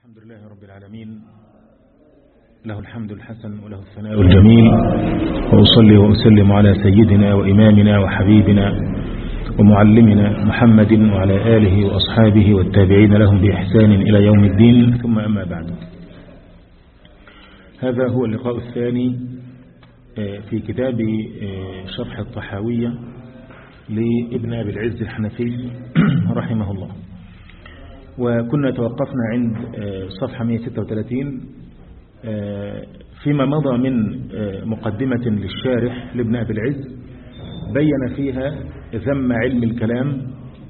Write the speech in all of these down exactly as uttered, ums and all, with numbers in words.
الحمد لله رب العالمين، له الحمد الحسن وله الثناء الجميل، وأصلي وأسلم على سيدنا وإمامنا وحبيبنا ومعلمنا محمد وعلى آله وأصحابه والتابعين لهم بإحسان إلى يوم الدين، ثم أما بعد. هذا هو اللقاء الثاني في كتاب شرح الطحاوية لابن أبي العز الحنفي رحمه الله، وكنا توقفنا عند صفحة مئة وستة وثلاثين فيما مضى من مقدمة للشارح لابن أبي العز بين فيها ذم علم الكلام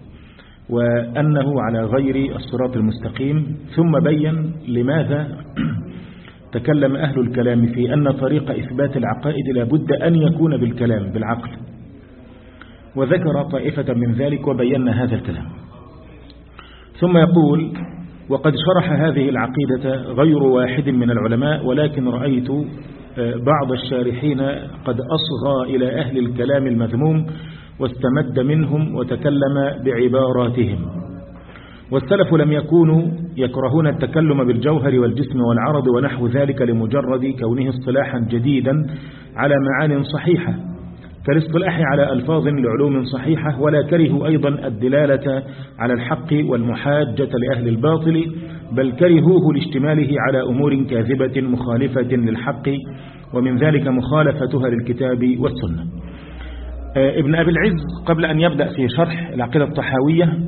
وأنه على غير الصراط المستقيم، ثم بين لماذا تكلم أهل الكلام في أن طريق إثبات العقائد لابد أن يكون بالكلام بالعقل، وذكر طائفة من ذلك وبينا هذا الكلام. ثم يقول: وقد شرح هذه العقيدة غير واحد من العلماء، ولكن رأيت بعض الشارحين قد أصغى إلى أهل الكلام المذموم واستمد منهم وتكلم بعباراتهم. والسلف لم يكونوا يكرهون التكلم بالجوهر والجسم والعرض ونحو ذلك لمجرد كونه اصطلاحا جديدا على معان صحيحة كالاصطلاح على ألفاظ لعلوم صحيحة، ولا كرهوا أيضا الدلالة على الحق والمحاجة لأهل الباطل، بل كرهوه لاشتماله على أمور كاذبة مخالفة للحق، ومن ذلك مخالفتها للكتاب والسنة. ابن أبي العز قبل أن يبدأ في شرح العقيدة الطحاوية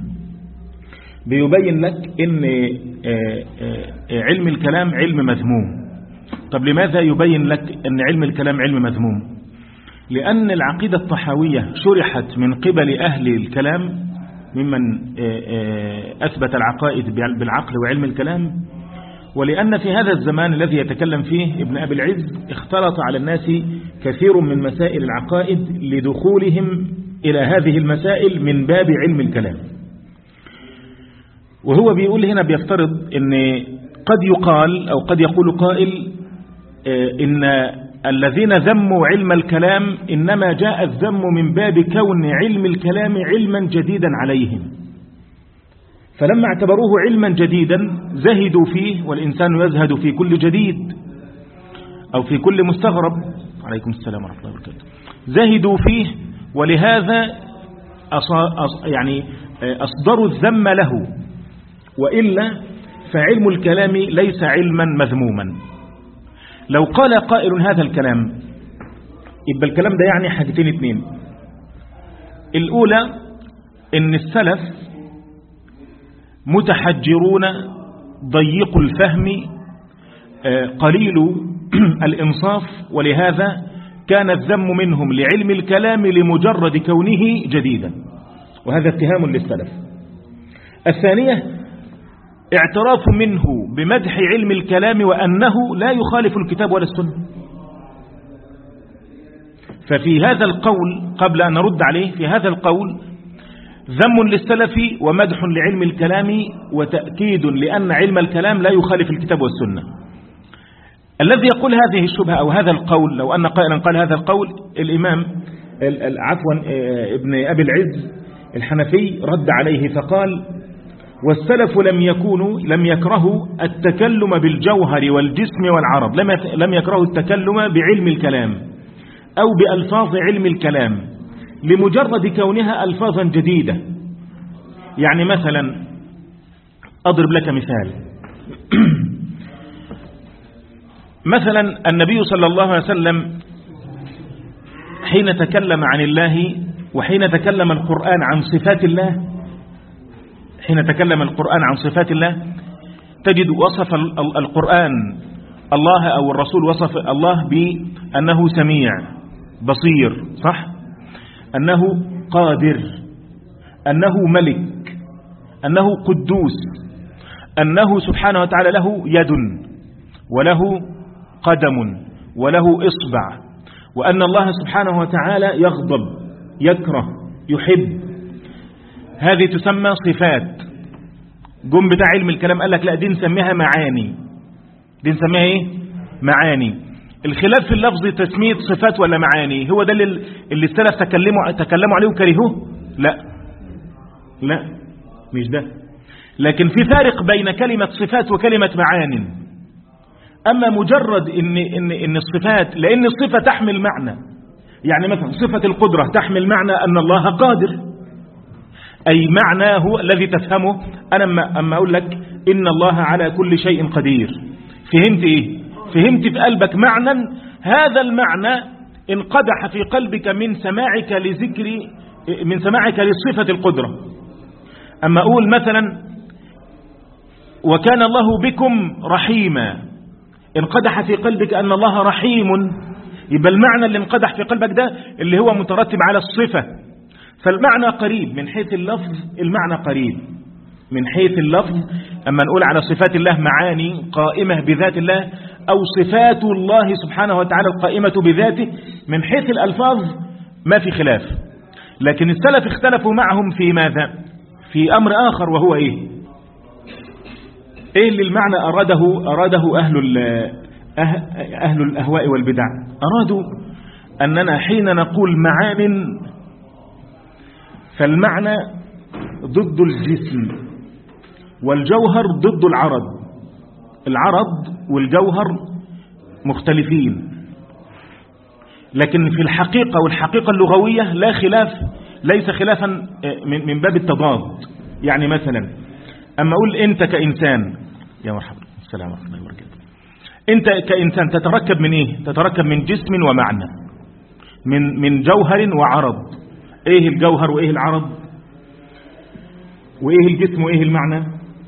بيبين لك إن علم الكلام علم مذموم. طب لماذا يبين لك أن علم الكلام علم مذموم؟ لأن العقيدة الطحاوية شرحت من قبل أهل الكلام ممن أثبت العقائد بالعقل وعلم الكلام، ولأن في هذا الزمان الذي يتكلم فيه ابن أبي العز اختلط على الناس كثير من مسائل العقائد لدخولهم إلى هذه المسائل من باب علم الكلام. وهو بيقول هنا بيفترض أن قد يقال أو قد يقول قائل إن الذين ذموا علم الكلام إنما جاء الذم من باب كون علم الكلام علما جديدا عليهم، فلما اعتبروه علما جديدا زهدوا فيه، والإنسان يزهد في كل جديد أو في كل مستغرب. عليكم السلام ورحمة الله وبركاته. زهدوا فيه، ولهذا يعني أصدروا الذم له، وإلا فعلم الكلام ليس علما مذموما. لو قال قائل هذا الكلام يبقى الكلام ده يعني حاجتين اتنين: الأولى إن السلف متحجرون ضيق الفهم قليل الإنصاف، ولهذا كان الذم منهم لعلم الكلام لمجرد كونه جديدا، وهذا اتهام للسلف. الثانية اعتراف منه بمدح علم الكلام وأنه لا يخالف الكتاب ولا السنة. ففي هذا القول قبل أن نرد عليه، في هذا القول ذم للسلف ومدح لعلم الكلام وتأكيد لأن علم الكلام لا يخالف الكتاب والسنة. الذي يقول هذه الشبهة أو هذا القول، لو أن قائلا قال هذا القول، الإمام عفوا ابن أبي العز الحنفي رد عليه فقال: والسلف لم يكونوا لم يكرهوا التكلم بالجوهر والجسم والعرض، لم يكرهوا التكلم بعلم الكلام أو بألفاظ علم الكلام لمجرد كونها ألفاظا جديدة. يعني مثلا أضرب لك مثال. مثلا النبي صلى الله عليه وسلم حين تكلم عن الله، وحين تكلم القرآن عن صفات الله، حين تكلم القرآن عن صفات الله تجد وصف القرآن الله أو الرسول وصف الله بأنه سميع بصير، صح؟ أنه قادر، أنه ملك، أنه قدوس، أنه سبحانه وتعالى له يد وله قدم وله إصبع، وأن الله سبحانه وتعالى يغضب يكره يحب. هذه تسمى صفات. جم بتاع علم الكلام قال لك لا، دي نسميها معاني، دي نسميها ايه؟ معاني. الخلاف في اللفظ تسمية صفات ولا معاني، هو ده اللي اللي السلف تكلموا تكلموا عليه وكرهوه؟ لا لا مش ده. لكن في فارق بين كلمة صفات وكلمة معان. أما مجرد إن, إن, إن الصفات، لأن الصفة تحمل معنى، يعني مثلا صفة القدرة تحمل معنى أن الله قادر، أي معنى هو الذي تفهمه. أنا أما أقول لك إن الله على كل شيء قدير، فهمت إيه؟ فهمت في قلبك معنى، هذا المعنى انقدح في قلبك من سماعك لذكر، من سماعك لصفة القدرة. أما أقول مثلا وكان الله بكم رحيما، انقدح في قلبك أن الله رحيم، يبقى المعنى اللي انقدح في قلبك ده اللي هو مترتب على الصفة. فالمعنى قريب من حيث اللفظ، المعنى قريب من حيث اللفظ. أما نقول على صفات الله معاني قائمة بذات الله، أو صفات الله سبحانه وتعالى القائمة بذاته، من حيث الألفاظ ما في خلاف. لكن السلف اختلفوا معهم في ماذا؟ في أمر آخر، وهو إيه؟ إيه اللي المعنى أراده أراده أهل أهل الأهواء والبدع؟ أرادوا أننا حين نقول معان فالمعنى ضد الجسم، والجوهر ضد العرض. العرض والجوهر مختلفين، لكن في الحقيقة والحقيقة اللغوية لا خلاف، ليس خلافا من باب التضاد. يعني مثلا أما أقول أنت كإنسان، يا مرحبا السلام عليكم ورحمة الله وبركاته، أنت كإنسان تتركب من إيه؟ تتركب من جسم ومعنى، من من جوهر وعرض. إيه الجوهر وإيه العرض وإيه الجسم وإيه المعنى؟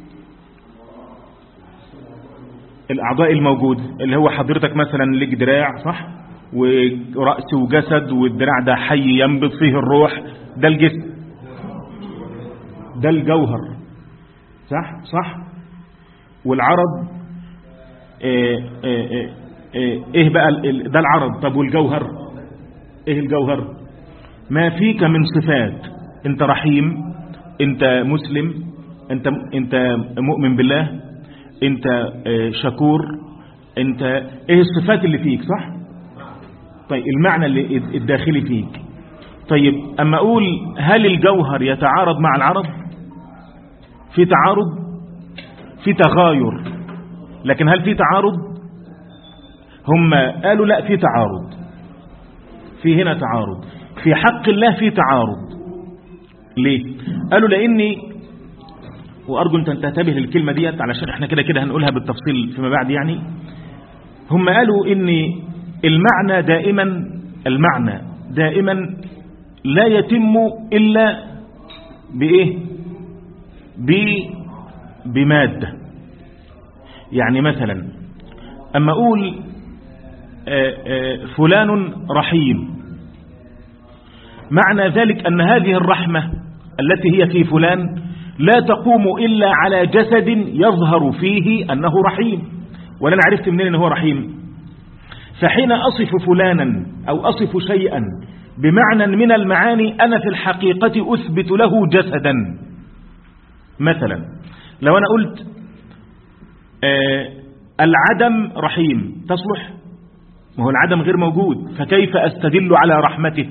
الأعضاء الموجود، اللي هو حضرتك مثلا لك دراع صح، ورأس وجسد، والدراع ده حي ينبض فيه الروح، ده الجسم، ده الجوهر صح صح. والعرض ايه, إيه, إيه, إيه بقى؟ ده العرض. طب والجوهر ايه الجوهر؟ ما فيك من صفات، انت رحيم، انت مسلم، انت انت مؤمن بالله، انت شكور، انت ايه الصفات اللي فيك صح. طيب المعنى اللي الداخلي فيك. طيب اما اقول هل الجوهر يتعارض مع العرض؟ في تعارض، في تغاير، لكن هل في تعارض؟ هم قالوا لا، في تعارض، في هنا تعارض، في حق الله في تعارض. ليه؟ قالوا لاني، وارجو ان تنتبه للكلمه ديت علشان احنا كده كده هنقولها بالتفصيل فيما بعد. يعني هم قالوا ان المعنى دائما، المعنى دائما لا يتم الا بايه؟ بماده. يعني مثلا اما اقول آآ آآ فلان رحيم، معنى ذلك ان هذه الرحمه التي هي في فلان لا تقوم إلا على جسد يظهر فيه أنه رحيم، ولا أنا عرفت منين أنه رحيم؟ فحين أصف فلانا أو أصف شيئا بمعنى من المعاني، أنا في الحقيقة أثبت له جسدا. مثلا لو أنا قلت آه العدم رحيم، تصلح؟ ما هو العدم غير موجود، فكيف أستدل على رحمته؟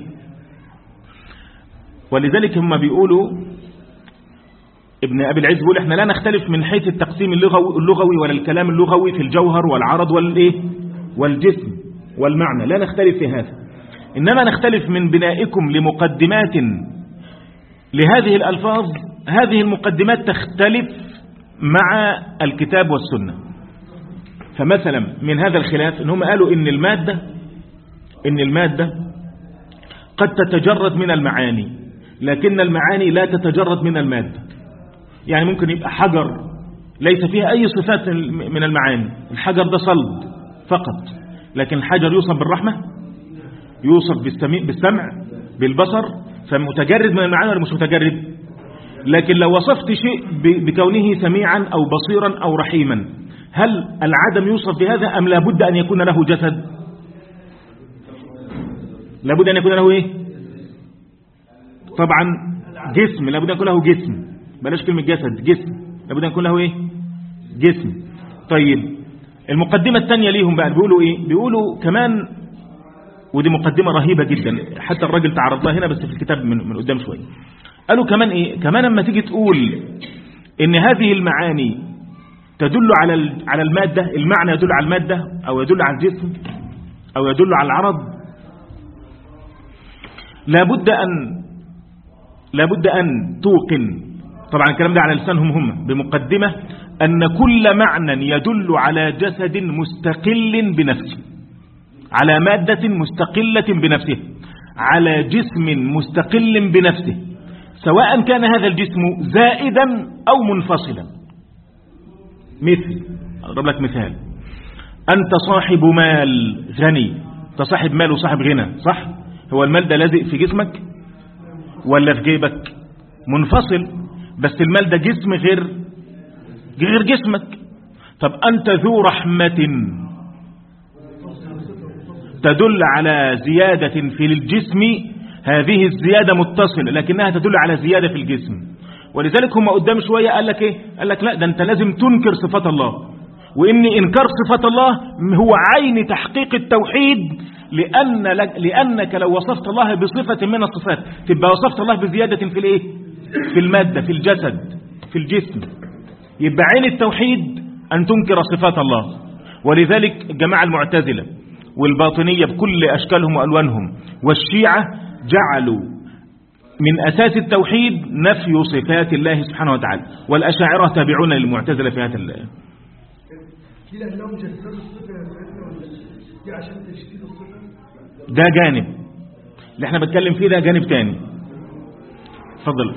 ولذلك هم بيقولوا، ابن أبي العز بيقول احنا لا نختلف من حيث التقسيم اللغوي, اللغوي ولا الكلام اللغوي في الجوهر والعرض والايه والجسم والمعنى، لا نختلف في هذا، إنما نختلف من بنائكم لمقدمات لهذه الألفاظ. هذه المقدمات تختلف مع الكتاب والسنة. فمثلا من هذا الخلاف إنهم قالوا إن المادة إن المادة قد تتجرد من المعاني، لكن المعاني لا تتجرد من المادة. يعني ممكن يبقى حجر ليس فيها أي صفات من المعاني، الحجر ده صلب فقط، لكن الحجر يوصف بالرحمة، يوصف بالسمع بالبصر، فمتجرد من المعاني ولا مش متجرد؟ لكن لو وصفت شيء بكونه سميعا أو بصيرا أو رحيما، هل العدم يوصف بهذا أم لابد أن يكون له جسد؟ لابد أن يكون له إيه؟ طبعا جسم، لابد أن يكون له جسم، بلاش كلمة جسد، جسم، لابد أن يكون له إيه؟ جسم. طيب المقدمة الثانية ليهم بقى بيقولوا إيه؟ بيقولوا كمان، ودي مقدمة رهيبة جدا، حتى الراجل تعرض لها هنا بس في الكتاب من, من قدام شوية. قالوا كمان إيه؟ كمان لما تيجي تقول إن هذه المعاني تدل على على المادة، المعنى يدل على المادة أو يدل على الجسم أو يدل على العرض. لابد أن لابد أن توقن، طبعا الكلام ده على لسانهم هم بمقدمة، أن كل معنى يدل على جسد مستقل بنفسه، على مادة مستقلة بنفسه، على جسم مستقل بنفسه، سواء كان هذا الجسم زائدا أو منفصلا. مثل أضرب لك مثال، أنت صاحب مال غني، أنت صاحب مال وصاحب غنى، صح؟ هو المال ده لازق في جسمك ولا في جيبك؟ منفصل، بس المال ده جسم غير غير جسمك. طب أنت ذو رحمة تدل على زيادة في الجسم، هذه الزيادة متصلة لكنها تدل على زيادة في الجسم. ولذلك هم قدام شوية قال لك ايه؟ قال لك لا، ده انت لازم تنكر صفات الله، وان انكار صفات الله هو عين تحقيق التوحيد، لأن لك لأنك لو وصفت الله بصفة من الصفات تبقى وصفت الله بزيادة في الايه؟ في المادة، في الجسد، في الجسم. يبقى عين التوحيد أن تنكر صفات الله. ولذلك الجماعة المعتزلة والباطنية بكل أشكالهم وألوانهم والشيعة جعلوا من أساس التوحيد نفي صفات الله سبحانه وتعالى، والأشاعرة تابعون للمعتزلة في هذا ال ده جانب اللي احنا بنتكلم فيه، ده جانب تاني. اتفضل.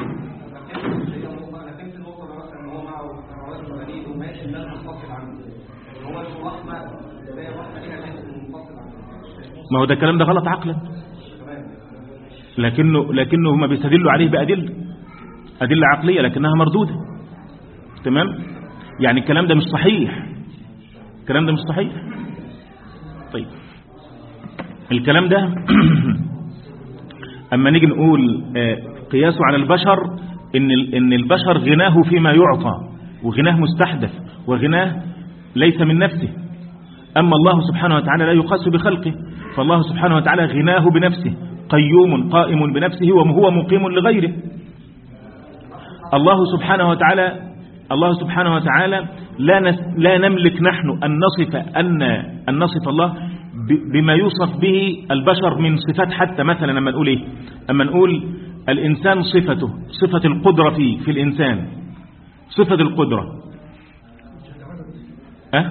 ما هو ده الكلام ده غلط عقلا، لكنه لكنه هم بيستدلوا عليه بأدلة أدلة عقلية لكنها مردودة. تمام؟ يعني الكلام ده مش صحيح، الكلام ده مش صحيح. طيب الكلام ده أما نيجي نقول قياسه على البشر، إن إن البشر غناه فيما يعطى، وغناه مستحدث، وغناه ليس من نفسه. أما الله سبحانه وتعالى لا يقاس بخلقه، فالله سبحانه وتعالى غناه بنفسه، قيوم قائم بنفسه وهو مقيم لغيره. الله سبحانه وتعالى الله سبحانه وتعالى لا نس لا نملك نحن أن نصف أن أن نصف الله بما يوصف به البشر من صفات. حتى مثلا لما نقول ايه؟ اما نقول الإنسان صفته صفة القدرة فيه في الإنسان، صفة القدرة أه؟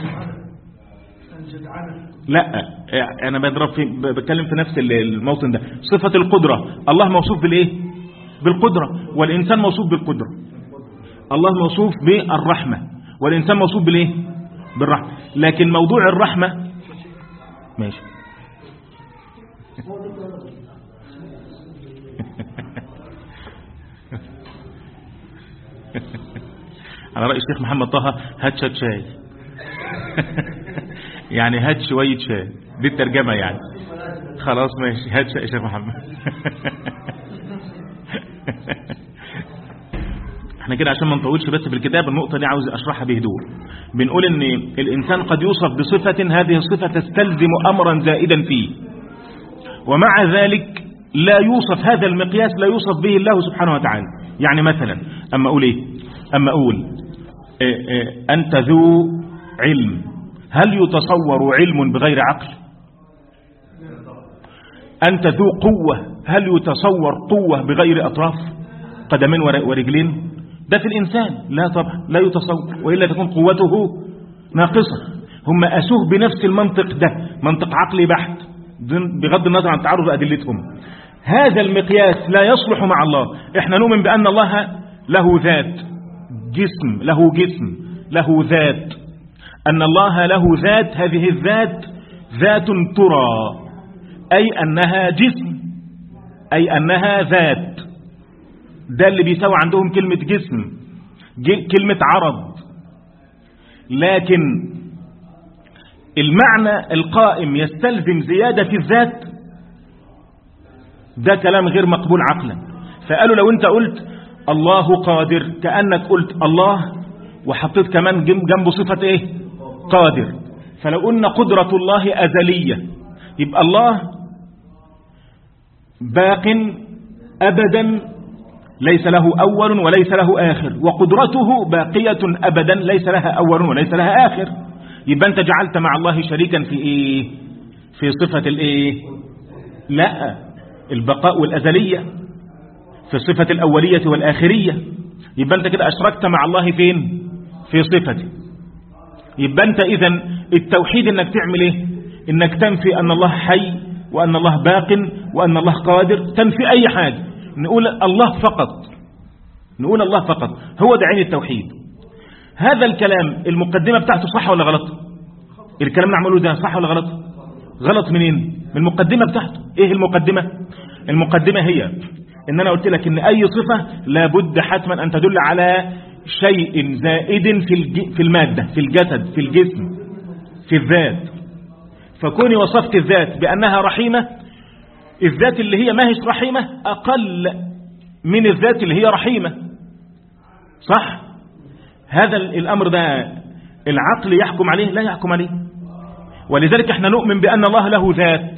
لا أنا بضرب في بتكلم في نفس الموطن ده. صفة القدرة، الله موصوف بالإيه؟ بالقدرة، والإنسان موصوف بالقدرة. الله موصوف بالرحمة والإنسان موصوف بالإيه؟ بالرحمة. لكن موضوع الرحمة ماشي على رأي الشيخ محمد طه، هات شات شاي يعني هات شوية شاي، دي الترجمة يعني. خلاص ماشي، هات شاي يا شيخ محمد احنا كده عشان ما نطولش بس في الكتاب، النقطة دي عاوز اشرحها بهدوء. بنقول ان الانسان قد يوصف بصفة، هذه الصفة تستلزم امرا زائدا فيه، ومع ذلك لا يوصف هذا المقياس، لا يوصف به الله سبحانه وتعالى. يعني مثلا اما اقول ايه؟ اما اقول إيه إيه انت ذو علم، هل يتصور علم بغير عقل؟ انت ذو قوة، هل يتصور قوة بغير اطراف قدمين ورجلين؟ ده في الإنسان لا طبعا، لا يتصور، وإلا تكون قوته ناقصة. هم أسوه بنفس المنطق ده، منطق عقلي بحت بغض النظر عن تعرض أدلتهم. هذا المقياس لا يصلح مع الله. احنا نؤمن بأن الله له ذات، جسم، له جسم، له ذات، أن الله له ذات، هذه الذات ذات ترى، أي أنها جسم، أي أنها ذات. ده اللي بيساوي عندهم كلمة جسم، كلمة عرض. لكن المعنى القائم يستلزم زيادة في الذات، ده كلام غير مقبول عقلا. فقالوا لو انت قلت الله قادر، كأنك قلت الله وحطيت كمان جنبه صفة ايه؟ قادر. فلو قلنا قدرة الله أزلية، يبقى الله باق أبدا ليس له أول وليس له آخر، وقدرته باقية أبدا ليس لها أول وليس لها آخر. يبقى أنت جعلت مع الله شريكا في إيه؟ في صفة الإيه؟ لا، البقاء والأزلية، في صفة الأولية والآخرية. يبقى أنت كده أشركت مع الله فين؟ في صفته. يبقى أنت إذن التوحيد إنك تعمل إيه؟ إنك تنفي أن الله حي وأن الله باق وأن الله قادر، تنفي أي حاجة، نقول الله فقط، نقول الله فقط، هو ده عين التوحيد. هذا الكلام المقدمة بتاعته صح ولا غلط؟ الكلام اللي عمله ده صح ولا غلط؟ غلط منين؟ من المقدمة بتاعته. ايه المقدمة؟ المقدمة هي ان انا قلت لك ان اي صفة لابد حتما ان تدل على شيء زائد في في المادة، في الجسد، في الجسم، في الذات. فكوني وصفت الذات بأنها رحيمة، الذات اللي هي ما هيش رحيمة أقل من الذات اللي هي رحيمة، صح؟ هذا الأمر ده العقل يحكم عليه؟ لا يحكم عليه. ولذلك احنا نؤمن بأن الله له ذات،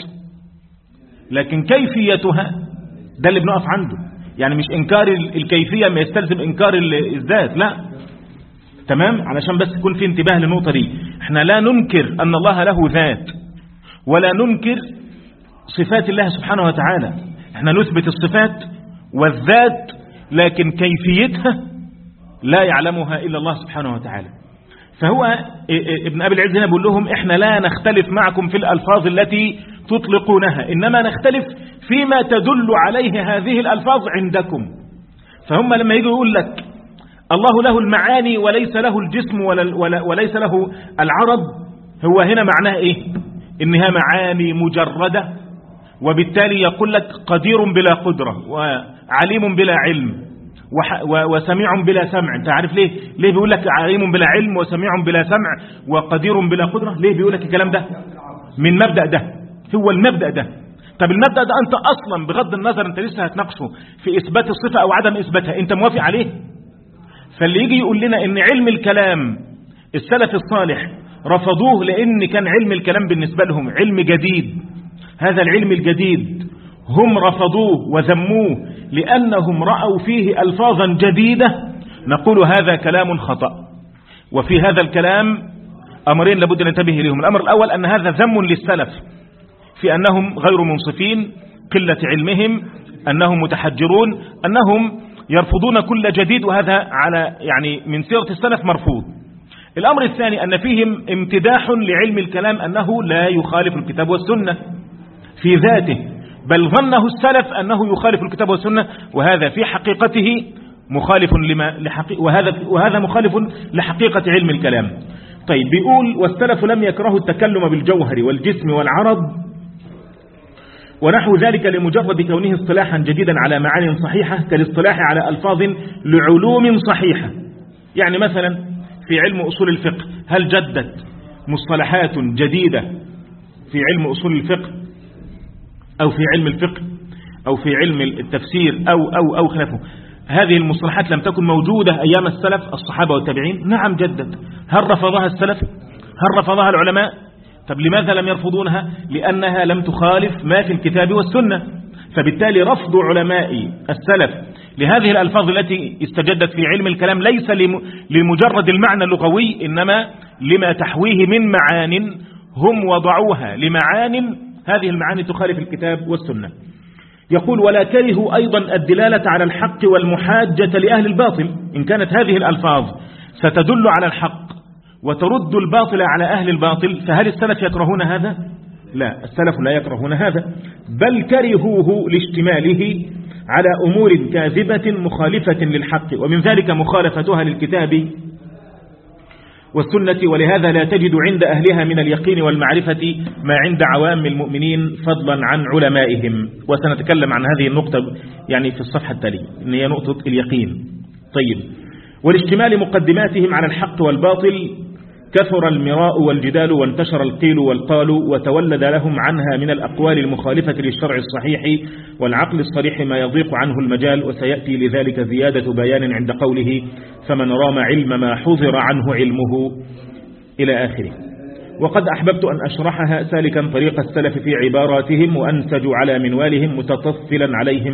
لكن كيفيتها ده اللي بنقف عنده. يعني مش إنكار الكيفية ما يستلزم إنكار الذات، لا، تمام؟ علشان بس يكون في انتباه للنقطة دي. احنا لا ننكر أن الله له ذات ولا ننكر صفات الله سبحانه وتعالى، احنا نثبت الصفات والذات، لكن كيفيتها لا يعلمها إلا الله سبحانه وتعالى. فهو ابن أبي العز هنا بيقول لهم احنا لا نختلف معكم في الألفاظ التي تطلقونها، إنما نختلف فيما تدل عليه هذه الألفاظ عندكم. فهم لما يجي يقول لك الله له المعاني وليس له الجسم ولا وليس له العرض، هو هنا معناه ايه؟ انها معاني مجردة، وبالتالي يقول لك قدير بلا قدرة وعليم بلا علم وسميع بلا سمع. انت عارف ليه ليه بيقول لك عليم بلا علم وسميع بلا سمع وقدير بلا قدرة؟ ليه بيقول لك الكلام ده؟ من مبدأ ده، هو المبدأ ده. طب المبدأ ده انت اصلا بغض النظر انت لسه هتناقشه في اثبات الصفة او عدم اثباتها، انت موافق عليه؟ فاللي يجي يقول لنا ان علم الكلام السلف الصالح رفضوه لان كان علم الكلام بالنسبة لهم علم جديد، هذا العلم الجديد هم رفضوه وذموه لأنهم رأوا فيه ألفاظا جديدة، نقول هذا كلام خطأ. وفي هذا الكلام أمرين لابد أن ننتبه لهم. الأمر الأول أن هذا ذم للسلف في أنهم غير منصفين، قلة علمهم، أنهم متحجرون، أنهم يرفضون كل جديد، وهذا على يعني من سيرة السلف مرفوض. الأمر الثاني أن فيهم امتداح لعلم الكلام أنه لا يخالف الكتاب والسنة في ذاته، بل ظنه السلف أنه يخالف الكتاب والسنة، وهذا في حقيقته مخالف لما لحقيقة، وهذا وهذا مخالف لحقيقة علم الكلام. طيب بيقول والسلف لم يكرهوا التكلم بالجوهر والجسم والعرض ونحو ذلك لمجرد كونه اصطلاحا جديدا على معان صحيحة كالاصطلاح على ألفاظ لعلوم صحيحة. يعني مثلا في علم أصول الفقه هل جدت مصطلحات جديدة في علم أصول الفقه أو في علم الفقه أو في علم التفسير أو أو أو خلافه؟ هذه المصطلحات لم تكن موجودة أيام السلف الصحابة والتابعين؟ نعم جدت. هل رفضها السلف؟ هل رفضها العلماء؟ طب لماذا لم يرفضونها؟ لأنها لم تخالف ما في الكتاب والسنة. فبالتالي رفض علماء السلف لهذه الألفاظ التي استجدت في علم الكلام ليس لمجرد المعنى اللغوي، إنما لما تحويه من معان هم وضعوها لمعان هذه المعاني تخالف الكتاب والسنة. يقول ولا كرهوا أيضا الدلالة على الحق والمحاجة لأهل الباطل. إن كانت هذه الألفاظ ستدل على الحق وترد الباطل على أهل الباطل، فهل السلف يكرهون هذا؟ لا، السلف لا يكرهون هذا، بل كرهوه لاشتماله على أمور كاذبة مخالفة للحق، ومن ذلك مخالفتها للكتاب والسنة، ولهذا لا تجد عند أهلها من اليقين والمعرفة ما عند عوام المؤمنين فضلا عن علمائهم. وسنتكلم عن هذه النقطة يعني في الصفحة التالية، إن هي نقطة اليقين. طيب، والاشتمال مقدماتهم على الحق والباطل كثر المراء والجدال وانتشر القيل والقال، وتولد لهم عنها من الأقوال المخالفة للشرع الصحيح والعقل الصريح ما يضيق عنه المجال، وسيأتي لذلك زيادة بيان عند قوله فمن رام علم ما حضر عنه علمه إلى آخره. وقد أحببت أن أشرحها سالكا طريق السلف في عباراتهم وأنسج على منوالهم متطفلا عليهم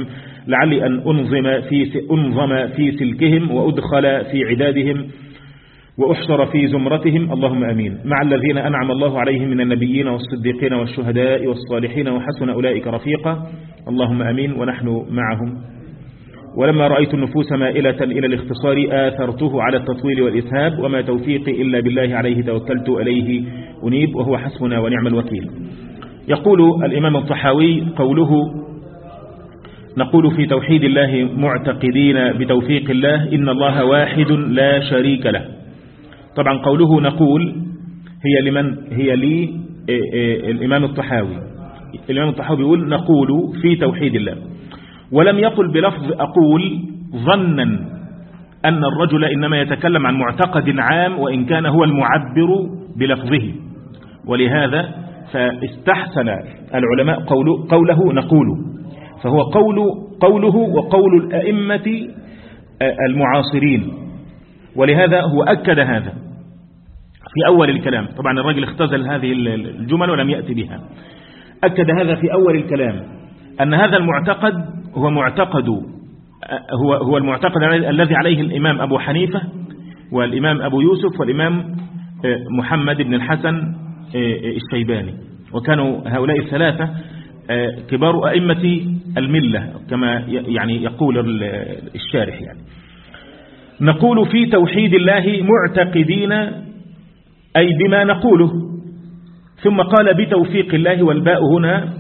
لعلي أن أنظم في, أنظم في سلكهم وأدخل في عدادهم وأحشر في زمرتهم، اللهم أمين، مع الذين أنعم الله عليهم من النبيين والصديقين والشهداء والصالحين وحسن أولئك رفيقا، اللهم أمين، ونحن معهم. ولما رأيت النفوس مائلة إلى الاختصار آثرته على التطويل والإسهاب، وما توفيقي إلا بالله عليه توكلت إليه أنيب، وهو حسبنا ونعم الوكيل. يقول الإمام الطحاوي قوله نقول في توحيد الله معتقدين بتوفيق الله إن الله واحد لا شريك له. طبعا قوله نقول هي لمن هي لي الإمام الطحاوي. الإمام الطحاوي يقول نقول في توحيد الله، ولم يقل بلفظ أقول ظنا أن الرجل إنما يتكلم عن معتقد عام وإن كان هو المعبر بلفظه، ولهذا فاستحسن العلماء قوله, قوله نقول، فهو قول قوله وقول الأئمة المعاصرين، ولهذا هو أكد هذا في أول الكلام. طبعا الرجل اختزل هذه الجمل ولم يأتي بها. أكد هذا في أول الكلام أن هذا المعتقد هو معتقد هو هو المعتقد الذي عليه الإمام أبو حنيفة والإمام أبو يوسف والإمام محمد بن الحسن الشيباني، وكانوا هؤلاء الثلاثة كبار أئمة الملة كما يعني يقول الشارح. يعني نقول في توحيد الله معتقدين أي بما نقوله، ثم قال بتوفيق الله، والباء هنا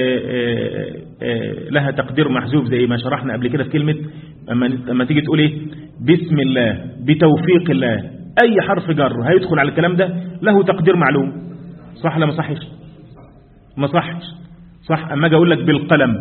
لها تقدير محذوف زي ما شرحنا قبل كده في كلمة أما تيجي تقول ايه بسم الله بتوفيق الله، أي حرف جر هيدخل على الكلام ده له تقدير معلوم، صح ولا ما صحش؟ ما صحش صح. أما أجي أقول لك بالقلم،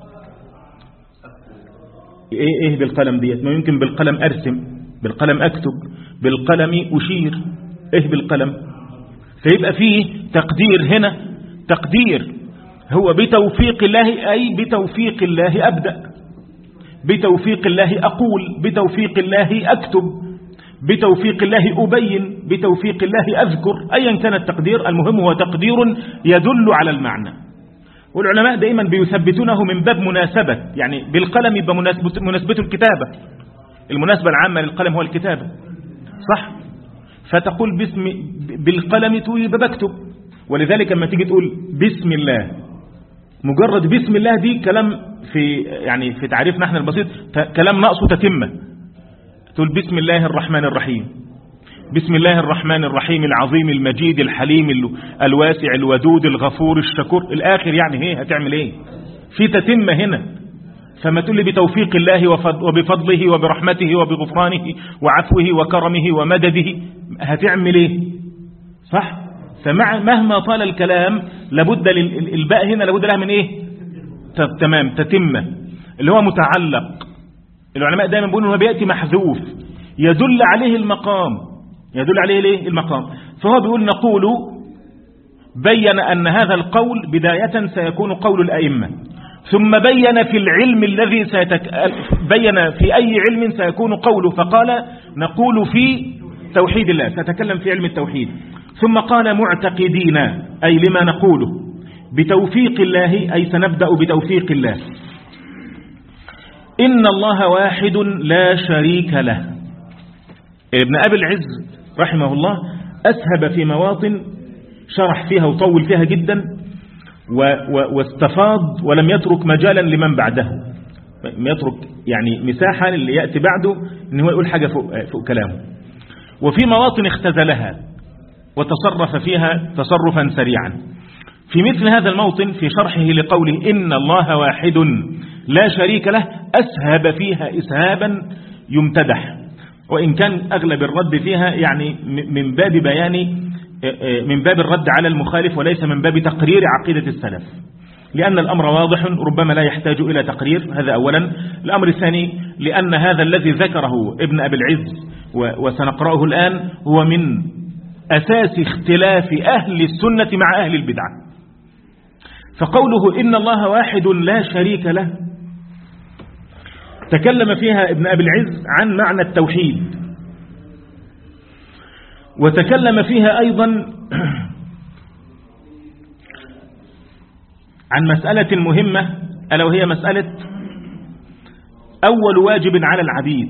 إيه إيه بالقلم ديت؟ ما يمكن بالقلم أرسم، بالقلم أكتب، بالقلم أشير، إيه بالقلم؟ فيبقى فيه تقدير هنا، تقدير هو بتوفيق الله أي بتوفيق الله أبدأ، بتوفيق الله أقول، بتوفيق الله أكتب، بتوفيق الله أبين، بتوفيق الله أذكر، أيا كان التقدير، المهم هو تقدير يدل على المعنى. والعلماء دائما بيثبتونه من باب مناسبة، يعني بالقلم يبقى مناسبة الكتابة، المناسبة العامة للقلم هو الكتابة، صح؟ فتقول باسم بالقلم يبقى بكتب. ولذلك لما تيجي تقول بسم الله، مجرد بسم الله دي كلام في يعني في تعريفنا احنا البسيط كلام ناقصه تتمة. تقول بسم الله الرحمن الرحيم، بسم الله الرحمن الرحيم العظيم المجيد الحليم الواسع الودود الغفور الشكور الآخر، يعني هي هتعمل ايه؟ في تتمة هنا. فما تقول لي بتوفيق الله وبفضله وبرحمته وبغفرانه وعفوه وكرمه ومدده، هتعمل ايه؟ صح؟ فمع مهما طال الكلام لابد الباء هنا لابد لها من ايه؟ تمام، تتمة، اللي هو متعلق. العلماء دائما بيقولوا انه بيأتي محذوف يدل عليه المقام، يدل عليه ليه المقام. فهو بيقول نقول بين أن هذا القول بداية سيكون قول الأئمة، ثم بين في العلم الذي سيتك... بين في أي علم سيكون قوله، فقال نقول في توحيد الله، سيتكلم في علم التوحيد، ثم قال معتقدين أي لما نقوله بتوفيق الله، أي سنبدأ بتوفيق الله. إن الله واحد لا شريك له. ابن أبي العز رحمه الله أسهب في مواطن شرح فيها وطول فيها جدا واستفاض ولم يترك مجالا لمن بعده، يترك يعني مساحة اللي يأتي بعده إن هو يقول حاجة فوق, فوق كلامه. وفي مواطن اختزلها وتصرف فيها تصرفا سريعا. في مثل هذا الموطن في شرحه لقوله إن الله واحد لا شريك له أسهب فيها إسهابا يمتدح، وإن كان أغلب الرد فيها يعني من باب بيان من باب الرد على المخالف وليس من باب تقرير عقيدة السلف، لأن الأمر واضح ربما لا يحتاج إلى تقرير، هذا أولا. الأمر الثاني لأن هذا الذي ذكره ابن أبي العز وسنقرأه الآن هو من أساس اختلاف أهل السنة مع أهل البدعة. فقوله إن الله واحد لا شريك له تكلم فيها ابن أبي العز عن معنى التوحيد، وتكلم فيها أيضا عن مسألة مهمة ألا وهي مسألة أول واجب على العبيد.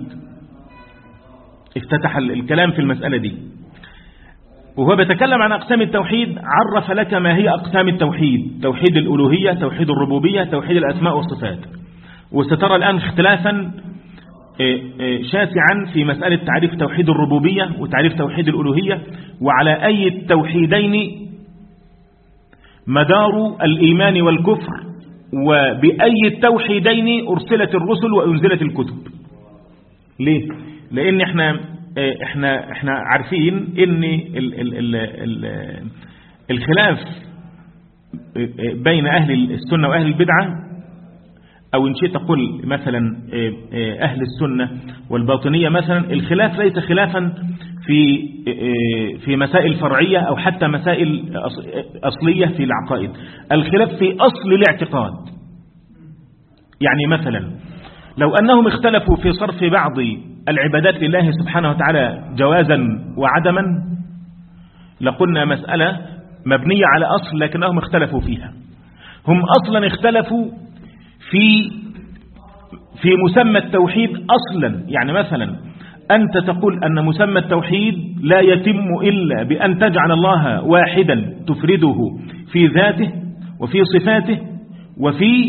افتتح الكلام في المسألة دي وهو بيتكلم عن أقسام التوحيد، عرف لك ما هي أقسام التوحيد: توحيد الألوهية، توحيد الربوبية، توحيد الأسماء والصفات. وسترى الآن اختلافا شاسعا في مسألة تعريف توحيد الربوبية وتعريف توحيد الألوهية، وعلى أي التوحيدين مدار الإيمان والكفر، وبأي التوحيدين أرسلت الرسل وأنزلت الكتب. ليه؟ لأن احنا احنا احنا عارفين ان ال ال ال ال الخلاف بين أهل السنة وأهل البدعة، أو إن شئت تقول مثلا أهل السنة والباطنية مثلا، الخلاف ليس خلافا في في مسائل فرعية أو حتى مسائل أصلية في العقائد، الخلاف في أصل الاعتقاد. يعني مثلا لو أنهم اختلفوا في صرف بعض العبادات لله سبحانه وتعالى جوازا وعدما لقلنا مسألة مبنية على أصل لكنهم اختلفوا فيها. هم أصلا اختلفوا في في مسمى التوحيد أصلا. يعني مثلا أنت تقول أن مسمى التوحيد لا يتم إلا بأن تجعل الله واحدا تفرده في ذاته وفي صفاته وفي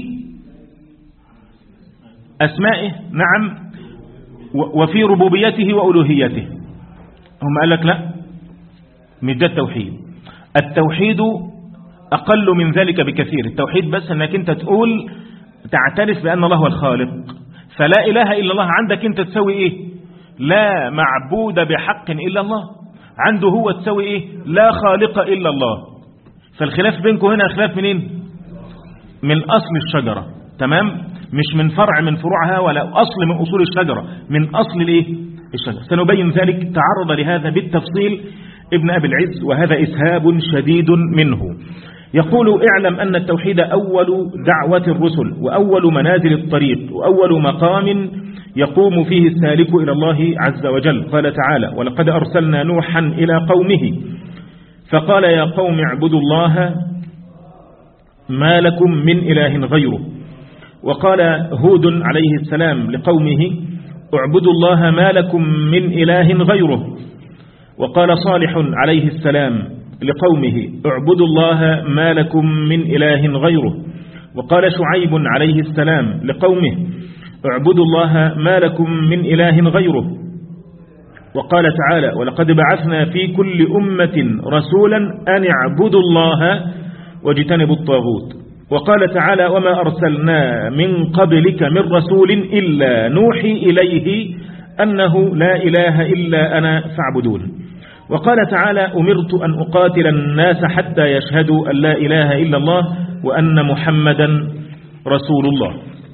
أسمائه، نعم، وفي ربوبيته وألوهيته. هم قال لك لا، مش ده التوحيد. التوحيد أقل من ذلك بكثير. التوحيد بس أنك أنت تقول تعترف بأن الله هو الخالق، فلا إله إلا الله عندك أنت تسوي إيه؟ لا معبود بحق إلا الله. عنده هو تسوي إيه؟ لا خالق إلا الله. فالخلاف بينكم هنا خلاف منين؟ من أصل الشجرة، تمام؟ مش من فرع من فروعها ولا أصل من أصول الشجرة، من أصل الإيه؟ الشجرة. سنبين ذلك. تعرض لهذا بالتفصيل ابن أبي العز، وهذا إسهاب شديد منه. يقول: اعلم أن التوحيد أول دعوة الرسل، وأول منازل الطريق، وأول مقام يقوم فيه السالك إلى الله عز وجل. قال تعالى: ولقد أرسلنا نوحا إلى قومه فقال يا قوم اعبدوا الله ما لكم من إله غيره. وقال هود عليه السلام لقومه: اعبدوا الله ما لكم من إله غيره. وقال صالح عليه السلام لقومه: اعبدوا الله ما لكم من إله غيره. وقال شعيب عليه السلام لقومه: اعبدوا الله ما لكم من إله غيره. وقال تعالى: ولقد بعثنا في كل أمة رسولا أن اعبدوا الله واجتنبوا الطاغوت. وقال تعالى: وما أرسلنا من قبلك من رسول إلا نوحي إليه أنه لا إله إلا أنا فاعبدون. وقال تعالى: أمرت أن أقاتل الناس حتى يشهدوا أن لا إله إلا الله وأن محمدا رسول الله.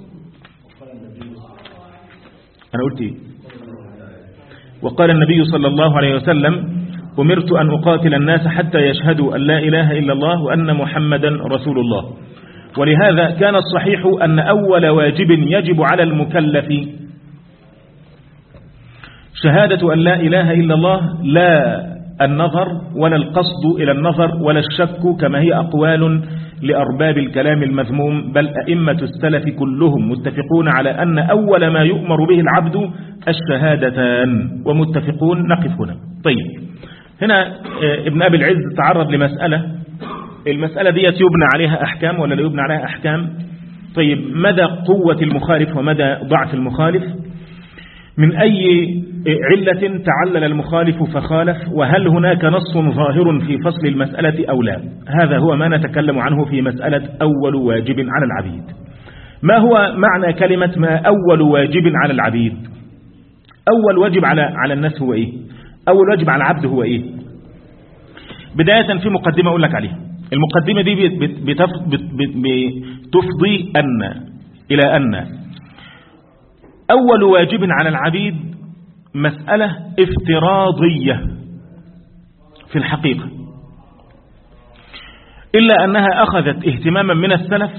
أنا قلت إيه؟ وقال النبي صلى الله عليه وسلم: أمرت أن أقاتل الناس حتى يشهدوا أن لا إله إلا الله وأن محمدا رسول الله. ولهذا كان الصحيح أن أول واجب يجب على المكلف شهادة أن لا إله إلا الله، لا النظر ولا القصد إلى النظر ولا الشك كما هي أقوال لأرباب الكلام المذموم، بل أئمة السلف كلهم متفقون على أن أول ما يؤمر به العبد الشهادتان، ومتفقون. نقف هنا. طيب، هنا ابن أبي العز تعرض لمسألة، المسألة دي يبنى عليها أحكام ولا لا يبنى عليها أحكام؟ طيب، مدى قوة المخالف ومدى ضعف المخالف؟ من أي علة تعلل المخالف فخالف؟ وهل هناك نص ظاهر في فصل المسألة أو لا؟ هذا هو ما نتكلم عنه في مسألة أول واجب على العبيد. ما هو معنى كلمة ما أول واجب على العبيد؟ أول واجب على على الناس هو إيه؟ أول واجب على العبد هو إيه؟ بداية في مقدمة أقول لك عليها. المقدمة دي بتفضي أن إلى أن أول واجب على العبيد مسألة افتراضية في الحقيقة، إلا أنها أخذت اهتماما من السلف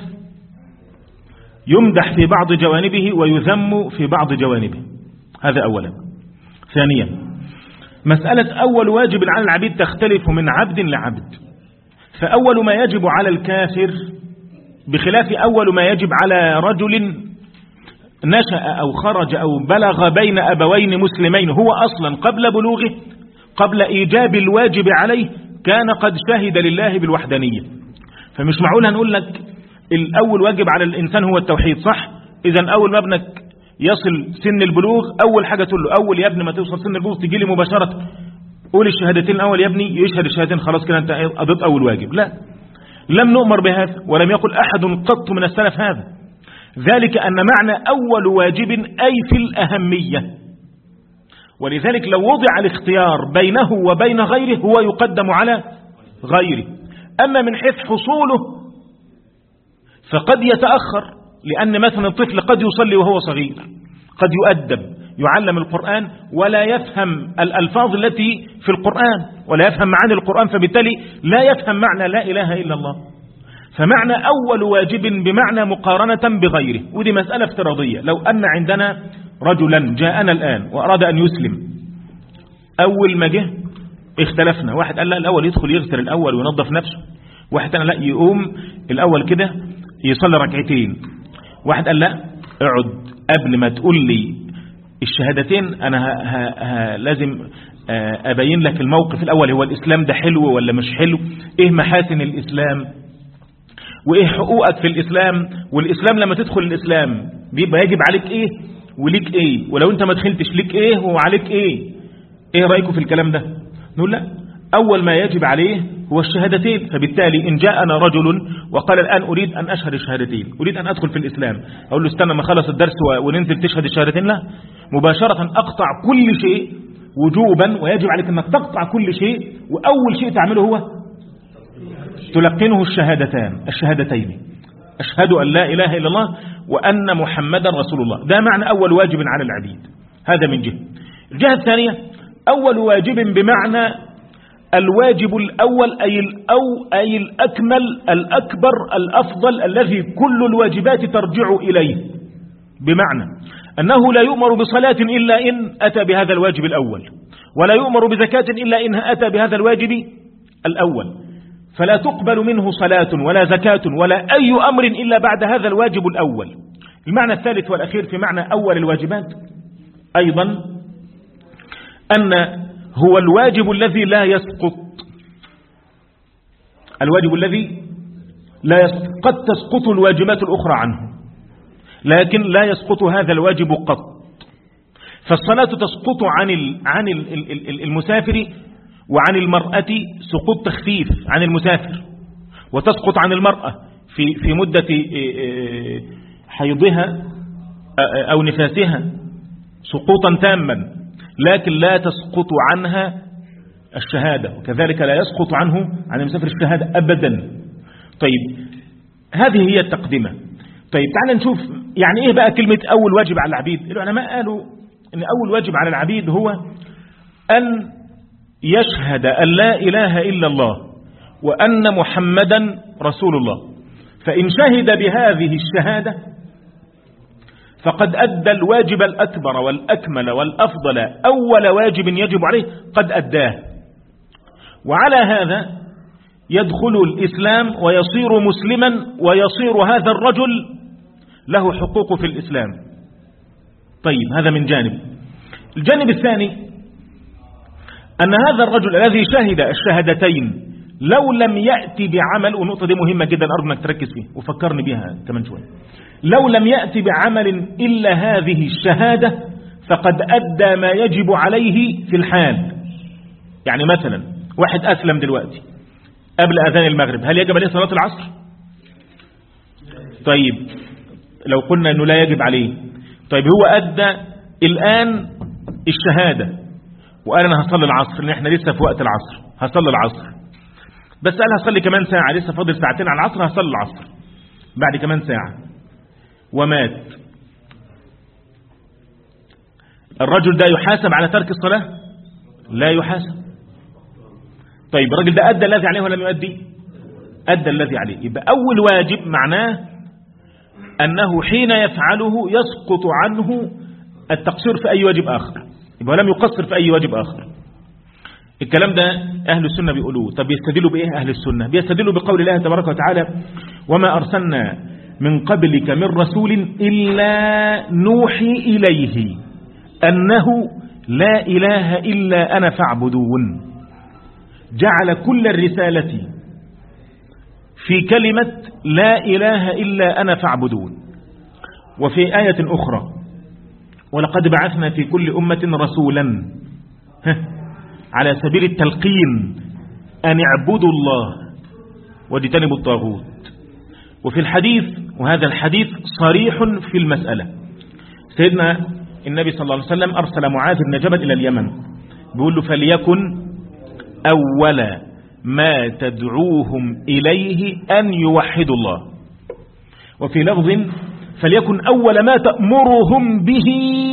يمدح في بعض جوانبه ويذم في بعض جوانبه. هذا أولا. ثانيا، مسألة أول واجب على العبيد تختلف من عبد لعبد. فأول ما يجب على الكافر بخلاف أول ما يجب على رجل نشأ أو خرج أو بلغ بين أبوين مسلمين هو أصلا قبل بلوغه قبل إيجاب الواجب عليه كان قد شهد لله بالوحدانية. فمش معقول هنقول لك الأول واجب على الإنسان هو التوحيد، صح؟ إذن أول ما ابنك يصل سن البلوغ أول حاجة تقول له أول يا ابني ما توصل سن البلوغ تجي لي مباشرة قول الشهادتين الأول يا ابني، يشهد الشهادتين خلاص كده أنت قضيت أول واجب. لا، لم نؤمر بهذا ولم يقل أحد قط من السلف هذا. ذلك أن معنى أول واجب أي في الأهمية، ولذلك لو وضع الاختيار بينه وبين غيره هو يقدم على غيره. أما من حيث حصوله فقد يتأخر، لأن مثلا الطفل قد يصلي وهو صغير، قد يؤدب يعلم القرآن ولا يفهم الألفاظ التي في القرآن ولا يفهم معاني القرآن، فبالتالي لا يفهم معنى لا إله إلا الله. فمعنى أول واجب بمعنى مقارنة بغيره، ودي مسألة افتراضية. لو أن عندنا رجلا جاءنا الآن وأراد أن يسلم، أول ما جه اختلفنا، واحد قال لا الأول يدخل يغسل الأول وينظف نفسه، واحد قال لا يقوم الأول كده يصلي ركعتين، واحد قال لا اقعد قبل ما تقول لي الشهادتين أنا ها ها ها لازم أبين لك الموقف الأول، هو الإسلام ده حلو ولا مش حلو، إيه محاسن الإسلام وإيه حقوقك في الإسلام، والإسلام لما تدخل الإسلام بيبقى يجب عليك إيه وليك إيه، ولو أنت ما دخلتش ليك إيه وعليك إيه. إيه رأيكم في الكلام ده؟ نقول لا، أول ما يجب عليه هو الشهادتين. فبالتالي إن جاءنا رجل وقال الآن أريد أن أشهد الشهادتين، أريد أن أدخل في الإسلام، أقول له استنى ما خلص الدرس وننزل تشهد الشهادتين؟ لا، مباشرة أقطع كل شيء وجوبا، ويجب عليك أنك تقطع كل شيء، وأول شيء تعمله هو تلقنه الشهادتان الشهادتين، أشهد أن لا إله إلا الله وأن محمدا رسول الله. ده معنى أول واجب على العبيد. هذا من جهة. الجهة الثانية أول واجب بمعنى الواجب الأول أي الأو أي الأكمل الأكبر الأفضل الذي كل الواجبات ترجع إليه، بمعنى أنه لا يؤمر بصلاة إلا إن أتى بهذا الواجب الأول، ولا يؤمر بزكاة إلا إن أتى بهذا الواجب الأول، فلا تقبل منه صلاة ولا زكاة ولا أي أمر إلا بعد هذا الواجب الأول. المعنى الثالث والأخير في معنى أول الواجبات أيضا أن هو الواجب الذي لا يسقط، الواجب الذي لا يسقط. قد تسقط الواجبات الأخرى عنه لكن لا يسقط هذا الواجب قط. فالصلاة تسقط عن عن المسافر وعن المرأة سقوط تخفيف عن المسافر، وتسقط عن المرأة في في مدة حيضها أو نفاسها سقوطا تاما، لكن لا تسقط عنها الشهادة، وكذلك لا يسقط عنه عن المسافر الشهادة أبدا. طيب هذه هي التقدمة. طيب تعال نشوف يعني إيه بقى كلمة أول واجب على العبيد. العلماء قالوا إن أول واجب على العبيد هو أن يشهد أن لا إله إلا الله وأن محمدا رسول الله. فإن شهد بهذه الشهادة فقد أدى الواجب الأكبر والأكمل والأفضل، أول واجب يجب عليه قد أداه، وعلى هذا يدخل الإسلام ويصير مسلما، ويصير هذا الرجل له حقوق في الإسلام. طيب هذا من جانب. الجانب الثاني أن هذا الرجل الذي شهد الشهادتين لو لم يأتي بعمل، والنقطة دي مهمة جدا أرجو أنك تركز فيه وفكرني بها كمان شوية، لو لم يأتي بعمل إلا هذه الشهادة فقد أدى ما يجب عليه في الحال. يعني مثلا واحد أسلم دلوقتي قبل أذان المغرب، هل يجب عليه صلاة العصر؟ طيب لو قلنا أنه لا يجب عليه، طيب هو أدى الآن الشهادة وقال أنا هصلي العصر، إن إحنا لسه في وقت العصر هصلي العصر، بس قال هصلي كمان ساعة، لسه فاضل ساعتين على العصر هصلي العصر بعد كمان ساعة، ومات. الرجل ده يحاسب على ترك الصلاة؟ لا يحاسب. طيب الرجل ده أدى الذي عليه ولم يؤدي؟ أدى الذي عليه. يبقى أول واجب معناه أنه حين يفعله يسقط عنه التقصير في أي واجب آخر، يبقى لم يقصر في أي واجب آخر. الكلام ده أهل السنة بيقولوه. طب يستدلوا بإيه أهل السنة؟ بيستدلوا بقول الله تبارك وتعالى وما أرسلنا من قبلك من رسول إلا نوحي إليه أنه لا إله إلا أنا فاعبدون. جعل كل الرسالة في كلمة لا إله إلا أنا فاعبدون. وفي آية أخرى ولقد بعثنا في كل أمة رسولا على سبيل التلقين أن اعبدوا الله واجتنبوا الطاغوت. وفي الحديث، وهذا الحديث صريح في المسألة، سيدنا النبي صلى الله عليه وسلم أرسل معاذ بن جبل إلى اليمن، بيقول له فليكن أول ما تدعوهم إليه أن يوحدوا الله. وفي لفظ فليكن أول ما تأمرهم به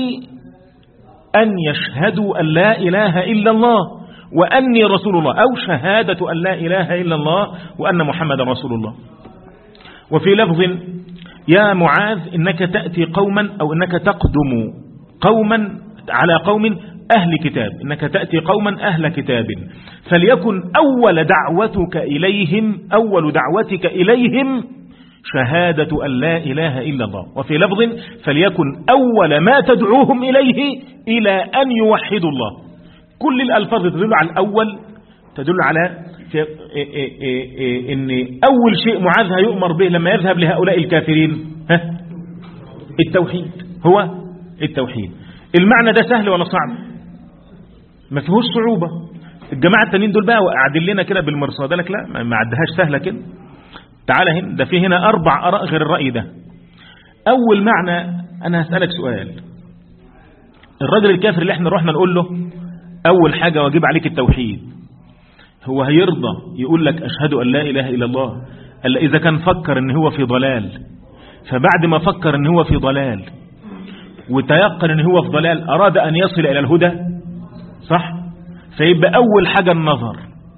أن يشهدوا أن لا إله إلا الله وأني رسول الله، أو شهادة أن لا إله إلا الله وأن محمد رسول الله. وفي لفظ يا معاذ إنك تأتي قوما أو إنك تقدم قوما على قوم أهل كتاب، إنك تأتي قوما أهل كتاب، فليكن أول دعوتك إليهم أول دعوتك إليهم شهادة أن لا إله إلا الله. وفي لفظ فليكن أول ما تدعوهم إليه إلى أن يوحدوا الله. كل الألفاظ تدل على الأول، تدل على في إن أول شيء معاذ هيؤمر به لما يذهب لهؤلاء الكافرين ها التوحيد، هو التوحيد. المعنى ده سهل ولا صعب؟ ما فيهوش صعوبة. الجماعة التانيين دول بقى قاعدين لنا كده بالمرصاد، لك لا ما عدهاش سهلة كده. تعالى هنا، ده في هنا أربع آراء غير الرأي ده. أول معنى، أنا هسألك سؤال، الراجل الكافر اللي احنا رحنا نقول له أول حاجة واجب عليك التوحيد، هو هيرضى يقول لك أشهد أن لا إله إلا الله إلا إذا كان فكر إن هو في ضلال؟ فبعد ما فكر إن هو في ضلال وتيقن إن هو في ضلال أراد أن يصل إلى الهدى، صح؟ فيبقى أول حاجة النظر،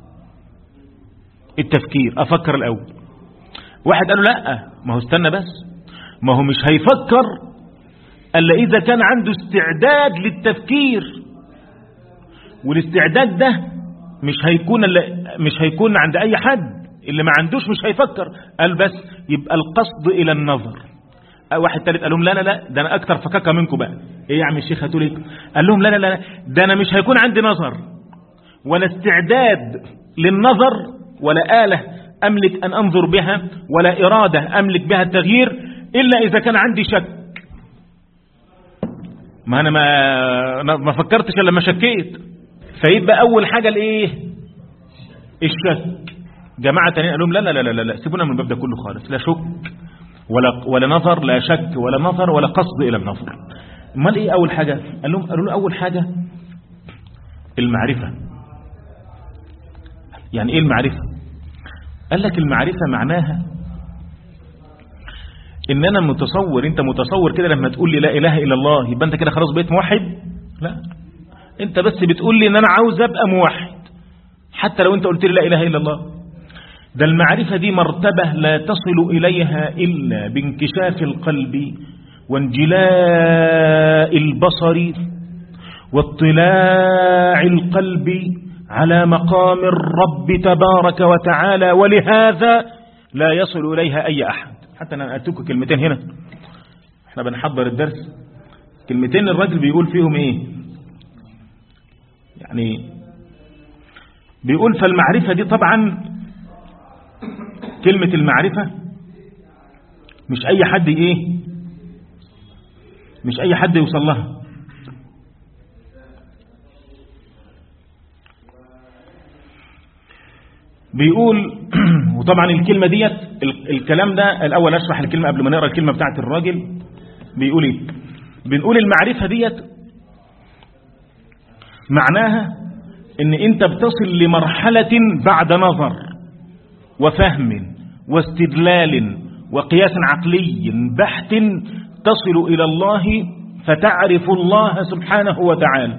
التفكير، أفكر الأول. واحد قال له لا، ما هو استنى بس، ما هو مش هيفكر إلا إذا كان عنده استعداد للتفكير، والاستعداد ده مش هيكون مش هيكون عند أي حد، اللي ما عندوش مش هيفكر. قال بس يبقى القصد إلى النظر. واحد ثالث قال لهم لا لا لا ده أنا أكتر فكاكة منكم بقى. إيه يا عم الشيخ هتقول؟ قال لهم لا لا لا ده أنا مش هيكون عندي نظر ولا استعداد للنظر ولا آلة أملك أن أنظر بها ولا إرادة أملك بها التغيير إلا إذا كان عندي شك. ما أنا ما, ما فكرتش إلا لما شكيت. فيبقى أول حاجة الإيه؟ الشك. جماعة تانيين قالوا لا لا لا لا لا سيبونا من الباب ده كله خالص، لا شك ولا ولا نظر، لا شك ولا نظر ولا قصد إلى النظر. امال إيه أول حاجة؟ قال لهم قالوا له أول حاجة المعرفة. يعني إيه المعرفة؟ قال لك المعرفة معناها إن أنا متصور، أنت متصور كده لما تقول لي لا إله إلا الله يبقى أنت كده خلاص بقيت موحد؟ لا، أنت بس بتقول لي إن أنا عاوز أبقى موحد حتى لو أنت قلت لي لا إله إلا الله. ده المعرفة دي مرتبة لا تصل إليها إلا بانكشاف القلب وانجلاء البصر واطلاع القلب على مقام الرب تبارك وتعالى، ولهذا لا يصل إليها أي أحد. حتى أنا أتوك كلمتين هنا، احنا بنحضر الدرس، كلمتين الرجل بيقول فيهم إيه؟ يعني بيقول فالمعرفة دي طبعا كلمة المعرفة مش أي حد إيه مش أي حد يوصل لها. بيقول وطبعا الكلمة ديت الكلام ده الأول أشرح الكلمة قبل ما نقرأ الكلمة بتاعت الراجل. بيقول إيه؟ بنقول المعرفة ديت معناها إن أنت بتصل لمرحلة بعد نظر وفهم واستدلال وقياس عقلي بحت تصل إلى الله فتعرف الله سبحانه وتعالى.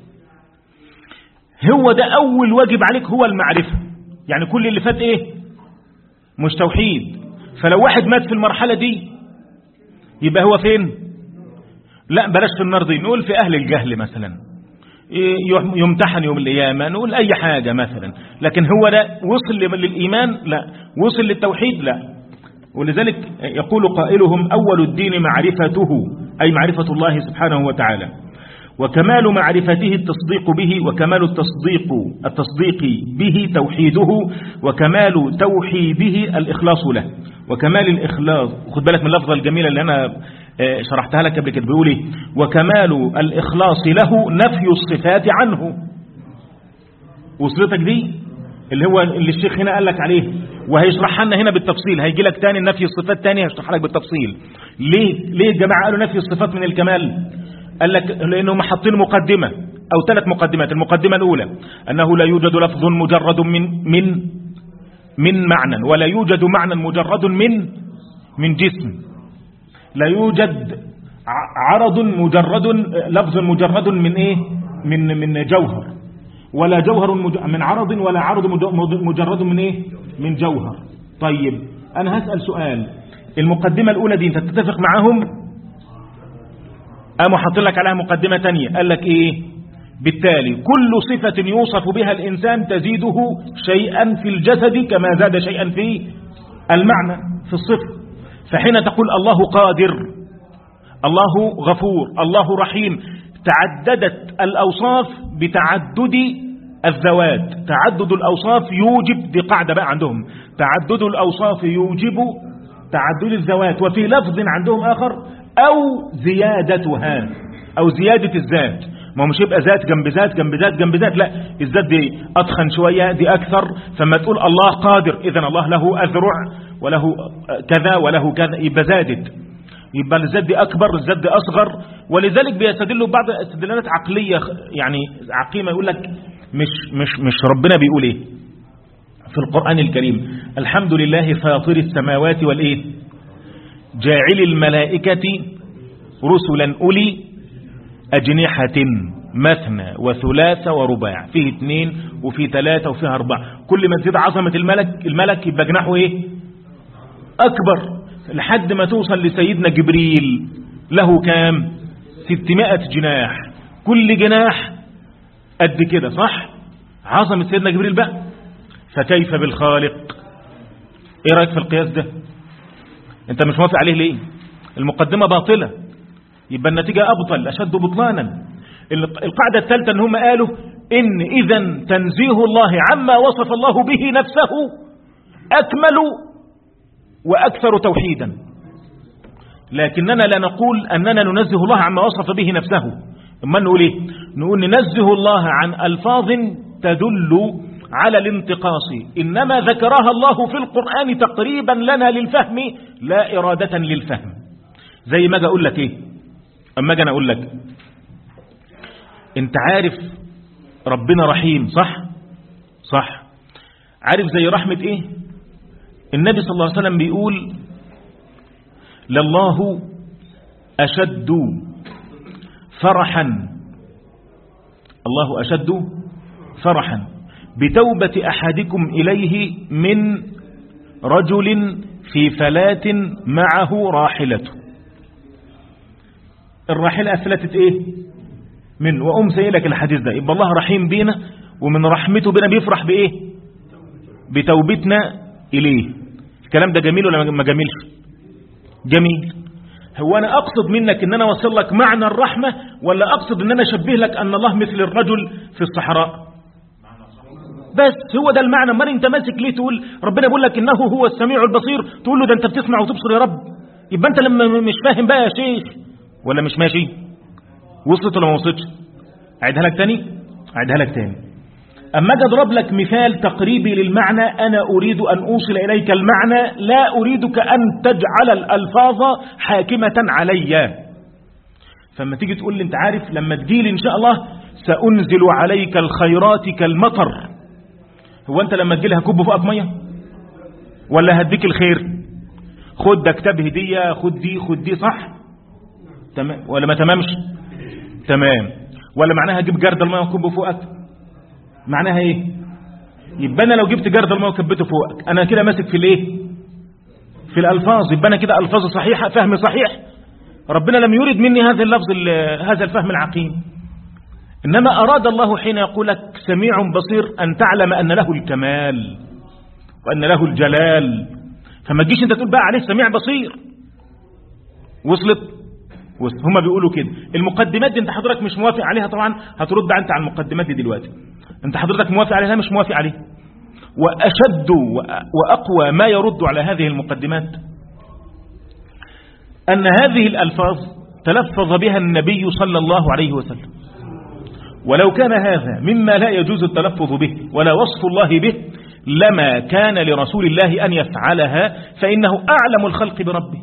هو ده أول واجب عليك، هو المعرفة. يعني كل اللي فات إيه؟ مش توحيد. فلو واحد مات في المرحلة دي يبقى هو فين؟ لا بلاش في النار دي، نقول في أهل الجهل مثلا، يمتحن يوم القيامة، نقول أي حاجة مثلا. لكن هو ده وصل للإيمان؟ لا. وصل للتوحيد؟ لا. ولذلك يقول قائلهم أول الدين معرفته، أي معرفة الله سبحانه وتعالى، وكمال معرفته التصديق به، وكمال التصديق التصديق به توحيده، وكمال توحيده الإخلاص له، وكمال الإخلاص. خد بالك من اللفظة الجميلة اللي أنا شرحتها لك قبل كده، بيقول ايه؟ وكمال الإخلاص له نفي الصفات عنه. وصلتك دي اللي هو اللي الشيخ هنا قال لك عليه، وهيشرحها لنا هنا بالتفصيل، هيجي لك تاني نفي الصفات تاني هيشرح لك بالتفصيل. ليه ليه الجماعة قالوا نفي الصفات من الكمال؟ قال لك لأنهم حاطين مقدمة أو ثلاث مقدمات. المقدمة الأولى أنه لا يوجد لفظ مجرد من من من معنى، ولا يوجد معنى مجرد من من جسم، لا يوجد عرض مجرد لفظ مجرد من ايه من من جوهر، ولا جوهر من عرض، ولا عرض مجرد من ايه من جوهر. طيب انا هسأل سؤال، المقدمة الاولى دي انت تتفق معاهم؟ قاموا حاطين لك عليها مقدمة تانية، قال لك ايه؟ بالتالي كل صفة يوصف بها الانسان تزيده شيئا في الجسد كما زاد شيئا في المعنى في الصفة. فحين تقول الله قادر، الله غفور، الله رحيم، تعددت الأوصاف بتعدد الذوات. تعدد الأوصاف يوجب، دي قاعدة بقى عندهم، تعدد الأوصاف يوجب تعدد الذوات. وفي لفظ عندهم آخر أو زيادتها، أو زيادة الذات. ما هو مش يبقى ذات جنب ذات جنب ذات جنب ذات، لا، الذات دي أضخن شوية، دي أكثر. فما تقول الله قادر، إذن الله له أذرع وله كذا وله كذا، يبقى زادت، يبقى الذات دي أكبر، الذات دي أصغر. ولذلك بيستدلوا بعض استدلالات عقلية يعني عقيمة، يقول لك مش مش مش ربنا بيقول إيه في القرآن الكريم؟ الحمد لله فاطر السماوات والإيه، جاعل الملائكة رسلا أولي أجنحة مثنى وثلاثة ورباع، فيه اثنين وفيه ثلاثة وفيه أربعة. كل ما تزيد عظمة الملك الملك يبقى جناحه إيه؟ أكبر، لحد ما توصل لسيدنا جبريل له كام؟ ستمائة جناح، كل جناح قد كده، صح؟ عظمة سيدنا جبريل بقى. فكيف بالخالق؟ ايه رأيك في القياس ده؟ انت مش موافق عليه ليه؟ المقدمة باطلة، يبقى النتيجة أبطل، أشد بطلانا. القاعدة الثالثة ان هم قالوا ان اذا تنزيه الله عما وصف الله به نفسه أكمل وأكثر توحيدا، لكننا لا نقول أننا ننزه الله عما وصف به نفسه. اما نقول ايه؟ نقول ننزه الله عن ألفاظ تدل على الانتقاص، إنما ذكرها الله في القرآن تقريبا لنا للفهم لا إرادة للفهم. زي ما اجي اقول لك ايه، اما اجي اقول لك انت عارف ربنا رحيم، صح صح، عارف زي رحمة ايه؟ النبي صلى الله عليه وسلم بيقول لله أشد فرحا، الله أشد فرحا بتوبة أحدكم إليه من رجل في فلاة معه راحلته. الراحلة أفلتت إيه؟ من وأم سيلك الحديث ده. يبقى الله رحيم بينا، ومن رحمته بنا بيفرح بإيه؟ بتوبتنا إليه. الكلام ده جميل ولا ما جميلش؟ جميل. هو أنا أقصد منك أن أنا أوصل لك معنى الرحمة، ولا أقصد أن أنا أشبه لك أن الله مثل الرجل في الصحراء؟ بس هو ده المعنى. ما أنت ماسك ليه تقول ربنا بيقول لك إنه هو السميع البصير، تقول له ده أنت بتسمع وتبصر يا رب؟ يبقى أنت لما مش فاهم بقى يا شيخ، ولا مش ماشي؟ وصلت ولا ما وصلتش؟ أعيدها لك تاني أعيدها لك تاني أما أجي أضرب لك مثال تقريبي للمعنى، أنا أريد أن أوصل إليك المعنى، لا أريدك أن تجعل الألفاظ حاكمة علي. فلما تيجي تقول لي أنت عارف لما تجيلي إن شاء الله سأنزل عليك الخيرات كالمطر، هو أنت لما تجيلي هكب فوقك مية ولا هديك الخير؟ خد ده كتاب هدية، خد دي خد دي، صح؟ تمام ولا ما تمامش؟ تمام. ولا معناها جيب جرد المية وكب فوقك؟ معناها ايه؟ يبقى انا لو جبت جرد الماء وكبته فوقك انا كده ماسك في الايه؟ في الالفاظ. يبقى انا كده الفاظ صحيحه، فهم صحيح. ربنا لم يرد مني هذا اللفظ هذا الفهم العقيم، انما اراد الله حين يقول لك سميع بصير ان تعلم ان له الكمال وان له الجلال. فما تجيش انت تقول بقى عليه سميع بصير. وصلت؟ هم بيقولوا كده. المقدمات دي انت حضرتك مش موافق عليها طبعا، هترد بقى انت على المقدمات دي دلوقتي. انت حضرتك موافق عليها مش موافق عليها. وأشد وأقوى ما يرد على هذه المقدمات أن هذه الألفاظ تلفظ بها النبي صلى الله عليه وسلم، ولو كان هذا مما لا يجوز التلفظ به ولا وصف الله به لما كان لرسول الله أن يفعلها، فإنه أعلم الخلق بربه.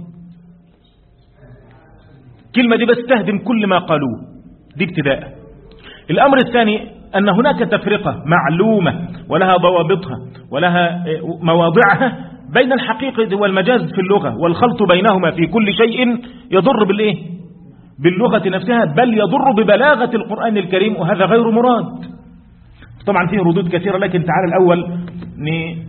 كلمة دي بس تهدم كل ما قالوه، دي ابتداء. الأمر الثاني أن هناك تفرقة معلومة ولها ضوابطها ولها مواضعها بين الحقيقة والمجاز في اللغة، والخلط بينهما في كل شيء يضر بالإيه؟ باللغة نفسها، بل يضر ببلاغة القرآن الكريم، وهذا غير مراد. طبعا فيه ردود كثيرة، لكن تعال الأول ن...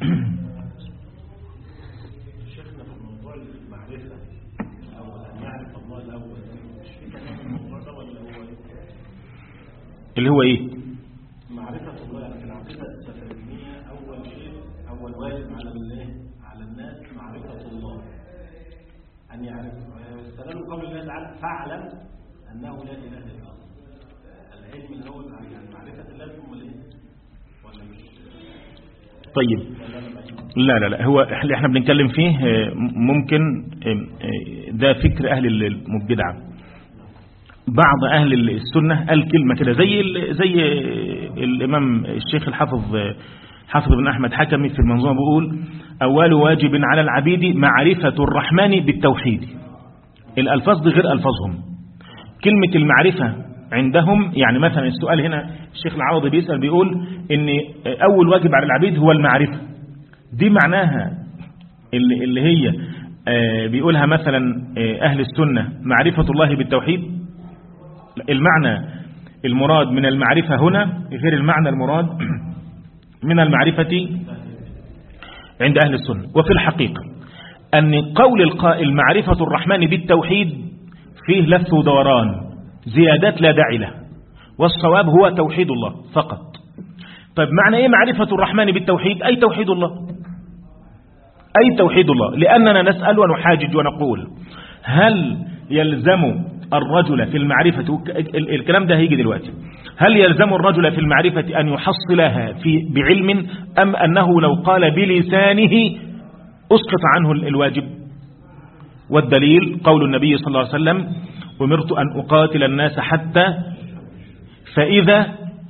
شيخنا في موضوع المعرفة أو أن يعرف الله الأول، مش في كلام الموضوع ده ولا هو اللي هو إيه؟ معرفة الله في العقيدة السفرية. أول شيء أول واجب على الله على الناس معرفة الله، أن يعرف. استدل قول الله تعالى فاعلم أنه لا إله إلا الله. العلم اللي هو يعني معرفة الله ثم الإيه؟ ولا مش؟ طيب لا لا لا، هو اللي احنا بنتكلم فيه ممكن ده فكر أهل المبتدعة. بعض أهل السنة قال كلمة كده زي زي الإمام الشيخ الحافظ حافظ بن أحمد حكمي في المنظومة، بيقول أول واجب على العبيد معرفة الرحمن بالتوحيد. الألفاظ دي غير ألفاظهم. كلمة المعرفة عندهم يعني مثلا السؤال هنا الشيخ العوضي بيسأل بيقول إن أول واجب على العبيد هو المعرفة، دي معناها اللي, اللي هي بيقولها مثلا أهل السنة معرفة الله بالتوحيد. المعنى المراد من المعرفة هنا غير المعنى المراد من المعرفة عند أهل السنة. وفي الحقيقة أن قول القائل معرفة الرحمن بالتوحيد فيه لف ودوران، زيادات لا داعي له، والصواب هو توحيد الله فقط. طيب معنى إيه معرفة الرحمن بالتوحيد؟ أي توحيد الله، أي توحيد الله. لأننا نسأل ونحاجج ونقول هل يلزم الرجل في المعرفة، الكلام ده هيجي دلوقتي، هل يلزم الرجل في المعرفة أن يحصلها في بعلم، أم أنه لو قال بلسانه أسقط عنه الواجب؟ والدليل قول النبي صلى الله عليه وسلم أمرت أن أقاتل الناس حتى فإذا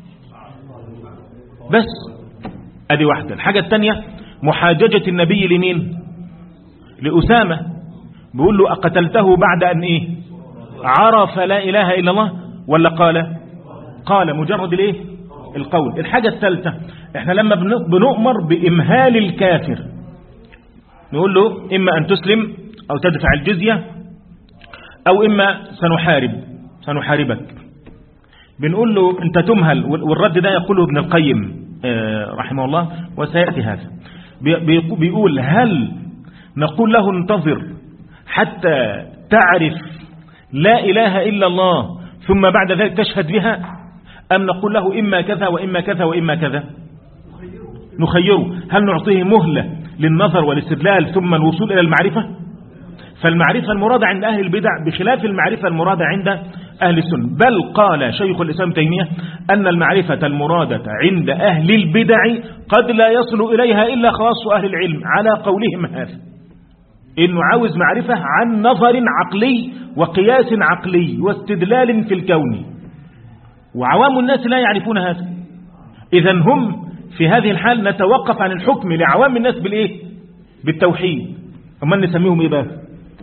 بس. أدي واحدة. الحاجة الثانية محاججة النبي لمين؟ لأسامة، بيقول له أقتلته بعد أن إيه؟ عرف لا إله إلا الله، ولا قال قال مجرد الإيه؟ القول. الحاجة الثالثة إحنا لما بنؤمر بإمهال الكافر نقول له إما أن تسلم أو تدفع الجزية أو إما سنحارب سنحاربك، بنقول له أنت تمهل. والرد ده يقوله ابن القيم رحمه الله وسيأتي هذا. بيقول هل نقول له انتظر حتى تعرف لا إله إلا الله ثم بعد ذلك تشهد بها، أم نقول له إما كذا وإما كذا وإما كذا؟ نخيره. هل نعطيه مهلة للنظر والاستدلال ثم الوصول إلى المعرفة؟ فالمعرفة المرادة عند أهل البدع بخلاف المعرفة المرادة عند أهل السنة. بل قال شيخ الإسلام تيمية أن المعرفة المرادة عند أهل البدع قد لا يصل إليها إلا خواص أهل العلم على قولهم هذا، إنه عاوز معرفة عن نظر عقلي وقياس عقلي واستدلال في الكون، وعوام الناس لا يعرفون هذا. إذن هم في هذه الحال نتوقف عن الحكم لعوام الناس بالإيه؟ بالتوحيد. أما نسميهم إيه بقى؟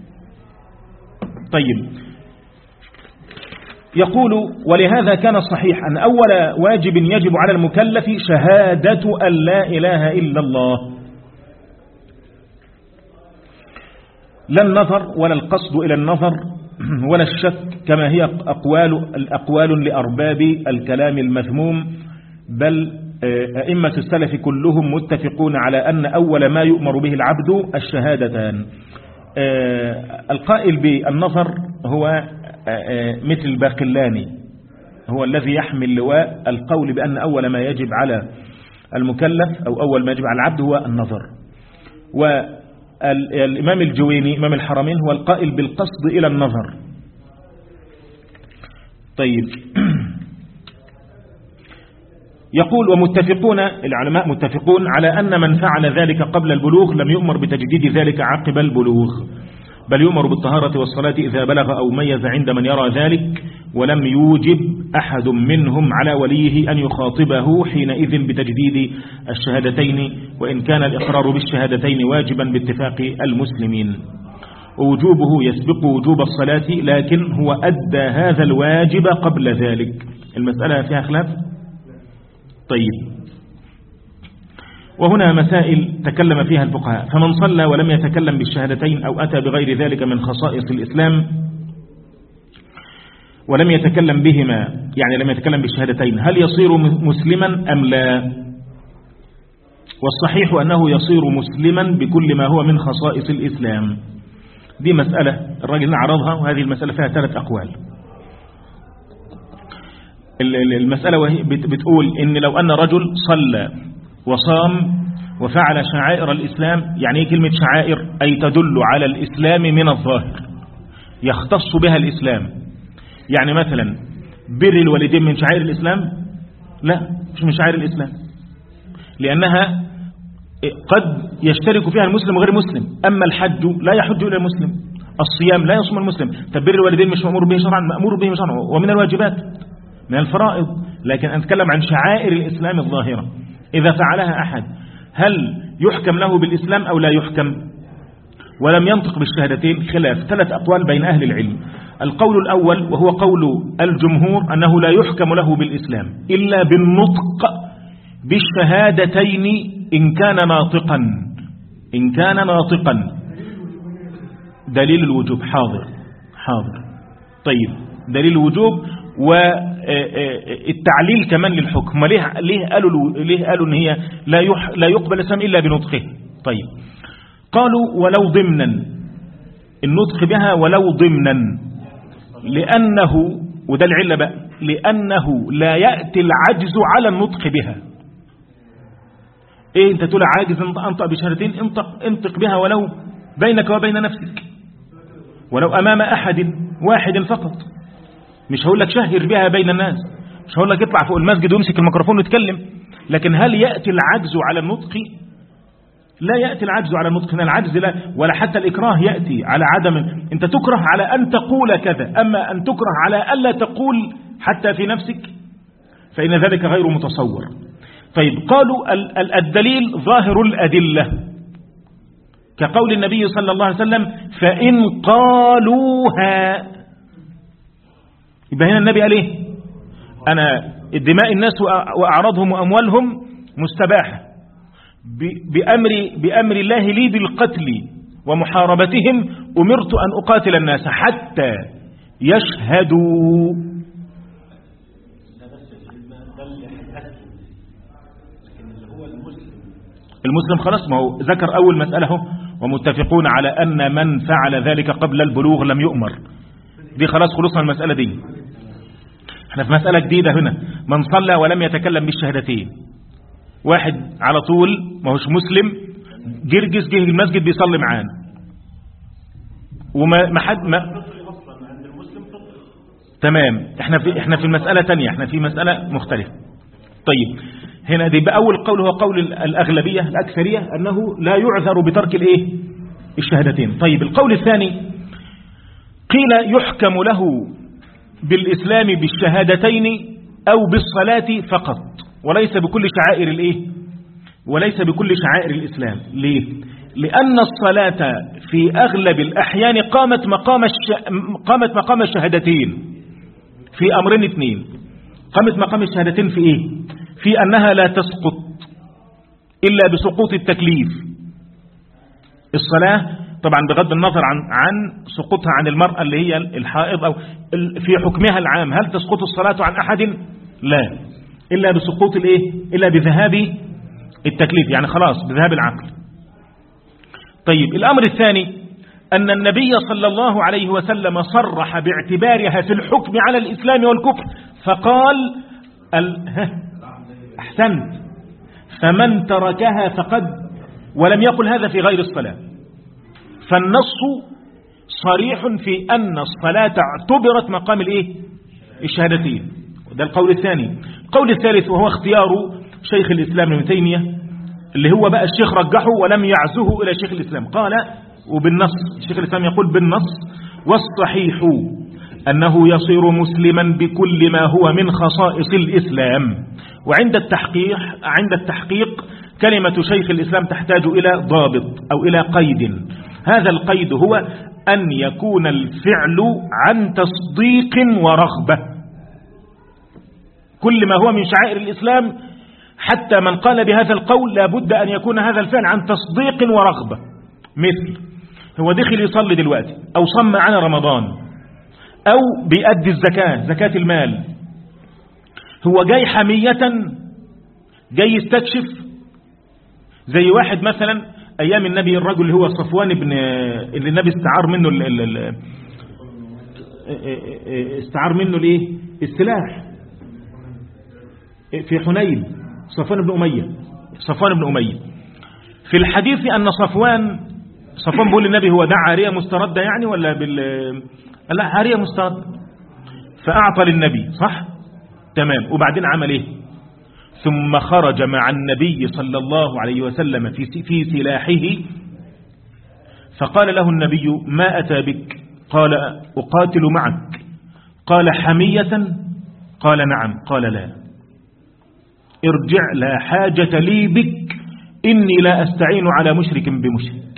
طيب يقول ولهذا كان الصحيح أن أول واجب يجب على المكلف شهادة أن لا إله إلا الله، لا النظر ولا القصد إلى النظر ولا الشك كما هي أقوال الأقوال لأرباب الكلام المذموم. بل أئمة السلف كلهم متفقون على أن أول ما يؤمر به العبد الشهادتان. القائل بالنظر هو مثل الباقلاني، هو الذي يحمل لواء القول بأن أول ما يجب على المكلف أو أول ما يجب على العبد هو النظر. الإمام الجويني إمام الحرمين هو القائل بالقصد إلى النظر. طيب يقول ومتفقون العلماء متفقون على أن من فعل ذلك قبل البلوغ لم يؤمر بتجديد ذلك عقب البلوغ، بل يؤمر بالطهارة والصلاة إذا بلغ أو ميز عند من يرى ذلك، ولم يوجب أحد منهم على وليه أن يخاطبه حينئذ بتجديد الشهادتين، وإن كان الإقرار بالشهادتين واجبا باتفاق المسلمين، ووجوبه يسبق وجوب الصلاة، لكن هو أدى هذا الواجب قبل ذلك. المسألة فيها خلاف. طيب وهنا مسائل تكلم فيها الفقهاء. فمن صلى ولم يتكلم بالشهادتين أو أتى بغير ذلك من خصائص الإسلام ولم يتكلم بهما، يعني لم يتكلم بالشهادتين، هل يصير مسلما أم لا؟ والصحيح أنه يصير مسلما بكل ما هو من خصائص الإسلام. دي مسألة الراجل عرضها، وهذه المسألة فيها ثلاث أقوال. المسألة بتقول إن لو أن رجل صلى وصام وفعل شعائر الإسلام، يعني ايه كلمة شعائر؟ أي تدل على الإسلام من الظاهر، يختص بها الإسلام. يعني مثلا بر الوالدين من شعائر الإسلام؟ لا، مش من شعائر الإسلام، لأنها قد يشترك فيها المسلم وغير المسلم. أما الحج لا يحج إلى المسلم، الصيام لا يصوم المسلم، فبر الوالدين مش مأمور به شرعا، مأمور به شرعا ومن الواجبات من الفرائض. لكن أتكلم عن شعائر الإسلام الظاهرة، إذا فعلها أحد هل يحكم له بالإسلام أو لا يحكم؟ ولم ينطق بالشهادتين خلاف، ثلاث أقوال بين أهل العلم. القول الأول وهو قول الجمهور أنه لا يحكم له بالإسلام إلا بالنطق بالشهادتين إن كان ناطقا، إن كان ناطقا. دليل الوجوب حاضر حاضر. طيب دليل الوجوب والتعليل كمان للحكم. ليه ليه قالوا ليه قالوا ان هي لا يح لا يقبل الاسلام الا بنطقه؟ طيب قالوا ولو ضمنا، النطق بها ولو ضمنا، لانه وده العله بقى، لانه لا ياتي العجز على النطق بها. ايه انت تقول عاجز انطق بشهادتين؟ انطق انطق بها ولو بينك وبين نفسك، ولو امام احد واحد فقط. مش هقول لك شهر بها بين الناس، مش هقول لك اطلع فوق المسجد وامسك الميكروفون واتكلم. لكن هل يأتي العجز على النطق؟ لا يأتي العجز على النطق، العجز لا، ولا حتى الإكراه يأتي على عدم. انت تكره على أن تقول كذا، أما أن تكره على ألا تقول حتى في نفسك فإن ذلك غير متصور. طيب قالوا الدليل ظاهر الأدلة، كقول النبي صلى الله عليه وسلم فإن قالوها. يبقى هنا النبي قال ايه؟ أنا دماء الناس وأعراضهم وأموالهم مستباحة بأمر, بأمر الله لي بالقتل ومحاربتهم، أمرت أن أقاتل الناس حتى يشهدوا. المسلم خلاص، ما هو ذكر أول مسألة ومتفقون على أن من فعل ذلك قبل البلوغ لم يؤمر. دي خلاص خلصنا المسألة دي. احنا في مسألة جديدة هنا، من صلى ولم يتكلم بالشهادتين. واحد على طول ما هوش مسلم جرجس جه المسجد بيصلي معانا وما ما حد ما تمام. احنا في احنا في المسألة تانية، احنا في مسألة مختلفة. طيب هنا دي بأول قول هو قول الأغلبية الأكثرية أنه لا يعذر بترك الايه الشهادتين. طيب القول الثاني قيل يحكم له بالإسلام بالشهادتين أو بالصلاة فقط، وليس بكل شعائر الايه وليس بكل شعائر الإسلام. ليه؟ لأن الصلاة في أغلب الأحيان قامت مقام الش... قامت مقام الشهادتين في أمرين اثنين. قامت مقام الشهادتين في إيه؟ في أنها لا تسقط إلا بسقوط التكليف. الصلاة طبعا بغض النظر عن عن سقوطها عن المرأة اللي هي الحائض أو في حكمها العام، هل تسقط الصلاة عن أحد؟ لا، إلا بسقوط الإيه؟ إلا بذهاب التكليف، يعني خلاص بذهاب العقل. طيب الأمر الثاني أن النبي صلى الله عليه وسلم صرح باعتبارها في الحكم على الإسلام والكفر، فقال ال... أحسنت، فمن تركها فقد، ولم يقل هذا في غير الصلاة، فالنص صريح في أن الصلاة اعتبرت مقام الايه الشهادتين. ده القول الثاني. القول الثالث وهو اختيار شيخ الإسلام ابن تيمية، اللي هو بقى الشيخ رجحه ولم يعزه إلى شيخ الإسلام، قال وبالنص الشيخ الإسلام يقول بالنص: والصحيح أنه يصير مسلما بكل ما هو من خصائص الإسلام. وعند التحقيق عند التحقيق كلمة شيخ الإسلام تحتاج إلى ضابط أو إلى قيد. هذا القيد هو أن يكون الفعل عن تصديق ورغبة. كل ما هو من شعائر الإسلام حتى من قال بهذا القول لابد أن يكون هذا الفعل عن تصديق ورغبة. مثل هو دخل يصلي دلوقتي، أو صم عن رمضان، أو بيأدي الزكاة زكاة المال. هو جاي حمية، جاي يستكشف، زي واحد مثلا أيام النبي الرجل اللي هو صفوان بن اللي النبي استعار منه ال ال ال استعار منه الايه السلاح في حنين، صفوان بن أمية صفوان بن أمية في الحديث أن صفوان صفوان بيقول للنبي هو ده عارية مستردة يعني ولا بال لا عارية مستردة، فأعطى للنبي صح تمام. وبعدين عمل ايه؟ ثم خرج مع النبي صلى الله عليه وسلم في في سلاحه، فقال له النبي: ما أتى بك؟ قال: أقاتل معك. قال: حمية؟ قال: نعم. قال: لا، ارجع، لا حاجة لي بك، إني لا أستعين على مشرك بمشرك.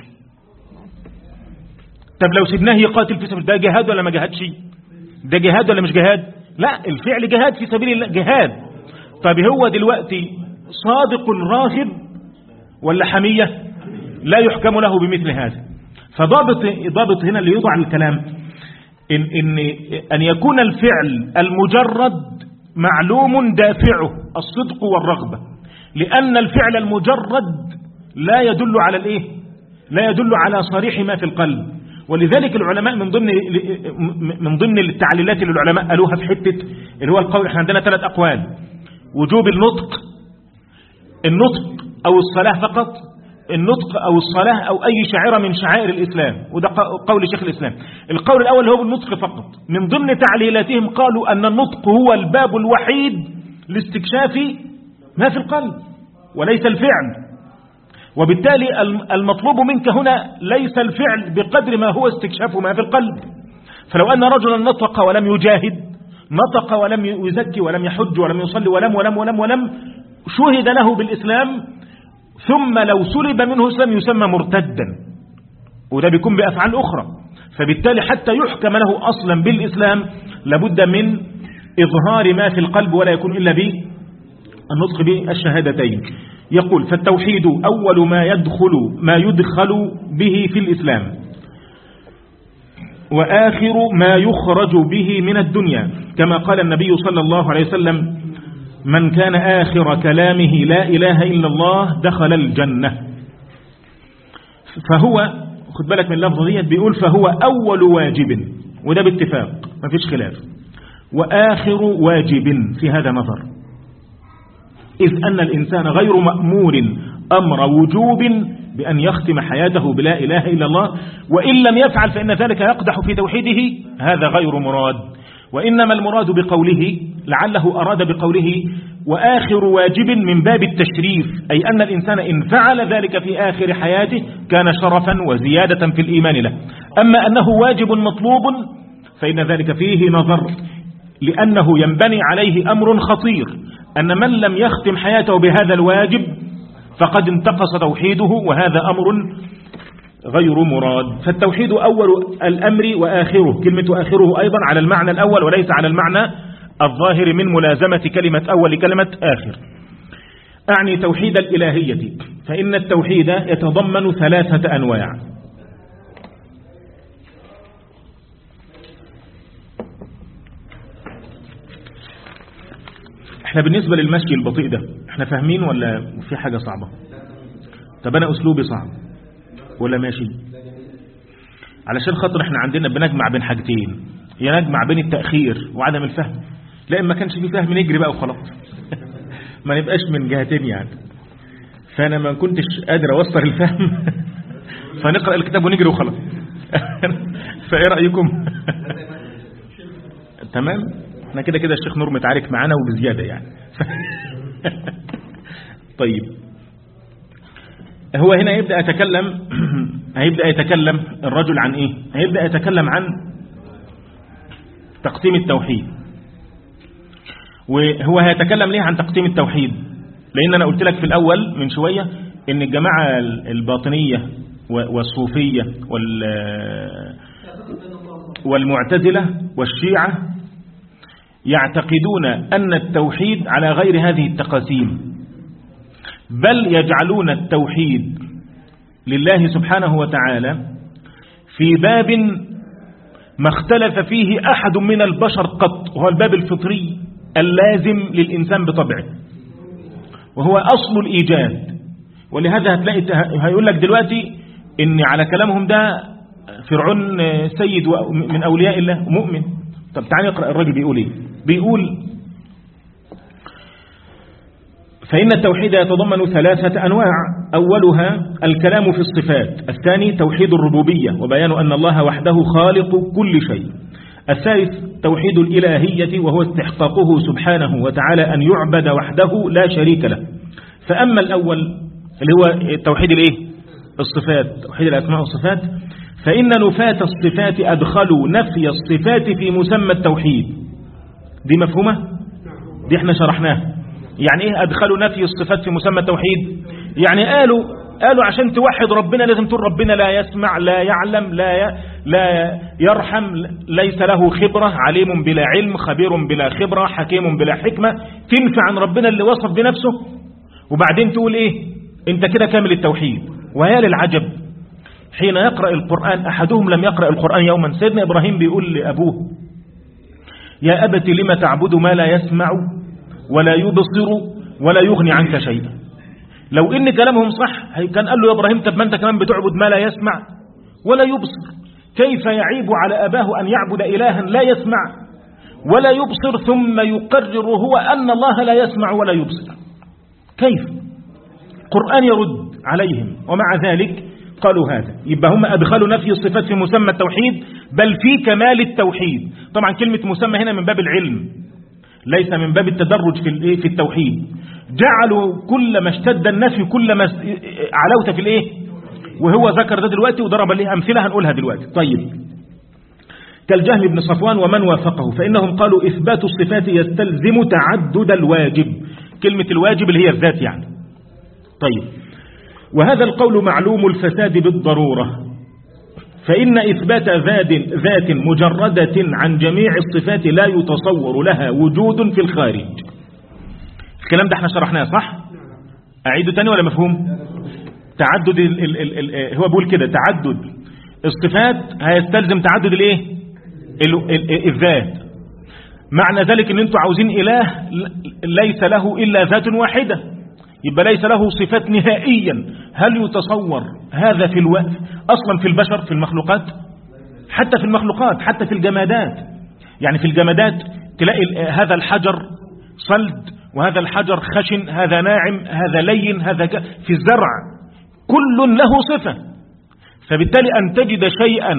طب لو سيبناه يقاتل في سبيل، ده جهاد ولا ما جهادش؟ ده جهاد ولا مش جهاد؟ لا، الفعل جهاد في سبيل الله، جهاد. طب هو دلوقتي صادق راغب ولا حمية؟ لا يحكم له بمثل هذا. فضابط ضابط هنا اللي يوضع الكلام إن, إن, أن يكون الفعل المجرد معلوم دافعه الصدق والرغبة، لأن الفعل المجرد لا يدل على الإيه؟ لا يدل على صريح ما في القلب. ولذلك العلماء من ضمن من ضمن التعليلات اللي العلماء قالوها في حتة اللي هو القول، احنا عندنا ثلاث أقوال: وجوب النطق النطق أو الصلاة فقط، النطق أو الصلاة أو أي شعيرة من شعائر الإسلام، وده قول شيخ الإسلام. القول الأول هو بالنطق فقط. من ضمن تعليلاتهم قالوا أن النطق هو الباب الوحيد لاستكشاف ما في القلب وليس الفعل، وبالتالي المطلوب منك هنا ليس الفعل بقدر ما هو استكشاف ما في القلب. فلو أن رجلا نطق ولم يجاهد، نطق ولم يزكي ولم يحج ولم يصلي ولم ولم ولم ولم شهد له بالإسلام، ثم لو سلب منه اسلام يسمى مرتدا، وده بيكون بأفعال أخرى. فبالتالي حتى يحكم له أصلا بالإسلام لابد من إظهار ما في القلب، ولا يكون إلا بالنطق بالشهادتين. يقول: فالتوحيد أول ما يدخل ما يدخل به في الإسلام، وآخر ما يخرج به من الدنيا، كما قال النبي صلى الله عليه وسلم: من كان آخر كلامه لا إله إلا الله دخل الجنة. فهو خد بالك من اللفظ دي، بيقول فهو أول واجب، وده باتفاق ما فيش خلاف، وآخر واجب في هذا نظر، إذ أن الإنسان غير مأمور أمر وجوب بأن يختم حياته بلا إله إلا الله، وإن لم يفعل فإن ذلك يقدح في توحيده، هذا غير مراد. وإنما المراد بقوله لعله أراد بقوله وآخر واجب من باب التشريف، أي أن الإنسان إن فعل ذلك في آخر حياته كان شرفا وزيادة في الإيمان له. أما أنه واجب مطلوب فإن ذلك فيه نظر، لأنه ينبني عليه أمر خطير، أن من لم يختم حياته بهذا الواجب فقد انتقص توحيده، وهذا أمر غير مراد. فالتوحيد أول الأمر وآخره، كلمة آخره أيضا على المعنى الأول وليس على المعنى الظاهر من ملازمة كلمة أول لكلمة آخر. أعني توحيد الإلهية، فإن التوحيد يتضمن ثلاثة أنواع. احنا بالنسبة للمشي البطيء ده احنا فاهمين ولا في حاجة صعبة؟ طب أنا أسلوبي صعب ولا ماشي؟ علشان خاطر احنا عندنا بنجمع بين حاجتين، يا نجمع بين التأخير وعدم الفهم، لا ما كانش في فهم نجري بقى وخلاص ما نبقاش من جهتين يعني. فأنا ما كنتش قادر أوصل الفهم فنقرأ الكتاب ونجري وخلاص. فايه رأيكم؟ تمام. احنا كده كده الشيخ نور متعارك معانا وبزيادة يعني. طيب هو هنا يبدأ يتكلم هيبدأ يتكلم الرجل عن ايه؟ هيبدأ يتكلم عن تقسيم التوحيد. وهو هيتكلم ليه عن تقسيم التوحيد؟ لان انا قلت لك في الاول من شوية ان الجماعة الباطنية والصوفية والمعتزلة والشيعة يعتقدون أن التوحيد على غير هذه التقاسيم، بل يجعلون التوحيد لله سبحانه وتعالى في باب ما اختلف فيه أحد من البشر قط، وهو الباب الفطري اللازم للإنسان بطبعه، وهو أصل الإيجاد. ولهذا هتلاقي هيقول لك دلوقتي إن على كلامهم ده فرعون سيد من أولياء الله مؤمن. طب تعالى نقرأ الراجل بيقول إيه. بيقول فإن التوحيد يتضمن ثلاثة أنواع، أولها الكلام في الصفات، الثاني توحيد الربوبية وبيان أن الله وحده خالق كل شيء، الثالث توحيد الإلهية وهو استحقاقه سبحانه وتعالى أن يعبد وحده لا شريك له. فأما الأول اللي هو توحيد الإيه؟ الصفات، توحيد الأسماء والصفات، فإن نفاة الصفات أدخلوا نفي الصفات في مسمى التوحيد. دي مفهومة؟ دي احنا شرحناها. يعني ايه أدخلوا نفي الصفات في مسمى التوحيد؟ يعني قالوا قالوا عشان توحد ربنا لازم تقول ربنا لا يسمع، لا يعلم، لا ي... لا يرحم، ليس له خبرة، عليم بلا علم، خبير بلا خبرة، حكيم بلا حكمة. تنفع عن ربنا اللي وصف بنفسه وبعدين تقول ايه؟ انت كده كامل التوحيد. ويا للعجب حين يقرأ القرآن أحدهم لم يقرأ القرآن يوما. سيدنا إبراهيم بيقول لأبوه يا أبت لما تعبد ما لا يسمع ولا يبصر ولا يغني عنك شيئا. لو إن كلامهم صح كان قال له يا إبراهيم طب ما أنت كمان بتعبد ما لا يسمع ولا يبصر، كيف يعيب على أباه أن يعبد إلها لا يسمع ولا يبصر ثم يقرر هو أن الله لا يسمع ولا يبصر؟ كيف؟ القرآن يرد عليهم. ومع ذلك قالوا هذا. يبقى هم أدخلوا نفي الصفات في مسمى التوحيد بل في كمال التوحيد. طبعا كلمة مسمى هنا من باب العلم ليس من باب التدرج في في التوحيد. جعلوا كل ما اشتد النفي كل ما علوت في الايه، وهو ذكر ده دلوقتي وضرب له أمثلة هنقولها دلوقتي. طيب كالجهم بن صفوان ومن وافقه، فإنهم قالوا إثبات الصفات يستلزم تعدد الواجب. كلمة الواجب اللي هي الذات يعني. طيب وهذا القول معلوم الفساد بالضرورة، فإن إثبات ذات مجردة عن جميع الصفات لا يتصور لها وجود في الخارج. الكلام ده احنا شرحناه صح؟ أعيده تاني ولا مفهوم؟ تعدد ال ال ال ال هو بيقول كده تعدد الصفات هيستلزم تعدد الايه؟ الذات. معنى ذلك ان انتوا عاوزين إله ليس له إلا ذات واحدة، يبقى ليس له صفات نهائيا. هل يتصور هذا في الوقت أصلا في البشر في المخلوقات؟ حتى في المخلوقات، حتى في الجمادات. يعني في الجمادات تلاقي هذا الحجر صلد وهذا الحجر خشن، هذا ناعم، هذا لين، هذا ج... في الزرع كل له صفة. فبالتالي أن تجد شيئا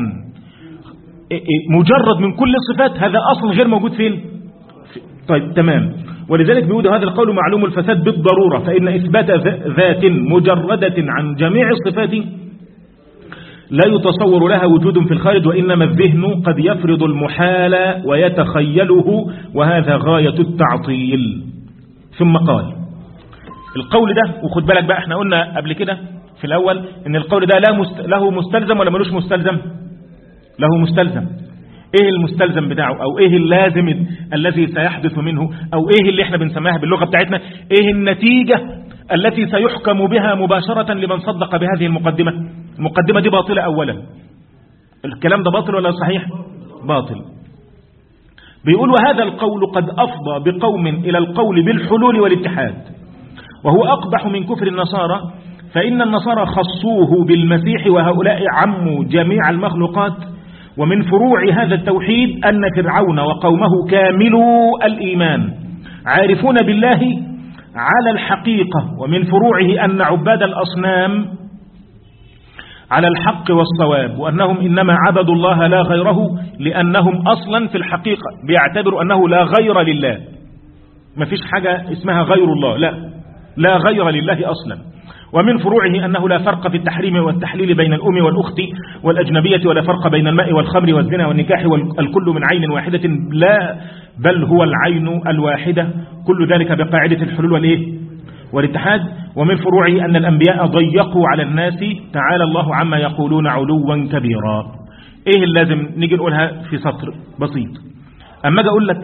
مجرد من كل الصفات هذا أصلا غير موجود فين؟ طيب تمام. ولذلك بيقول هذا القول معلوم الفساد بالضرورة، فإن إثبات ذات مجردة عن جميع الصفات لا يتصور لها وجود في الخارج، وإنما الذهن قد يفرض المحال ويتخيله، وهذا غاية التعطيل. ثم قال القول ده، وخد بالك بقى احنا قلنا قبل كده في الأول إن القول ده له مستلزم ولا ملوش مستلزم؟ له مستلزم. ايه المستلزم بتاعه او ايه اللازم الذي سيحدث منه او ايه اللي احنا بنسميها باللغة بتاعتنا ايه النتيجة التي سيحكم بها مباشرة لمن صدق بهذه المقدمة؟ المقدمة دي باطلة اولا. الكلام ده باطل ولا صحيح؟ باطل. بيقول وهذا القول قد افضى بقوم الى القول بالحلول والاتحاد، وهو اقبح من كفر النصارى، فان النصارى خصوه بالمسيح وهؤلاء عموا جميع المخلوقات. ومن فروع هذا التوحيد أن فرعون وقومه كاملوا الإيمان عارفون بالله على الحقيقة. ومن فروعه أن عباد الأصنام على الحق والصواب، وأنهم إنما عبدوا الله لا غيره، لأنهم أصلا في الحقيقة بيعتبروا أنه لا غير لله، ما فيش حاجة اسمها غير الله، لا لا غير لله أصلا. ومن فروعه أنه لا فرق في التحريم والتحليل بين الأم والأخت والأجنبية، ولا فرق بين الماء والخمر والزنا والنكاح، والكل من عين واحدة، لا بل هو العين الواحدة، كل ذلك بقاعدة الحلول والإيه والاتحاد. ومن فروعه أن الأنبياء ضيقوا على الناس، تعالى الله عما يقولون علوا كبيرا. إيه اللازم نيجي نقولها في سطر بسيط؟ أما أجي أقول لك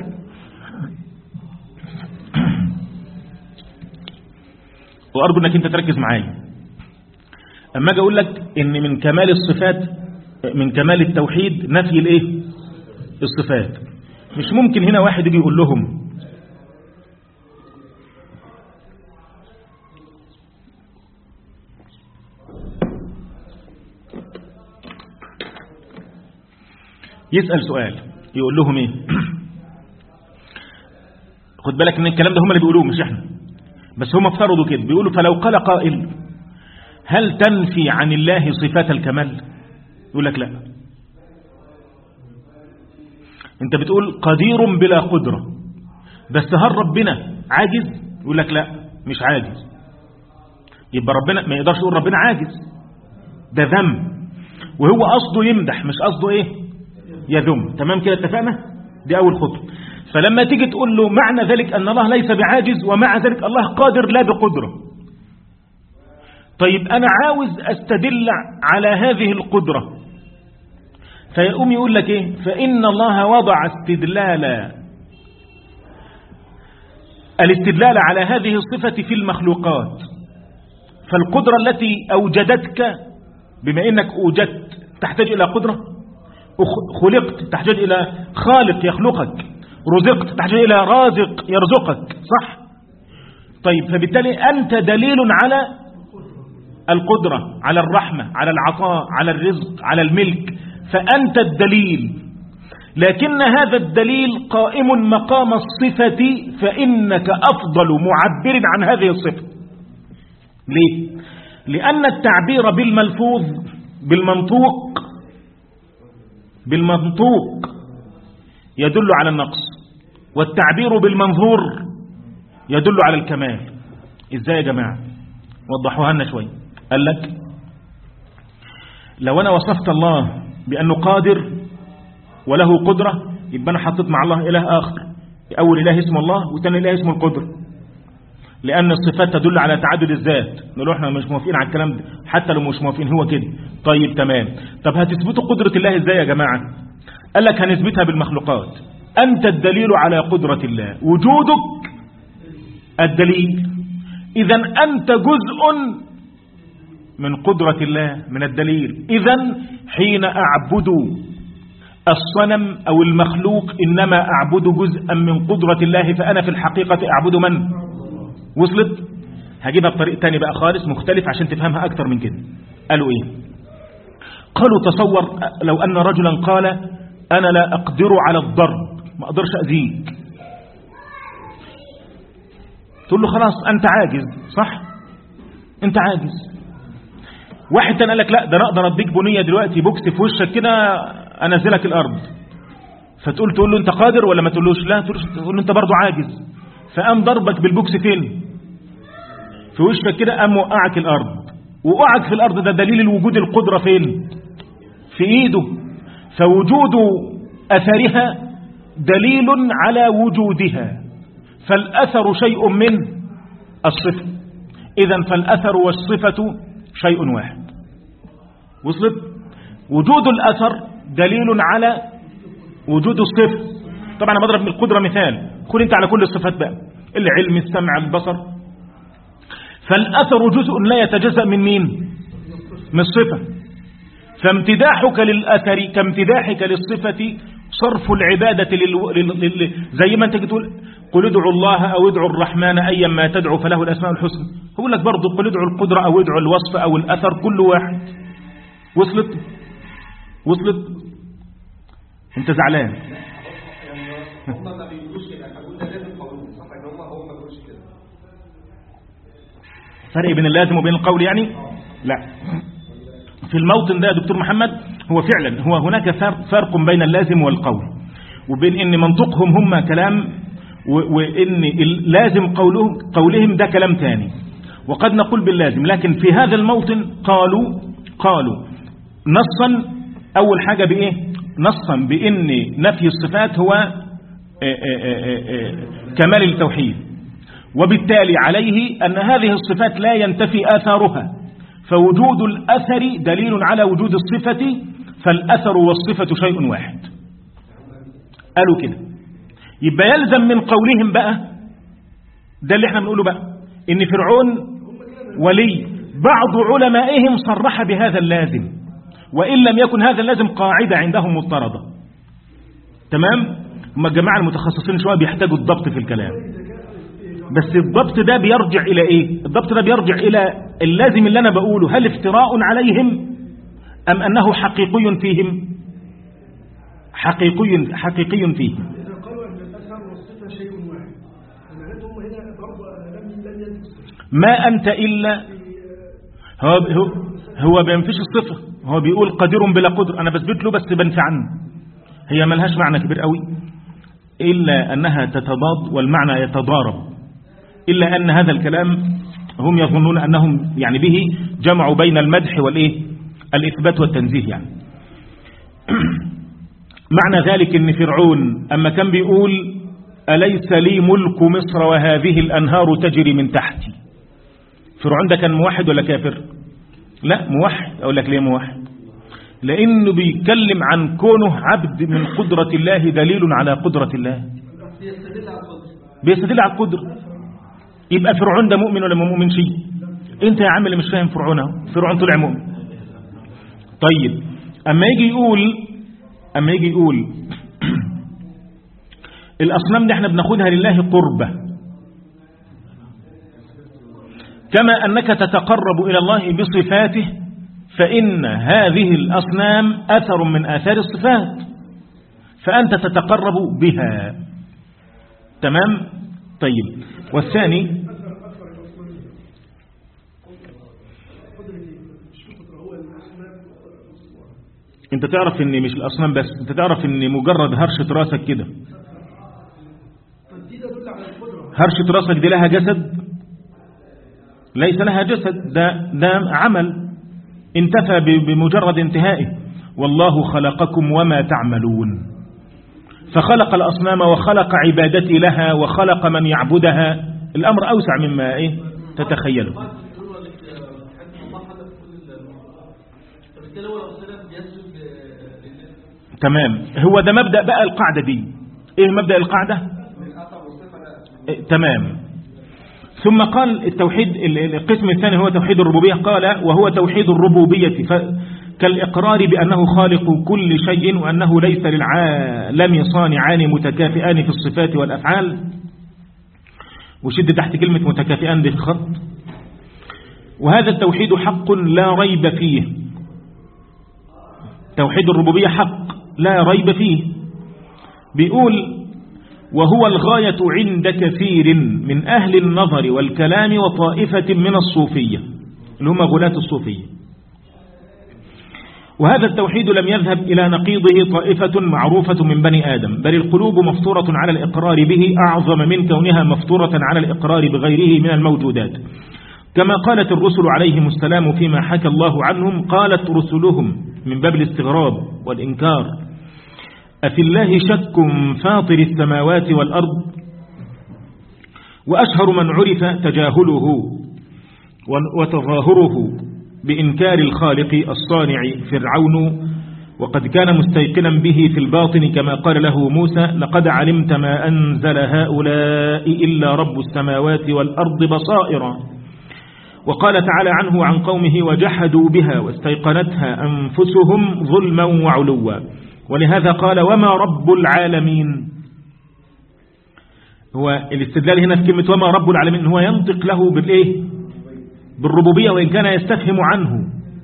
وأرجو أنك أنت تركز معايا، أما أجي أقول لك إن من كمال الصفات، من كمال التوحيد نفي الإيه الصفات. مش ممكن هنا واحد يجي يقول لهم يسأل سؤال يقول لهم ايه؟ خد بالك ان الكلام ده هم اللي بيقولوه مش احنا، بس هم افترضوا كده، بيقولوا فلو قال قائل هل تنفي عن الله صفات الكمال؟ يقول لك لا. انت بتقول قدير بلا قدرة، بس هل ربنا عاجز؟ يقول لك لا مش عاجز. يبقى ربنا ما يقدرش يقول ربنا عاجز، ده ذم، وهو قصده يمدح مش قصده ايه يذم. تمام كده اتفقنا؟ دي اول خطوة. فلما تيجي تقول له معنى ذلك ان الله ليس بعاجز، ومع ذلك الله قادر لا بقدرة. طيب انا عاوز استدل على هذه القدرة، فيقوم يقول لك ايه؟ فان الله وضع استدلال الاستدلال على هذه الصفة في المخلوقات، فالقدرة التي اوجدتك، بما انك اوجدت تحتاج الى قدرة، خلقت تحتاج إلى خالق يخلقك، رزقت تحتاج إلى رازق يرزقك، صح؟ طيب فبالتالي أنت دليل على القدرة، على الرحمة، على العطاء، على الرزق، على الملك، فأنت الدليل. لكن هذا الدليل قائم مقام الصفة، فإنك أفضل معبر عن هذه الصفة. ليه؟ لأن التعبير بالملفوظ بالمنطوق بالمنطوق يدل على النقص، والتعبير بالمنظور يدل على الكمال. ازاي يا جماعة؟ وضحوها لنا شوية. قال لك لو انا وصفت الله بانه قادر وله قدرة، يبقى انا حطيت مع الله اله اخر، اول اله اسمه الله وثاني اله اسمه القدرة، لان الصفات تدل على تعدد الذات. نقول احنا مش موافقين على الكلام ده، حتى لو مش موافقين هو كده. طيب تمام، طب هتثبتوا قدرة الله ازاي يا جماعة؟ قال لك هنثبتها بالمخلوقات. انت الدليل على قدرة الله، وجودك الدليل، اذا انت جزء من قدرة الله، من الدليل. اذا حين اعبد الصنم او المخلوق انما اعبد جزءا من قدرة الله، فانا في الحقيقة اعبد من؟ وصلت؟ هجيبها بطريق تاني بقى خالص مختلف عشان تفهمها اكتر من كده. قالوا ايه؟ قالوا تصور لو ان رجلا قال انا لا اقدر على الضرب، ما اقدرش اذيك. تقول له خلاص انت عاجز، صح؟ انت عاجز. واحد تاني قال لك لا، ده انا اقدر اديك بنيه دلوقتي بوكس في وشك كده انزلك الارض. فتقول تقول له انت قادر ولا ما تقولوش؟ لا، تقول له انت برضه عاجز. فقام ضربك بالبوكس فين؟ في وشك كده، قام وقعك الارض. وقعك في الارض ده دليل الوجود، القدرة فين؟ في ايده. فوجود اثرها دليل على وجودها، فالاثر شيء من الصفة. اذا فالاثر والصفة شيء واحد. وصلت؟ وجود الاثر دليل على وجود الصفة. طبعا انا بضرب من القدرة مثال، خد انت على كل الصفات بقى، العلم، السمع، البصر. فالاثر جزء لا يتجزأ من مين؟ من الصفة. فامتداحك للاثر كامتداحك للصفة، صرف العبادة لل... لل... زي ما انت تقول قل ادعوا الله او ادعوا الرحمن ايا ما تدعو فله الاسماء الحسنى. هقول لك برضه قل ادعوا القدرة او ادعوا الوصف او الاثر، كل واحد. وصلت؟ وصلت؟ انت زعلان؟ هم ما بيقولوش كده، فقول ده لازم قولهم، صح؟ ان هم هو ما بيقولوش كده. فرق بين اللازم وبين القول يعني؟ لا. في الموطن ده يا دكتور محمد هو فعلا هو هناك فرق بين اللازم والقول، وبين ان منطقهم هم كلام وان اللازم قولهم قولهم ده كلام تاني، وقد نقول باللازم. لكن في هذا الموطن قالوا قالوا نصا أول حاجة بإيه؟ نصا بإن نفي الصفات هو كمال التوحيد، وبالتالي عليه أن هذه الصفات لا ينتفي آثارها، فوجود الأثر دليل على وجود الصفة، فالأثر والصفة شيء واحد. قالوا كده، يبقى يلزم من قولهم بقى ده اللي احنا بنقوله بقى إن فرعون ولي، بعض علمائهم صرح بهذا اللازم، وإن لم يكن هذا اللازم قاعدة عندهم مضطردة. تمام؟ هم الجماعة المتخصصين شوية بيحتاجوا الضبط في الكلام، بس الضبط ده بيرجع إلى إيه؟ الضبط ده بيرجع إلى اللازم اللي أنا بقوله هل افتراء عليهم أم أنه حقيقي فيهم؟ حقيقي حقيقي فيهم. إذا قالوا أن الأثر والصفة شيء واحد، معناتهم هنا برضه لم لم يدرسوا. ما أنت إلا هو هو هو بينفيش الصفة، هو بيقول قدير بلا قدر، أنا بثبت له بس بنفي عنه، هي ملهاش معنى كبير قوي إلا أنها تتضاد والمعنى يتضارب، إلا أن هذا الكلام هم يظنون أنهم يعني به جمعوا بين المدح والإيه الإثبات والتنزيه يعني. معنى ذلك أن فرعون أما كان بيقول أليس لي ملك مصر وهذه الأنهار تجري من تحتي، فرعون ده كان موحد ولا كافر؟ لا موحد. أقول لك ليه موحد؟ لأنه بيتكلم عن كونه عبد من قدرة الله، دليل على قدرة الله، بيستدل على القدرة. يبقى فرعون ده مؤمن ولا مؤمن شيء؟ انت يا عم اللي مش فاهم فرعون اهو، فرعون طلع مؤمن. طيب اما يجي يقول اما يجي يقول الاصنام دي احنا بناخدها لله قربة، كما انك تتقرب الى الله بصفاته، فان هذه الاصنام اثر من اثار الصفات، فانت تتقرب بها. تمام؟ طيب والثاني انت تعرف ان مش الاصنام بس، انت تعرف ان مجرد هرشة راسك كده، هرشة راسك دي لها جسد؟ ليس لها جسد، ده, ده عمل انتفى بمجرد انتهائه. والله خلقكم وما تعملون، فخلق الأصنام وخلق عبادتي لها وخلق من يعبدها. الأمر أوسع مما إيه تتخيله. تمام، هو ده مبدأ بقى القاعدة دي. إيه مبدأ القاعدة؟ إيه تمام. ثم قال التوحيد القسم الثاني هو توحيد الربوبية، قال وهو توحيد الربوبية كالإقرار بأنه خالق كل شيء، وأنه ليس للعالم صانعان متكافئان في الصفات والأفعال. وشد تحت كلمة متكافئان دي في خط. وهذا التوحيد حق لا ريب فيه، توحيد الربوبية حق لا ريب فيه. بيقول وهو الغاية عند كثير من أهل النظر والكلام وطائفة من الصوفية اللي هم غلاة الصوفية. وهذا التوحيد لم يذهب إلى نقيضه طائفة معروفة من بني آدم، بل القلوب مفطورة على الإقرار به أعظم من كونها مفطورة على الإقرار بغيره من الموجودات. كما قالت الرسل عليهم السلام فيما حكى الله عنهم، قالت رسلهم من باب الاستغراب والإنكار أفي الله شك فاطر السماوات والأرض. وأشهر من عرف تجاهله وتظاهره بإنكار الخالق الصانع فرعون، وقد كان مستيقنا به في الباطن كما قال له موسى لقد علمت ما أنزل هؤلاء إلا رب السماوات والأرض بصائرا. وقال تعالى عنه عن قومه وجحدوا بها واستيقنتها أنفسهم ظلما وعلوا. ولهذا قال وما رب العالمين. هو الاستدلال هنا في كلمة وما رب العالمين هو ينطق له بالإيه؟ بالربوبية، وإن كان يستفهم عنه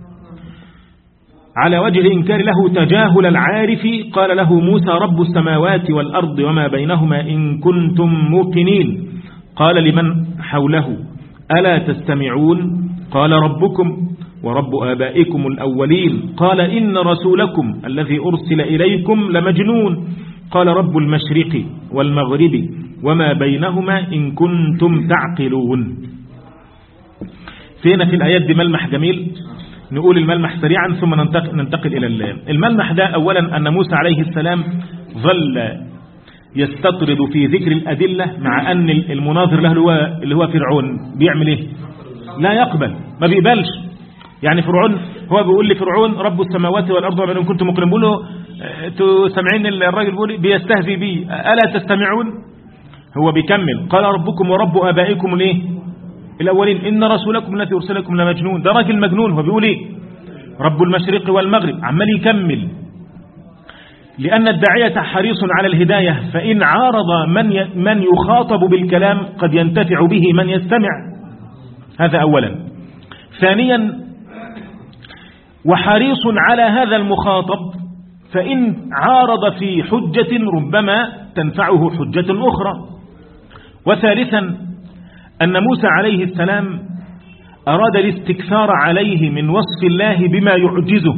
على وجه إنكار له تجاهل العارف. قال له موسى رب السماوات والأرض وما بينهما إن كنتم موقنين. قال لمن حوله ألا تستمعون؟ قال ربكم ورب آبائكم الأولين قال إن رسولكم الذي أرسل إليكم لمجنون قال رب المشرق والمغرب وما بينهما إن كنتم تعقلون. فينا في الآيات دي ملمح جميل، نقول الملمح سريعا ثم ننتقل إلى اللام. الملمح ده أولا أن موسى عليه السلام ظل يستطرد في ذكر الأدلة مع أن المناظر له اللي هو فرعون بيعمل إيه؟ لا يقبل، ما بيقبلش. يعني فرعون هو بيقول لفرعون رب السماوات والأرض وما بينهما كنتم موقنين، بيقول له انتوا سامعين الراجل بيقول بيستهزئ بي ألا تستمعون؟ هو بيكمل قال ربكم ورب آبائكم الايه الأولين إن رسولكم الذي أرسلكم لمجنون. ده راجل مجنون، هو بيقول ايه؟ رب المشرق والمغرب، عمال يكمل. لأن الداعية حريص على الهداية، فإن عارض من من يخاطب بالكلام قد ينتفع به من يستمع. هذا أولا. ثانيا وحريص على هذا المخاطب، فإن عارض في حجة ربما تنفعه حجة أخرى. وثالثا أن موسى عليه السلام أراد الاستكثار عليه من وصف الله بما يعجزه،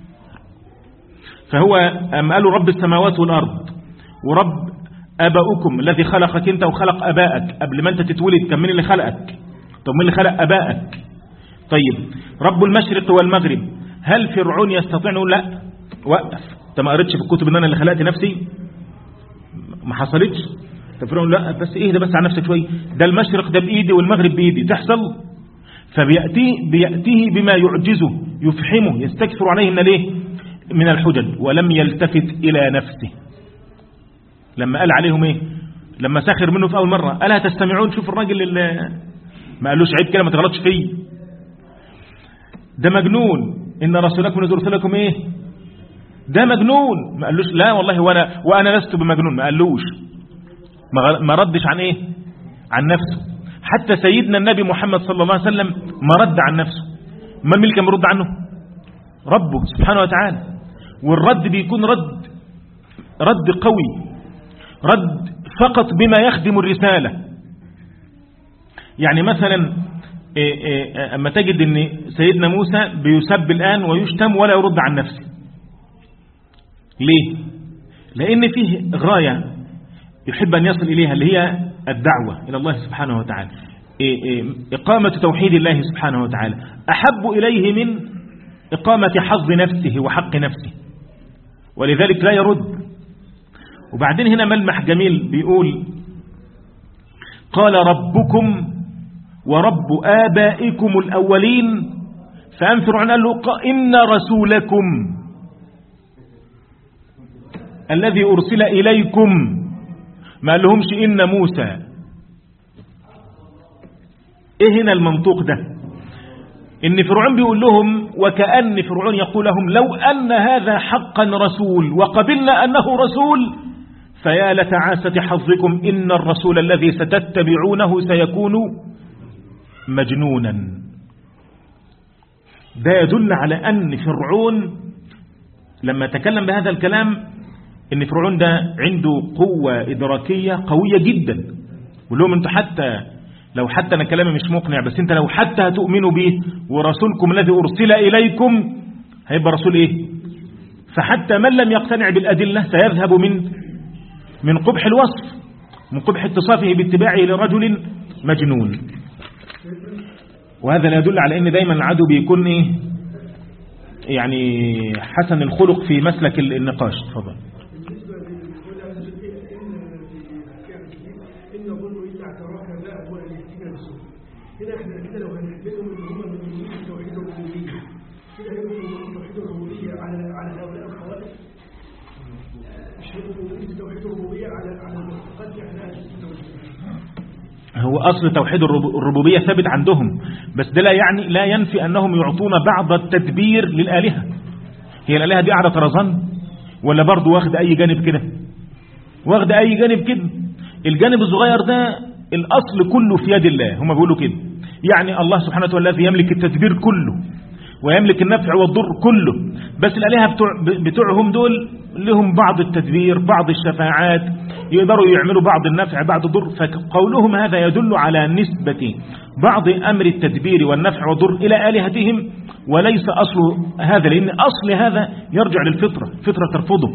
فهو أم قالوا رب السماوات والأرض ورب أباؤكم الذي خلقك أنت وخلق أبائك قبل ما أنت تتولد، كان من اللي خلقك؟ طب من اللي خلق أبائك؟ طيب رب المشرق والمغرب، هل فرعون يستطيع؟ لا، وقف، انت ما قريتش في الكتب ان انا اللي خلقت نفسي؟ ما حصلتش. فرعون لا بس ايه ده، بس على نفسك شويه، ده المشرق ده بايدي والمغرب بايدي، تحصل؟ فبيأتيه بيأتيه بما يعجزه، يفحمه، يستكثر عليه من ليه؟ من الحجج. ولم يلتفت الى نفسه. لما قال عليهم ايه؟ لما سخر منه في اول مره الا تستمعون؟ شوف الراجل اللي ما قالوش عيب كده، ما تغلطش فيه، ده مجنون، ان رسولكم الذي ارسلكم ايه؟ ده مجنون. ما قالوش لا والله وانا وانا لست بمجنون، ما قالوش، ما ردش عن ايه؟ عن نفسه. حتى سيدنا النبي محمد صلى الله عليه وسلم ما رد عن نفسه. ما مين اللي كان بيرد عنه؟ ربه سبحانه وتعالى. والرد بيكون رد رد قوي، رد فقط بما يخدم الرسالة. يعني مثلا اما تجد ان سيدنا موسى بيسب الآن ويشتم ولا يرد عن نفسه. ليه؟ لأن فيه غاية يحب أن يصل إليها، اللي هي الدعوة إلى الله سبحانه وتعالى، إقامة توحيد الله سبحانه وتعالى أحب إليه من إقامة حظ نفسه وحق نفسه، ولذلك لا يرد. وبعدين هنا ملمح جميل بيقول قال ربكم ورب آبائكم الأولين، فأم فرعون قال له إن رسولكم الذي أرسل إليكم، ما قال لهمش إن موسى. إيه هنا المنطوق ده؟ إن فرعون بيقول لهم، وكأن فرعون يقول لهم لو أن هذا حقا رسول وقبلنا أنه رسول فيا لتعاسة حظكم، إن الرسول الذي ستتبعونه سيكون مجنونا. ده يدل على أن فرعون لما تكلم بهذا الكلام ان فرعون ده عنده قوة إدراكية قوية جدا. ولهم انتوا حتى لو حتى انا كلامي مش مقنع، بس انت لو حتى هتؤمنوا به ورسولكم الذي أرسل إليكم هيبقى رسول ايه؟ فحتى من لم يقتنع بالأدلة سيذهب من من قبح الوصف، من قبح اتصافه باتباعه لرجل مجنون. وهذا لا يدل على ان دايما العدو بيكون ايه؟ يعني حسن الخلق في مسلك النقاش. تفضل. هنا احنا كده لو هنحملهم ان هم من توحيد الربوبيه كده هيبقوا توحيد الربوبيه على على هؤلاء الخوارج، مش هيبقوا توحيد الربوبيه على على المعتقد يعني. هو اصل توحيد الربوبيه ثابت عندهم، بس ده لا يعني لا ينفي انهم يعطون بعض التدبير للالهه. هي الالهه دي قاعده طرزان ولا برضه واخد اي جانب كده؟ واخد اي جانب كده. الجانب الصغير ده الاصل كله في يد الله، هم بيقولوا كده. يعني الله سبحانه وتعالى الذي يملك التدبير كله ويملك النفع والضر كله، بس الالهه بتوع بتوعهم دول لهم بعض التدبير، بعض الشفاعات، يقدروا يعملوا بعض النفع بعض الضر. فقولهم هذا يدل على نسبة بعض أمر التدبير والنفع والضر إلى آلهتهم، وليس أصل هذا، لأن أصل هذا يرجع للفطرة، الفطرة ترفضه.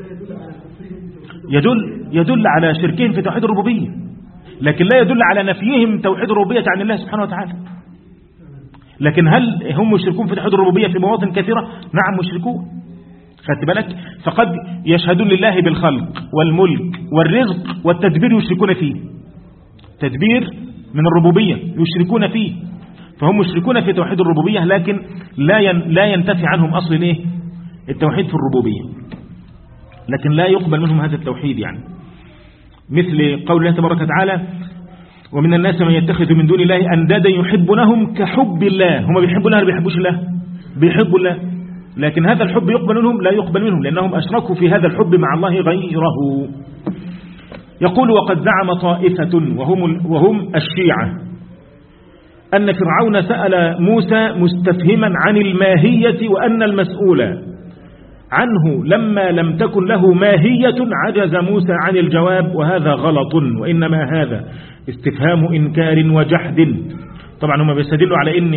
يدل يدل على شركهم في توحيد الربوبية، لكن لا يدل على نفيهم توحيد الربوبية عن الله سبحانه وتعالى. لكن هل هم مشركون في توحيد الربوبية في مواطن كثيرة؟ نعم مشركون. خدت بالك؟ فقد يشهدون لله بالخلق والملك والرزق والتدبير يشركون فيه، تدبير من الربوبية يشركون فيه، فهم مشركون في توحيد الربوبية، لكن لا لا ينتفي عنهم أصل الايه؟ التوحيد في الربوبية، لكن لا يقبل منهم هذا التوحيد. يعني مثل قول الله تبارك وتعالى: ومن الناس من يتخذ من دون الله أندادا يحبونهم كحب الله. هم بيحبوا الله ولا بيحبوش الله؟ بيحبوا الله، لكن هذا الحب يقبل منهم؟ لا يقبل منهم، لأنهم أشركوا في هذا الحب مع الله غيره. يقول: وقد زعم طائفة وهم, وهم الشيعة أن فرعون سأل موسى مستفهما عن الماهية، وأن المسؤول عنه لما لم تكن له ماهية عجز موسى عن الجواب، وهذا غلط، وإنما هذا استفهام إنكار وجحد. طبعا هم بيستدلوا على إن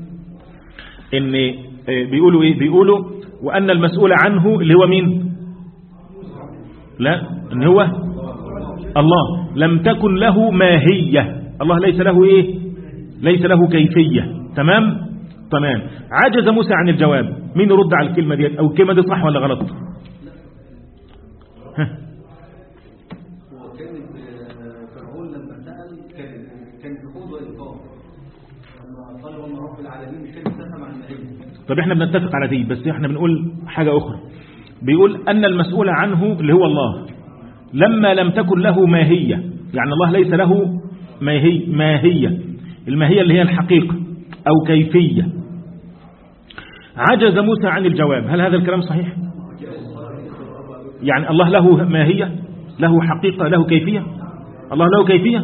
إن بيقولوا إيه؟ بيقولوا وأن المسؤول عنه اللي هو مين؟ لا، إن هو الله لم تكن له ماهية، الله ليس له إيه؟ ليس له كيفية. تمام؟ تمام. عجز موسى عن الجواب. مين يرد على الكلمة دي؟ أو الكلمة دي صح ولا غلط؟ ها. وكان فرعون لما سأل كان كان بخوض وإنكار، لما قال والله رب العالمين مش كان يستفهم عن الماهية. طب احنا بنتفق على دي، بس احنا بنقول حاجة أخرى. بيقول أن المسؤول عنه اللي هو الله لما لم تكن له ماهية، يعني الله ليس له ماهي ماهية، الماهية اللي هي الحقيقة أو كيفية. عجز موسى عن الجواب. هل هذا الكلام صحيح؟ يعني الله له ماهية، له حقيقة، له كيفية؟ الله له كيفية؟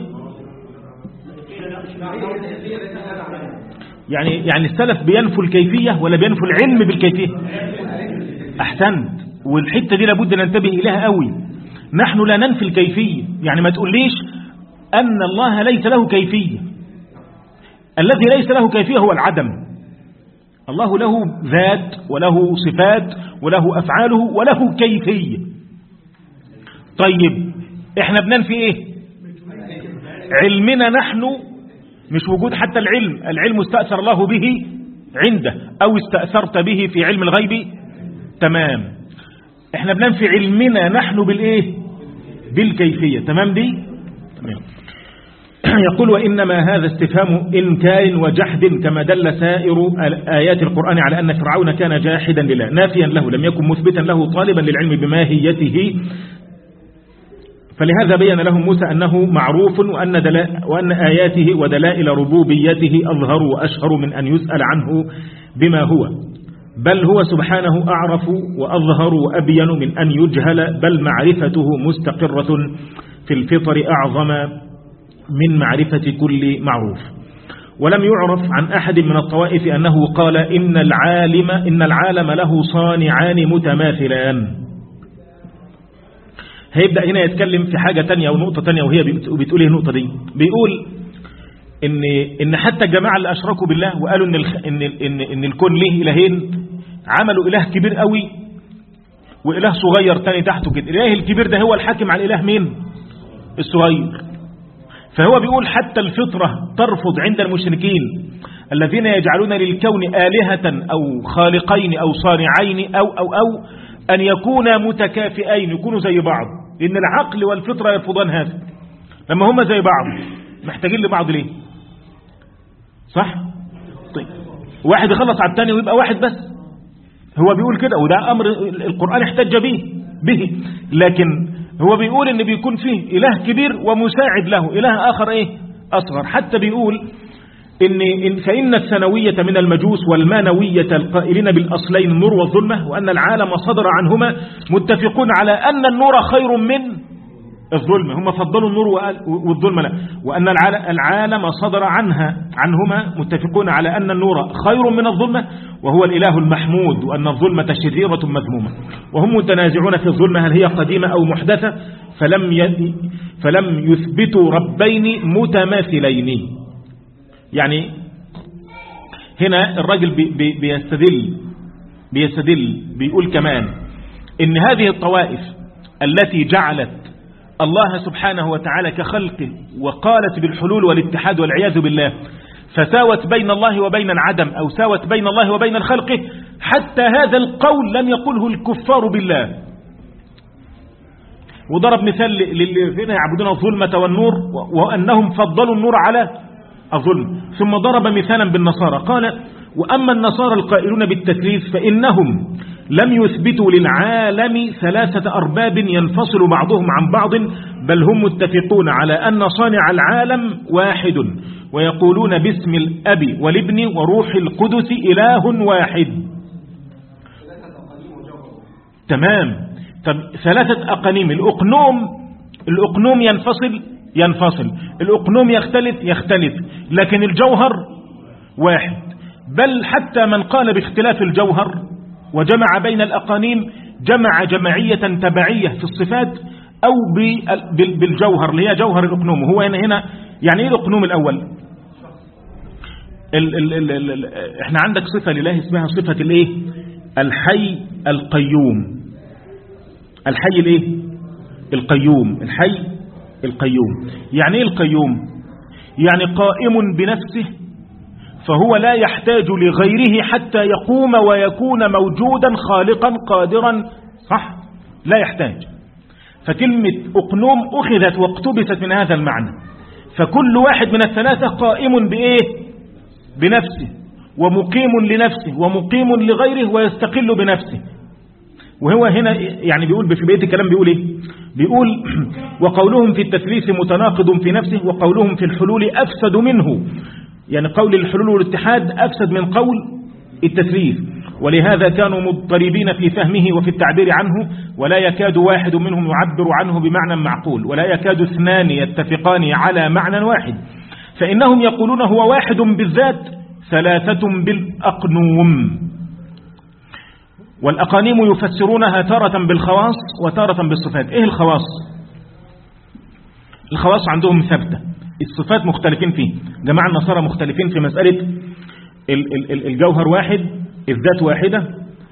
يعني يعني السلف بينفوا الكيفية ولا بينفوا العلم بالكيفية؟ أحسنت. والحتة دي لابد ننتبه إليها قوي. نحن لا ننفي الكيفية، يعني ما تقوليش أن الله ليس له كيفية. الذي ليس له كيفية هو العدم. الله له ذات وله صفات وله أفعاله وله كيفية. طيب احنا بننفي ايه؟ علمنا نحن، مش وجود حتى العلم. العلم استأثر الله به عنده أو استأثرت به في علم الغيب. تمام. احنا بننفي علمنا نحن بالايه؟ بالكيفية. تمام دي؟ تمام. يقول: وإنما هذا استفهام إنكار وجحد، كما دل سائر آيات القرآن على أن فرعون كان جاحدا لله نافيا له، لم يكن مثبتا له طالبا للعلم بماهيته. فلهذا بين لهم موسى أنه معروف، وأن, وأن آياته ودلائل ربوبيته أظهر وأشهر من أن يسأل عنه بما هو، بل هو سبحانه أعرف وأظهر وأبين من أن يجهل، بل معرفته مستقرة في الفطر أعظم من معرفة كل معروف. ولم يعرف عن أحد من الطوائف أنه قال إن العالم إن العالم له صانعان متماثلان. هيبدأ هنا يتكلم في حاجة تانية أو نقطة تانية، وهي بتقول ايه النقطة دي؟ بيقول إن إن حتى الجماعة اللي أشركوا بالله وقالوا إن إن إن, إن الكون له إلهين، عملوا إله كبير قوي وإله صغير تاني تحته كده. الإله الكبير ده هو الحاكم على الإله مين؟ الصغير. فهو بيقول حتى الفطرة ترفض عند المشركين الذين يجعلون للكون آلهة أو خالقين أو صانعين أو أو أو أن يكونا متكافئين، يكونوا زي بعض، لأن العقل والفطرة يرفضان هذا. لما هم زي بعض محتاجين لبعض ليه؟ صح؟ طيب واحد يخلص على الثاني ويبقى واحد بس. هو بيقول كده، وده أمر القرآن احتج به به لكن هو بيقول ان بيكون فيه اله كبير ومساعد له اله اخر ايه؟ اصغر. حتى بيقول ان فان الثانويه من المجوس والمانويه القائلين بالاصلين النور والظلمه، وان العالم صدر عنهما، متفقون على ان النور خير من الظلمه. هم فضلوا النور والظلمه لا، وان العالم صدر عنها عنهما متفقون على ان النور خير من الظلمه وهو الاله المحمود، وان الظلمه شريره مذمومه. وهم متنازعون في الظلمه هل هي قديمه او محدثه، فلم ي... فلم يثبتوا ربين متماثلين. يعني هنا الراجل بي بي بيستدل بيستدل بيقول كمان إن هذه الطوائف التي جعلت الله سبحانه وتعالى كخلقه وقالت بالحلول والاتحاد والعياذ بالله، فساوت بين الله وبين العدم أو ساوت بين الله وبين خلقه، حتى هذا القول لم يقله الكفار بالله. وضرب مثال للذين يعبدون الظلمة والنور وأنهم فضلوا النور على الظلم. ثم ضرب مثالا بالنصارى قال: وأما النصارى القائلون بالتثليث فإنهم لم يثبتوا للعالم ثلاثة أرباب ينفصل بعضهم عن بعض، بل هم متفقون على أن صانع العالم واحد، ويقولون باسم الأب والابن وروح القدس إله واحد. تمام. طب ثلاثة أقانيم، الأقنوم الأقنوم ينفصل ينفصل الأقنوم يختلف يختلف لكن الجوهر واحد. بل حتى من قال باختلاف الجوهر وجمع بين الأقانيم جمع جمعية تبعية في الصفات أو بالجوهر اللي هي جوهر الأقنوم. هو هنا هنا يعني إيه الأقنوم الأول؟ ال ال ال ال احنا عندك صفة لله اسمها صفة الايه؟ الحي القيوم. الحي الايه؟ القيوم. الحي القيوم يعني ايه القيوم؟ يعني قائم بنفسه، فهو لا يحتاج لغيره حتى يقوم ويكون موجودا خالقا قادرا، صح؟ لا يحتاج. فكلمة أقنوم أخذت واقتبست من هذا المعنى. فكل واحد من الثلاثة قائم بإيه؟ بنفسه، ومقيم لنفسه، ومقيم لغيره، ويستقل بنفسه. وهو هنا يعني بيقول في بقية الكلام بيقول إيه؟ بيقول: وقولهم في التثليث متناقض في نفسه، وقولهم في الحلول أفسد منه. يعني قول الحلول والاتحاد أفسد من قول التثليث، ولهذا كانوا مضطربين في فهمه وفي التعبير عنه، ولا يكاد واحد منهم يعبر عنه بمعنى معقول، ولا يكاد اثنان يتفقان على معنى واحد، فإنهم يقولون هو واحد بالذات ثلاثة بالأقنوم. والأقانيم يفسرونها تارة بالخواص وتارة بالصفات. إيه الخواص؟ الخواص عندهم ثابتة، الصفات مختلفين فيه. جماعة النصارى مختلفين في مسألة الجوهر واحد، الذات واحدة،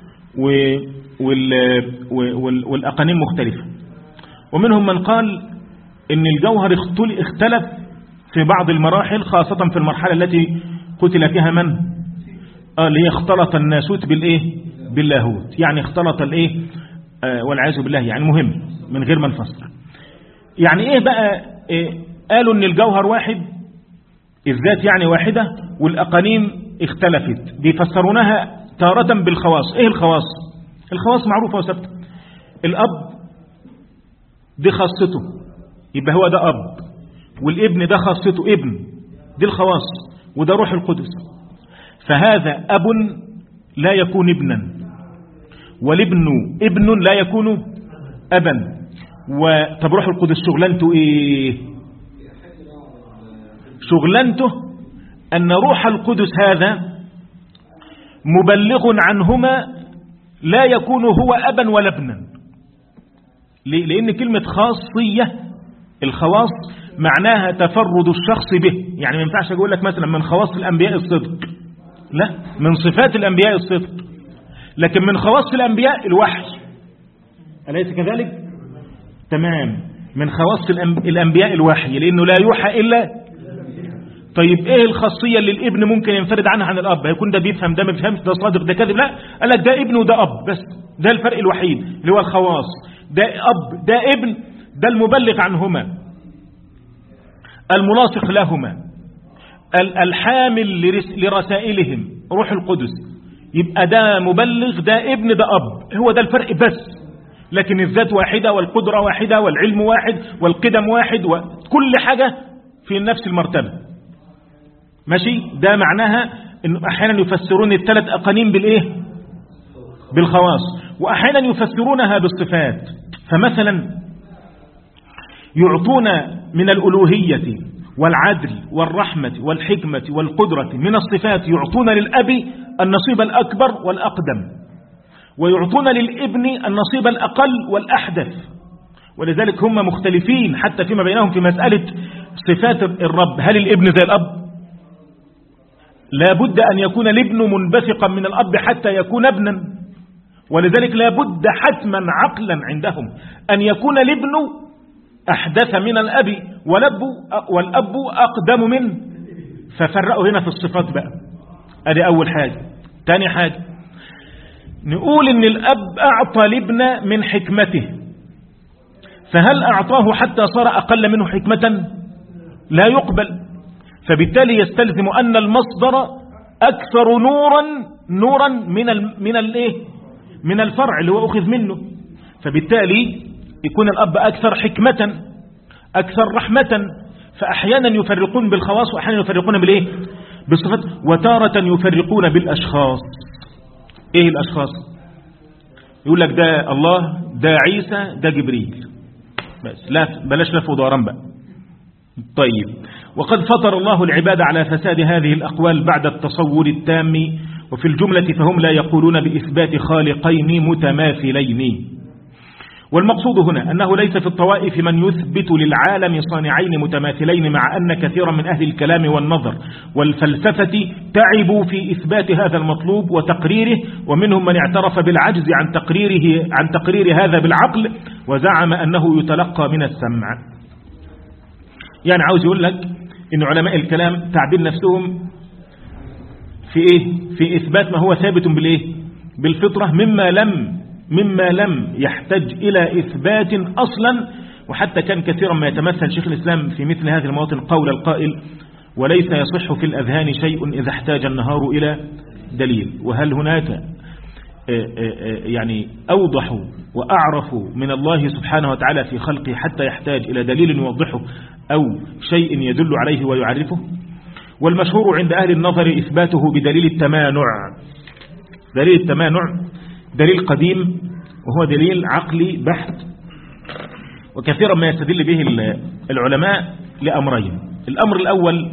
والأقانيم مختلفة. ومنهم من قال إن الجوهر اختلف في بعض المراحل، خاصة في المرحلة التي قتل فيها من؟ آه اللي هي اختلط الناسوت بالإيه؟ باللاهوت. يعني اختلط الإيه؟ آه والعياذ بالله. يعني مهم من غير ما نفسر. يعني إيه بقى؟ إيه؟ قالوا ان الجوهر واحد، الذات يعني واحدة، والأقانيم اختلفت. بيفسرونها تارة بالخواص. ايه الخواص؟ الخواص معروفة وثابتة. الأب دي خاصته، يبقى هو ده أب، والابن ده خاصته ابن، دي الخواص. وده روح القدس. فهذا أب لا يكون ابنا، والابن ابن لا يكون أبا. وطب روح القدس شغلانته ايه؟ شغلانته أن روح القدس هذا مبلغ عنهما، لا يكون هو أبا ولا ابنا. لأن كلمة خاصية، الخواص معناها تفرد الشخص به. يعني ما ينفعش أقول لك مثلا من خواص الأنبياء الصدق، لا، من صفات الأنبياء الصدق. لكن من خواص الأنبياء الوحي، أليس كذلك؟ تمام. من خواص الأنبياء الوحي، لأنه لا يوحى إلا. طيب ايه الخاصية اللي الابن ممكن ينفرد عنها عن الأب؟ هيكون ده بيفهم ده ما بيفهمش، ده صادق ده كاذب؟ لا، قال لك ده ابن وده أب بس. ده الفرق الوحيد اللي هو الخواص. ده أب ده ابن، ده المبلغ عنهما، الملاصق لهما، الحامل لرسائلهم، روح القدس. يبقى ده مبلغ، ده ابن، ده أب. هو ده الفرق بس. لكن الذات واحدة، والقدرة واحدة، والعلم واحد، والقدم واحد، وكل حاجة في نفس المرتبة. ماشي؟ ده معناها انه احيانا يفسرون الثلاث اقانيم بالايه؟ بالخواص، واحيانا يفسرونها بالصفات. فمثلا يعطون من الالوهيه والعدل والرحمه والحكمه والقدره من الصفات، يعطون للاب النصيب الاكبر والاقدم، ويعطون للابن النصيب الاقل والاحدث. ولذلك هم مختلفين حتى فيما بينهم في مساله صفات الرب. هل الابن زي الاب؟ لا بد أن يكون الابن منبثقا من الأب حتى يكون ابنا، ولذلك لا بد حتما عقلا عندهم أن يكون الابن أحدث من الأب والأب, والأب أقدم منه، ففرقوا هنا في الصفات بقى. أدي أول حاجة. تاني حاجة نقول إن الأب أعطى الابن من حكمته، فهل أعطاه حتى صار أقل منه حكمة؟ لا يقبل، فبالتالي يستلزم أن المصدر أكثر نورا نورا من ال من الايه من الفرع اللي هو أخذ منه، فبالتالي يكون الأب أكثر حكمة أكثر رحمة. فأحيانا يفرقون بالخواص وأحيانا يفرقون بالإيه بالصفات، وتارة يفرقون بالأشخاص. إيه الأشخاص؟ يقول لك ده الله، ده عيسى، ده جبريل، بس لا بلاش لف ودوران بقى. طيب، وقد فطر الله العباد على فساد هذه الأقوال بعد التصور التام، وفي الجملة فهم لا يقولون بإثبات خالقين متماثلين. والمقصود هنا أنه ليس في الطوائف من يثبت للعالم صانعين متماثلين، مع أن كثيرا من أهل الكلام والنظر والفلسفة تعبوا في إثبات هذا المطلوب وتقريره، ومنهم من اعترف بالعجز عن تقريره عن تقرير هذا بالعقل، وزعم أنه يتلقى من السمع. يعني عاوز يقول لك إن علماء الكلام تعبين نفسهم في إيه؟ في إثبات ما هو ثابت بالإيه؟ بالفطرة، مما لم مما لم يحتاج إلى إثبات أصلا. وحتى كان كثيرا ما يتمثل شيخ الإسلام في مثل هذه المواطن قول القائل: وليس يصح في الأذهان شيء إذا احتاج النهار إلى دليل. وهل هناك يعني أوضح وأعرف من الله سبحانه وتعالى في خلقه حتى يحتاج إلى دليل يوضحه أو شيء يدل عليه ويعرفه؟ والمشهور عند أهل النظر إثباته بدليل التمانع. دليل التمانع دليل قديم وهو دليل عقلي بحت، وكثيرا ما يستدل به العلماء لأمرين. الأمر الأول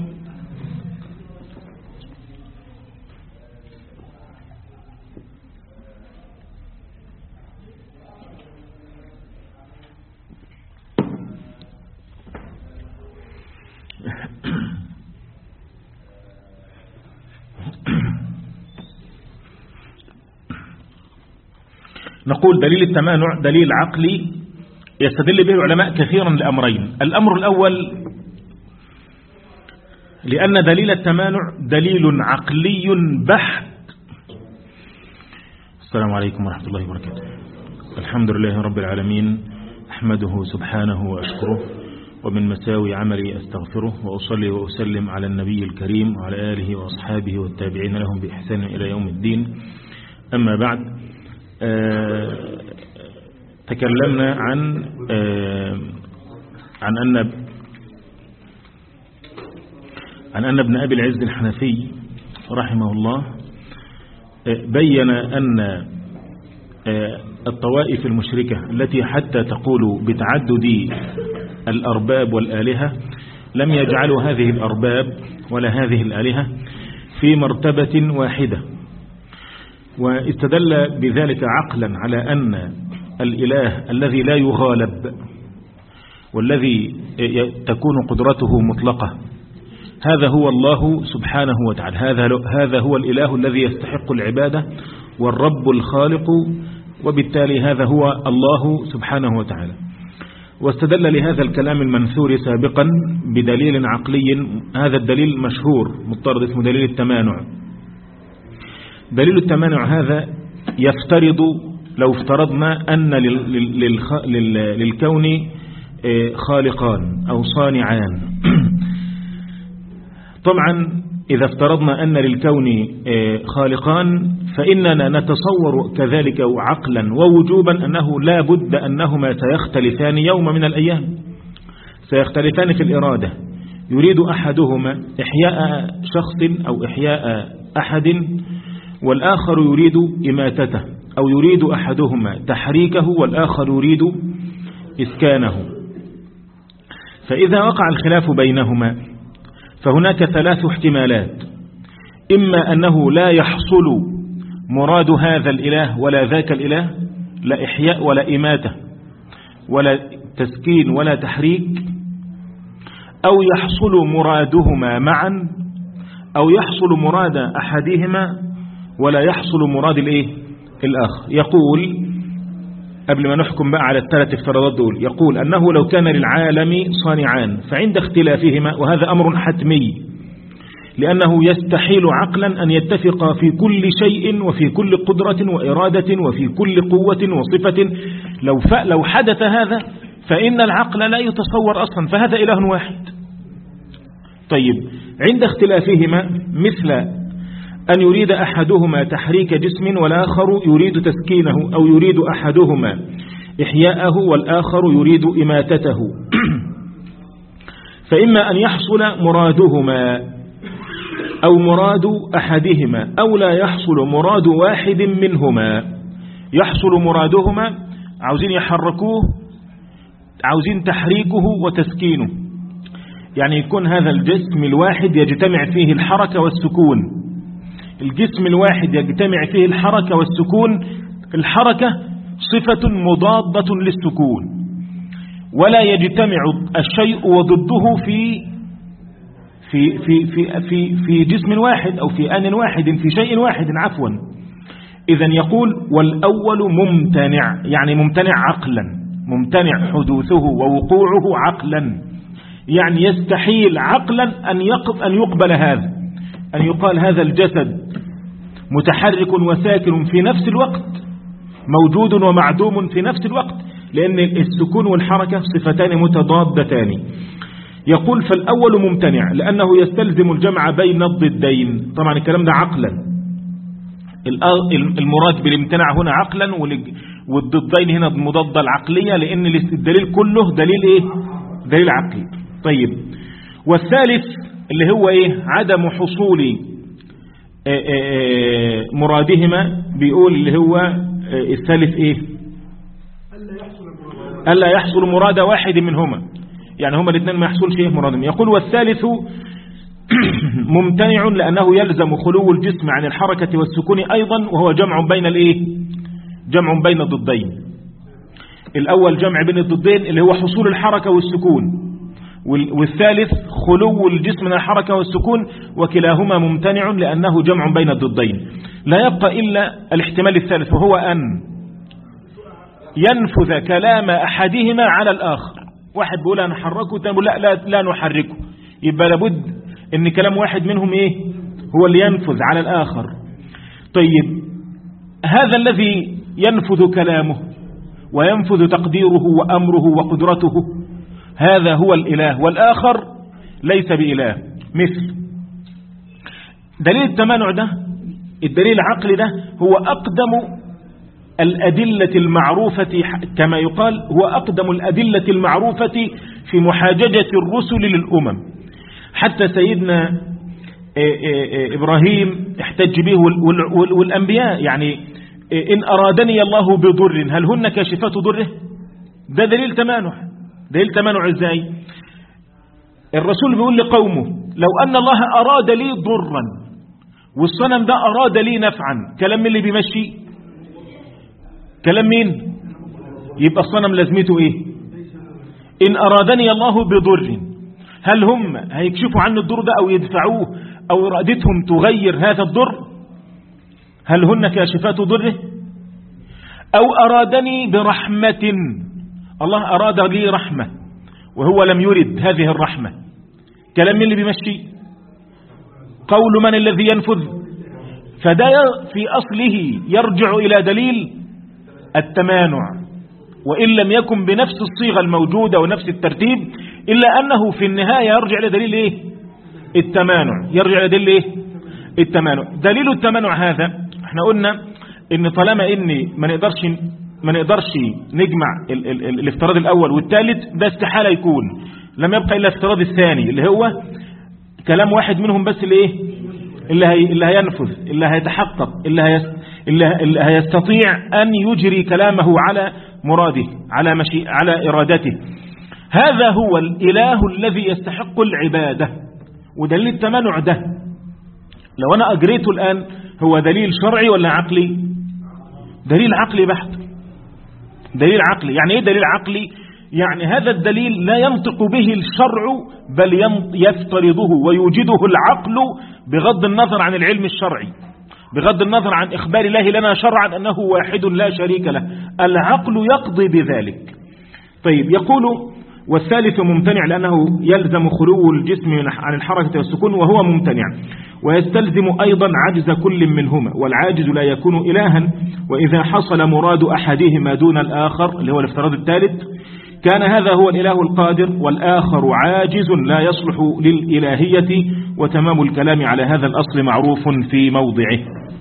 نقول دليل التمانع دليل عقلي يستدل به العلماء كثيرا لأمرين. الأمر الأول لأن دليل التمانع دليل عقلي بحت. السلام عليكم ورحمة الله وبركاته. الحمد لله رب العالمين، أحمده سبحانه وأشكره، ومن مساوي عملي أستغفره، وأصلي وأسلم على النبي الكريم وعلى آله وأصحابه والتابعين لهم بإحسان إلى يوم الدين. أما بعد، آه تكلمنا عن آه عن أن عن أن ابن أبي العز الحنفي رحمه الله آه بين أن آه الطوائف المشركة التي حتى تقول بتعدد الأرباب والآلهة لم يجعلوا هذه الأرباب ولا هذه الآلهة في مرتبة واحدة، واستدل بذلك عقلا على أن الإله الذي لا يغالب والذي تكون قدرته مطلقة هذا هو الله سبحانه وتعالى، هذا هذا هو الإله الذي يستحق العبادة والرب الخالق، وبالتالي هذا هو الله سبحانه وتعالى. واستدل لهذا الكلام المنثور سابقا بدليل عقلي، هذا الدليل مشهور مضطرد اسمه دليل التمانع. دليل التمانع هذا يفترض، لو افترضنا أن للكون خالقان أو صانعان، طبعا إذا افترضنا أن للكون خالقان فإننا نتصور كذلك عقلا ووجوبا أنه لا بد أنهما سيختلفان يوم من الأيام، سيختلفان في الإرادة. يريد أحدهما إحياء شخص أو إحياء أحد، والآخر يريد إماتته، أو يريد أحدهما تحريكه والآخر يريد إسكانه. فإذا وقع الخلاف بينهما فهناك ثلاث احتمالات: إما أنه لا يحصل مراد هذا الإله ولا ذاك الإله، لا إحياء ولا إماتة ولا تسكين ولا تحريك، أو يحصل مرادهما معا، أو يحصل مراد أحدهما ولا يحصل مراد الإيه؟ الآخر. يقول قبل ما نحكم بقى على الثلاث افتراضات دول، يقول أنه لو كان للعالم صانعان فعند اختلافهما، وهذا أمر حتمي لأنه يستحيل عقلا أن يتفق في كل شيء وفي كل قدرة وإرادة وفي كل قوة وصفة، لو, لو حدث هذا فإن العقل لا يتصور أصلا، فهذا إله واحد. طيب عند اختلافهما مثل أن يريد أحدهما تحريك جسم والآخر يريد تسكينه، أو يريد أحدهما إحياءه والآخر يريد إماتته، فإما أن يحصل مرادهما أو مراد أحدهما أو لا يحصل مراد واحد منهما. يحصل مرادهما عاوزين يحركوه، عاوزين تحريكه وتسكينه، يعني يكون هذا الجسم الواحد يجتمع فيه الحركة والسكون. الجسم الواحد يجتمع فيه الحركة والسكون، الحركة صفة مضادة للسكون، ولا يجتمع الشيء وضده في في في في في في جسم واحد أو في آن واحد في شيء واحد عفوا. إذن يقول والأول ممتنع، يعني ممتنع عقلا، ممتنع حدوثه ووقوعه عقلا، يعني يستحيل عقلا أن أن يقبل هذا، أن يقال هذا الجسد متحرك وساكن في نفس الوقت، موجود ومعدوم في نفس الوقت، لأن السكون والحركة صفتان متضادتان. يقول فالأول ممتنع لأنه يستلزم الجمع بين الضدين. طبعا الكلام ده عقلا، المراد بالامتناع هنا عقلا، والضدين هنا المضادة العقلية، لأن الدليل كله دليل إيه؟ دليل عقلي. طيب والثالث اللي هو إيه؟ عدم حصول مرادهما، بيقول اللي هو الثالث إيه؟ ألا يحصل مراد واحد منهما، يعني هما الاثنين ما يحصلش إيه مرادهم. يقول والثالث ممتنع لأنه يلزم خلو الجسم عن الحركة والسكون أيضا، وهو جمع بين الإيه؟ جمع بين الضدين. الأول جمع بين الضدين اللي هو حصول الحركة والسكون، والثالث خلو الجسم من الحركة والسكون، وكلاهما ممتنع لأنه جمع بين الضدين. لا يبقى إلا الاحتمال الثالث، وهو أن ينفذ كلام أحدهما على الآخر. واحد بيقول أنا حركه، والثاني بيقول لا, لا لا نحركه، يبقى لابد ان كلام واحد منهم ايه؟ هو اللي ينفذ على الآخر. طيب هذا الذي ينفذ كلامه وينفذ تقديره وأمره وقدرته، هذا هو الإله، والآخر ليس بإله. مثل دليل التمانع ده، الدليل العقلي ده هو أقدم الأدلة المعروفة، كما يقال هو أقدم الأدلة المعروفة في محاججة الرسل للأمم. حتى سيدنا إبراهيم احتج به والأنبياء، يعني إن أرادني الله بضر هل هن كاشفات ضره؟ ده دليل تمانع. دليل تمانع ازاي؟ الرسول بيقول لقومه لو أن الله أراد لي ضرا والصنم ده أراد لي نفعا، كلام مين اللي بيمشي؟ كلام مين؟ يبقى الصنم لازمته ايه؟ إن أرادني الله بضر، هل هم هيكشفوا عن الضر ده أو يدفعوه أو إرادتهم تغير هذا الضر؟ هل هن كاشفات ضره؟ أو أرادني برحمة، الله أراد لي رحمة وهو لم يرد هذه الرحمة، كلام من اللي بيمشي؟ قول من الذي ينفذ؟ فده في أصله يرجع إلى دليل التمانع، وإن لم يكن بنفس الصيغة الموجودة ونفس الترتيب، إلا أنه في النهاية يرجع إلى دليل إيه؟ التمانع. يرجع إلى دليل إيه؟ التمانع. دليل التمانع هذا احنا قلنا إن طالما إن ما نقدرش ما نقدرش نجمع ال ال ال الافتراض الأول والثالث، ده استحالة يكون، لم يبقى إلا الافتراض الثاني اللي هو كلام واحد منهم بس اللي إيه؟ اللي, هي اللي هينفذ، اللي هيتحقق، اللي, هيست اللي هيستطيع أن يجري كلامه على مراده، على مشي على إرادته. هذا هو الإله الذي يستحق العبادة. ودليل التمانع ده لو أنا أجريته الآن هو دليل شرعي ولا عقلي؟ دليل عقلي بحت. دليل عقلي. يعني إيه دليل عقلي؟ يعني هذا الدليل لا ينطق به الشرع، بل يفترضه ويوجده العقل بغض النظر عن العلم الشرعي، بغض النظر عن إخبار الله لنا شرعا أنه واحد لا شريك له، العقل يقضي بذلك. طيب يقول والثالث ممتنع لأنه يلزم خلو الجسم عن الحركة والسكون وهو ممتنع، ويستلزم أيضا عجز كل منهما، والعاجز لا يكون إلها، وإذا حصل مراد أحدهما دون الآخر اللي هو الافتراض الثالث كان هذا هو الإله القادر، والآخر عاجز لا يصلح للإلهية، وتمام الكلام على هذا الأصل معروف في موضعه.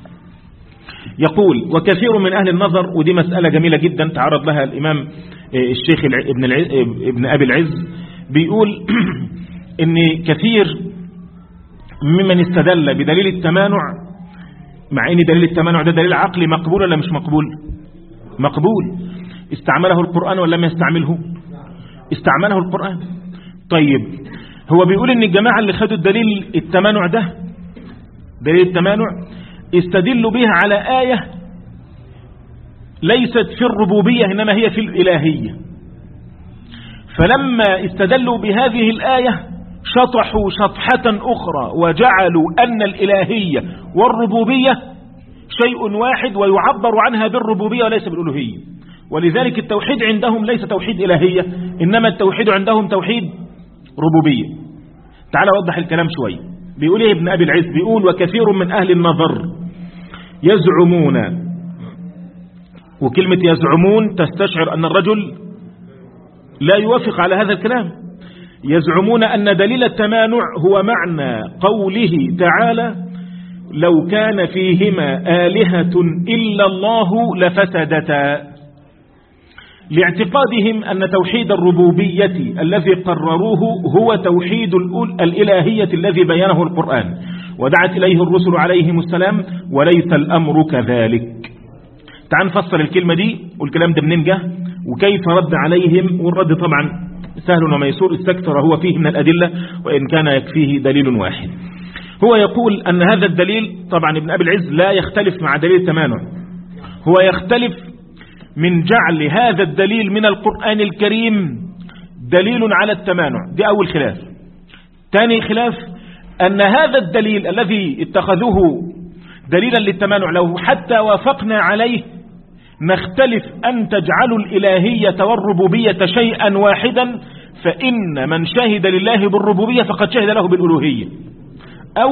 يقول وكثير من أهل النظر، ودي مسألة جميلة جدا تعرض لها الإمام الشيخ ابن ابن أبي العز، بيقول إن كثير ممن استدل بدليل التمانع، مع إن دليل التمانع ده دليل عقلي مقبول ولا مش مقبول؟ مقبول. استعمله القرآن ولا لم يستعمله؟ استعمله القرآن. طيب هو بيقول إن الجماعة اللي خدوا الدليل التمانع ده، دليل التمانع استدلوا بها على آية ليست في الربوبية إنما هي في الإلهية، فلما استدلوا بهذه الآية شطحوا شطحة أخرى وجعلوا أن الإلهية والربوبية شيء واحد ويعبر عنها بالربوبية وليس بالألوهية، ولذلك التوحيد عندهم ليس توحيد إلهية إنما التوحيد عندهم توحيد ربوبية. تعال أوضح الكلام شوي. بيقول ابن أبي العز، بيقول وكثير من أهل النظر يزعمون، وكلمة يزعمون تستشعر أن الرجل لا يوافق على هذا الكلام، يزعمون أن دليل التمانع هو معنى قوله تعالى لو كان فيهما آلهة إلا الله لفسدتا، لاعتقادهم أن توحيد الربوبية الذي قرروه هو توحيد الإلهية الذي بينه القرآن ودعت إليه الرسل عليهم السلام، وليس الأمر كذلك. تعال نفصل الكلمة دي والكلام ده منين جه وكيف رد عليهم، والرد طبعا سهل وميسور استكثر هو فيه من الأدلة وإن كان يكفيه دليل واحد. هو يقول أن هذا الدليل طبعا ابن أبي العز لا يختلف مع دليل التمانع، هو يختلف من جعل هذا الدليل من القرآن الكريم دليل على التمانع، دي أول خلاف. ثاني خلاف أن هذا الدليل الذي اتخذوه دليلا للتمانع لو حتى وافقنا عليه نختلف أن تجعلوا الإلهية والربوبية شيئا واحدا، فإن من شهد لله بالربوبية فقد شهد له بالألوهية، أو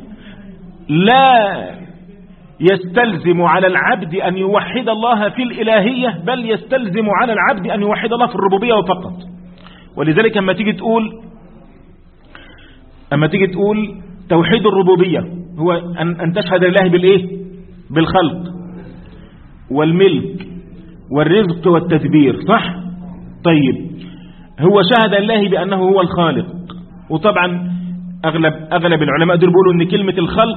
لا يستلزم على العبد أن يوحد الله في الإلهية بل يستلزم على العبد أن يوحد الله في الربوبية فقط. ولذلك أما تيجي تقول أما تيجي تقول توحيد الربوبية هو أن, أن تشهد لله بالإيه؟ بالخلق والملك والرزق والتدبير، صح؟ طيب هو شهد لله بأنه هو الخالق، وطبعا أغلب, أغلب العلماء دول بيقولوا أن كلمة الخلق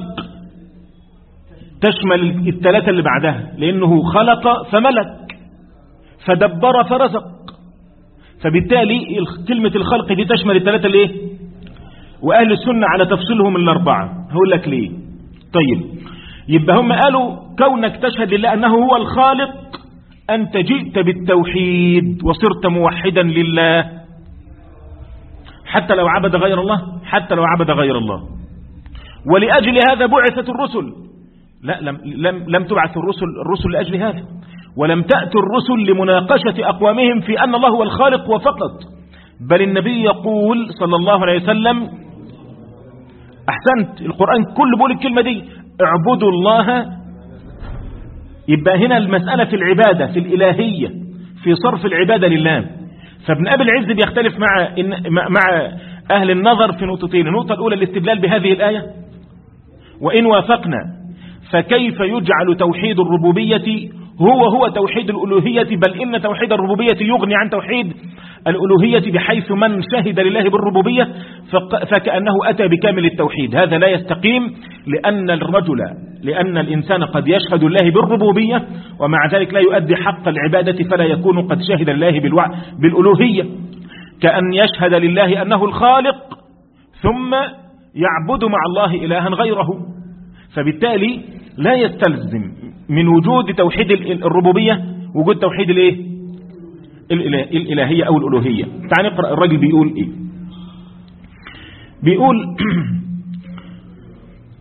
تشمل الثلاثة اللي بعدها، لأنه خلق فملك فدبر فرزق، فبالتالي كلمة الخلق دي تشمل الثلاثة اللي ايه؟ وأهل السنة على تفصيلهم الأربعة. هقول لك ليه. طيب يبقى هم قالوا كونك تشهد لله أنه هو الخالق أنت جئت بالتوحيد وصرت موحدا لله، حتى لو عبد غير الله، حتى لو عبد غير الله. ولأجل هذا بعثت الرسل، لا لم, لم, لم تبعث الرسل الرسل لأجل هذا، ولم تأتي الرسل لمناقشة أقوامهم في أن الله هو الخالق وفقط، بل النبي يقول صلى الله عليه وسلم، أحسنت، القرآن كله بيقول الكلمة دي، اعبدوا الله. يبقى هنا المسألة في العبادة، في الإلهية، في صرف العبادة لله. فابن أبي العز بيختلف مع مع أهل النظر في نقطتين. النقطة الأولى الاستدلال بهذه الآية، وإن وافقنا فكيف يجعل توحيد الربوبية هو هو توحيد الألوهية، بل إن توحيد الربوبية يغني عن توحيد الألوهية، بحيث من شهد لله بالربوبية فكأنه أتى بكامل التوحيد. هذا لا يستقيم، لأن الرجل لأن الإنسان قد يشهد الله بالربوبية ومع ذلك لا يؤدي حق العبادة، فلا يكون قد شهد الله بالألوهية، كأن يشهد لله أنه الخالق ثم يعبد مع الله إلها غيره. فبالتالي لا يستلزم من وجود توحيد الربوبية وجود توحيد الايه؟ الإلهية أو الألوهية. تعال نقرأ الرجل بيقول إيه. بيقول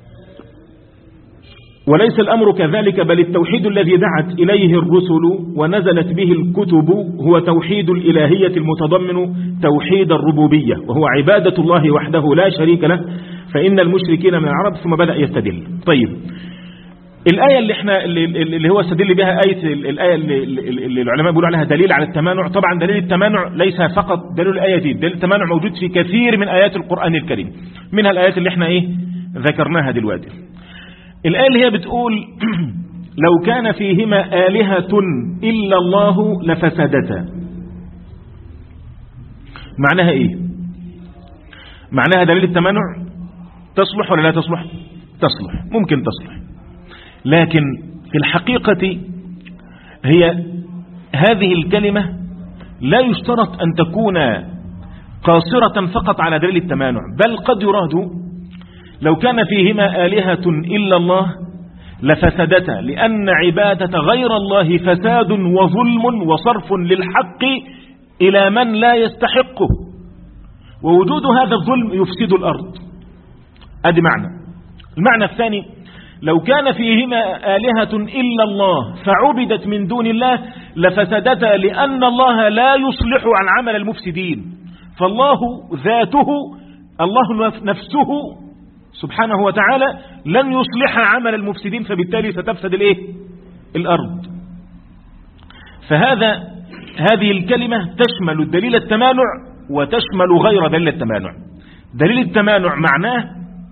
وليس الأمر كذلك، بل التوحيد الذي دعت إليه الرسل ونزلت به الكتب هو توحيد الإلهية المتضمن توحيد الربوبية، وهو عبادة الله وحده لا شريك له، فإن المشركين من العرب. ثم بدأ يستدل. طيب الآية اللي احنا اللي هو استدل بها آية الآية اللي, اللي العلماء بيقولوا عليها دليل على التمانع. طبعا دليل التمانع ليس فقط دليل الآية دي، دليل التمانع موجود في كثير من آيات القرآن الكريم، منها الآيات اللي احنا ايه ذكرناها دلوقتي. الآية اللي هي بتقول لو كان فيهما آلهة إلا الله لفسدتا، معناها ايه؟ معناها دليل التمانع تصلح ولا لا تصلح؟ تصلح، ممكن تصلح، لكن في الحقيقة هي هذه الكلمة لا يشترط أن تكون قاصرة فقط على دليل التمانع، بل قد يراد لو كان فيهما آلهة إلا الله لفسدتا، لأن عبادة غير الله فساد وظلم وصرف للحق إلى من لا يستحقه، ووجود هذا الظلم يفسد الأرض. أدي معنى. المعنى الثاني لو كان فيهما آلهة إلا الله فعبدت من دون الله لفسدتا، لأن الله لا يصلح عن عمل المفسدين، فالله ذاته الله نفسه سبحانه وتعالى لن يصلح عمل المفسدين، فبالتالي ستفسد الايه؟ الأرض. فهذا هذه الكلمة تشمل الدليل التمانع وتشمل غير دليل التمانع. دليل التمانع معناه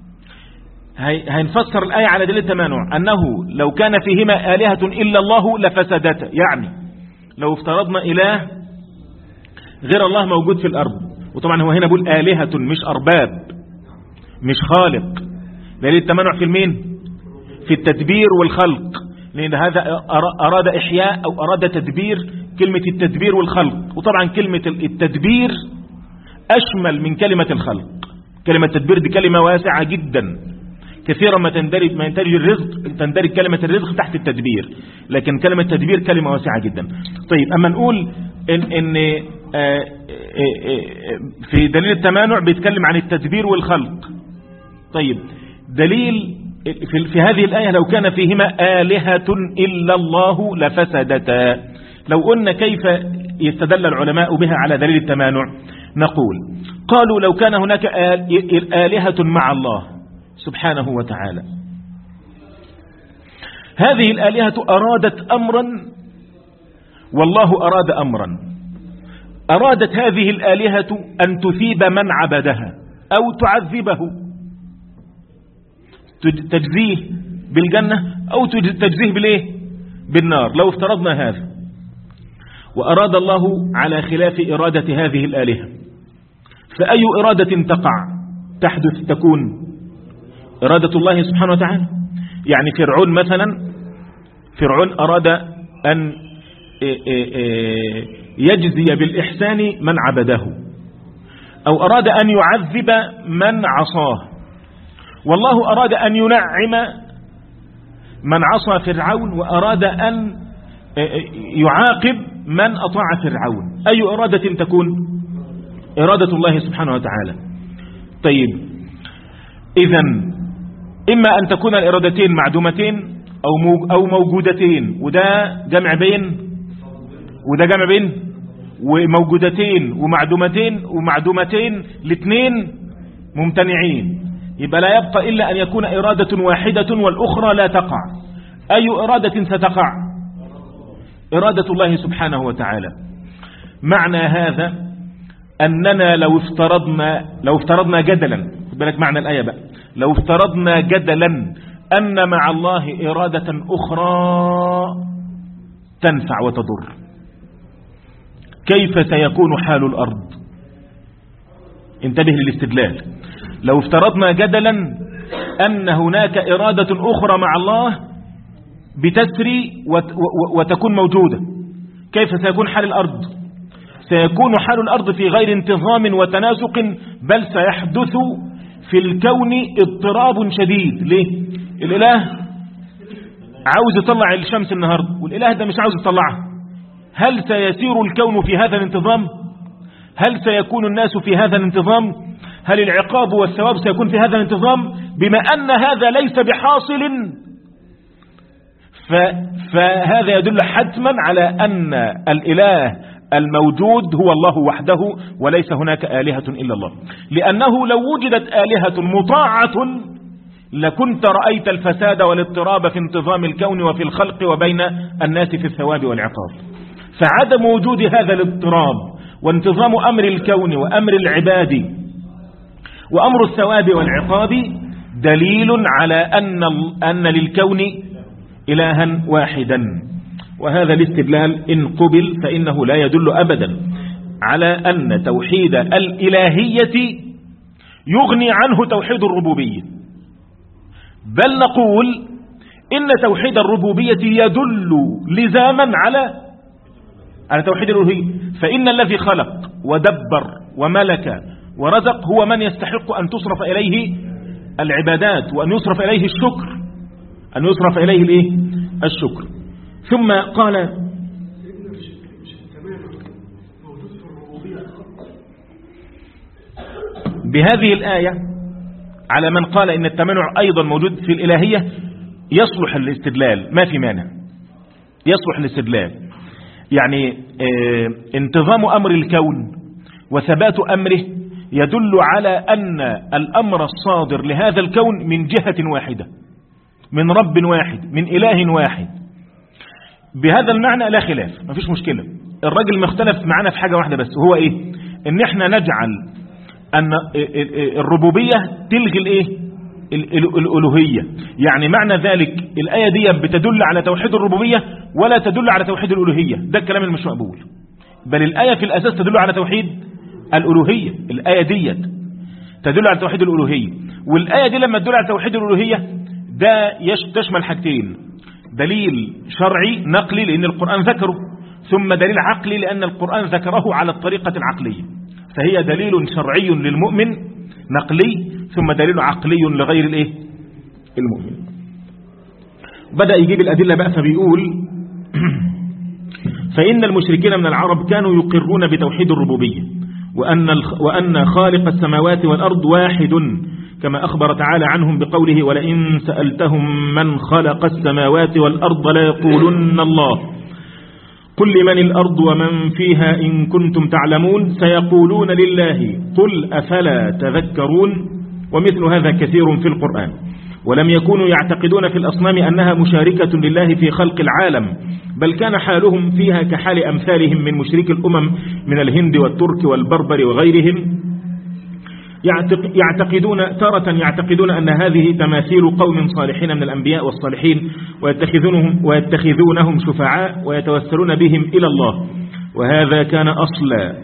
هنفسر الآية على دليل التمانع أنه لو كان فيهما آلهة إلا الله لفسدتا، يعني لو افترضنا إله غير الله موجود في الأرض، وطبعا هو هنا بقول آلهة مش أرباب مش خالق. دليل التمانع في المين؟ في التدبير والخلق، لأن هذا أراد إحياء أو أراد تدبير، كلمة التدبير والخلق. وطبعا كلمة التدبير أشمل من كلمة الخلق. كلمة التدبير دي كلمة واسعة جدا، كثيرا ما تندرج ما ينتج الرزق تندرج كلمة الرزق تحت التدبير، لكن كلمة التدبير كلمة واسعة جدا. طيب أما نقول إن, إن آه في دليل التمانع بيتكلم عن التدبير والخلق. طيب دليل في, في هذه الآية لو كان فيهما آلهة إلا الله لفسدتا، لو قلنا كيف يستدل العلماء بها على دليل التمانع، نقول قالوا لو كان هناك آلهة مع الله سبحانه وتعالى، هذه الآلهة أرادت أمرا والله أراد أمرا، أرادت هذه الآلهة أن تثيب من عبدها أو تعذبه، تجزيه بالجنة أو تجزيه بالإيه؟ بالنار، لو افترضنا هذا. وأراد الله على خلاف إرادة هذه الآلهة، فأي إرادة تقع تحدث تكون إرادة الله سبحانه وتعالى. يعني فرعون مثلا، فرعون أراد أن يجزي بالإحسان من عبده، أو أراد أن يعذب من عصاه، والله أراد أن ينعم من عصى فرعون وأراد أن يعاقب من أطاع فرعون. أي إرادة تكون؟ إرادة الله سبحانه وتعالى. طيب إذن إما أن تكون الإرادتين معدومتين أو موجودتين، وده جمع بين وده جمع بين وموجودتين ومعدومتين ومعدومتين الاثنين ممتنعين، يبقى لا يبقى إلا أن يكون إرادة واحدة والأخرى لا تقع. أي إرادة ستقع؟ إرادة الله سبحانه وتعالى. معنى هذا أننا لو افترضنا لو افترضنا جدلا، خد بالك معنى الآية بقى، لو افترضنا جدلا أن مع الله إرادة أخرى تنفع وتضر، كيف سيكون حال الأرض؟ انتبه للاستدلال. لو افترضنا جدلا أن هناك إرادة أخرى مع الله بتسري وتكون موجودة، كيف سيكون حال الأرض؟ سيكون حال الأرض في غير انتظام وتناسق، بل سيحدث في الكون اضطراب شديد. ليه؟ الإله عاوز يطلع الشمس النهاردة والإله ده مش عاوز يطلعها. هل سيسير الكون في هذا الانتظام؟ هل سيكون الناس في هذا الانتظام؟ هل العقاب والثواب سيكون في هذا الانتظام؟ بما أن هذا ليس بحاصل فهذا يدل حتما على أن الإله الموجود هو الله وحده وليس هناك آلهة إلا الله، لأنه لو وجدت آلهة مطاعة لكنت رأيت الفساد والاضطراب في انتظام الكون وفي الخلق وبين الناس في الثواب والعقاب. فعدم وجود هذا الاضطراب وانتظام أمر الكون وأمر العباد وأمر الثواب والعقاب دليل على أن, أن للكون إلها واحدا. وهذا الاستدلال إن قبل فإنه لا يدل أبدا على أن توحيد الإلهية يغني عنه توحيد الربوبية، بل نقول إن توحيد الربوبية يدل لزاما على على توحيد الألوهية. فإن الذي خلق ودبر وملك ورزق هو من يستحق أن تصرف إليه العبادات وأن يصرف إليه الشكر أن يصرف إليه الإيه؟ الشكر. ثم قال بهذه الآية على من قال إن التمنع أيضا موجود في الإلهية يصلح الاستدلال، ما في مانع، يصلح الاستدلال. يعني اه انتظام أمر الكون وثبات أمره يدل على أن الأمر الصادر لهذا الكون من جهة واحدة، من رب واحد، من إله واحد. بهذا المعنى لا خلاف، ما فيش مشكلة. الراجل مختلف معنا في حاجة واحدة بس، وهو إيه؟ إن إحنا نجعل أن الربوبية تلغي الإيه؟ الألوهية. يعني معنى ذلك الآية دي بتدل على توحيد الربوبية ولا تدل على توحيد الألوهية. ده الكلام المش مقبول، بل الآية في الأساس تدل على توحيد الألوهية. الآية دي تدل على توحيد الألوهية، والآية دي لما تدل على توحيد الألوهية ده تشمل حاجتين: دليل شرعي نقلي لأن القرآن ذكره، ثم دليل عقلي لأن القرآن ذكره على الطريقة العقلية. فهي دليل شرعي للمؤمن نقلي، ثم دليل عقلي لغير الايه المؤمن. بدأ يجيب الأدلة بقى فبيقول فإن المشركين من العرب كانوا يقرون بتوحيد الربوبية وأن وأن خالق السماوات والأرض واحد، كما أخبر تعالى عنهم بقوله: ولئن سألتهم من خلق السماوات والأرض ليقولن الله قل لمن الأرض ومن فيها إن كنتم تعلمون سيقولون لله قل أفلا تذكرون. ومثل هذا كثير في القرآن. ولم يكونوا يعتقدون في الأصنام أنها مشاركة لله في خلق العالم، بل كان حالهم فيها كحال أمثالهم من مشرك الأمم من الهند والترك والبربر وغيرهم، يعتقدون تارة يعتقدون أن هذه تماثيل قوم صالحين من الأنبياء والصالحين ويتخذونهم, ويتخذونهم شفعاء ويتوسلون بهم إلى الله. وهذا كان أصل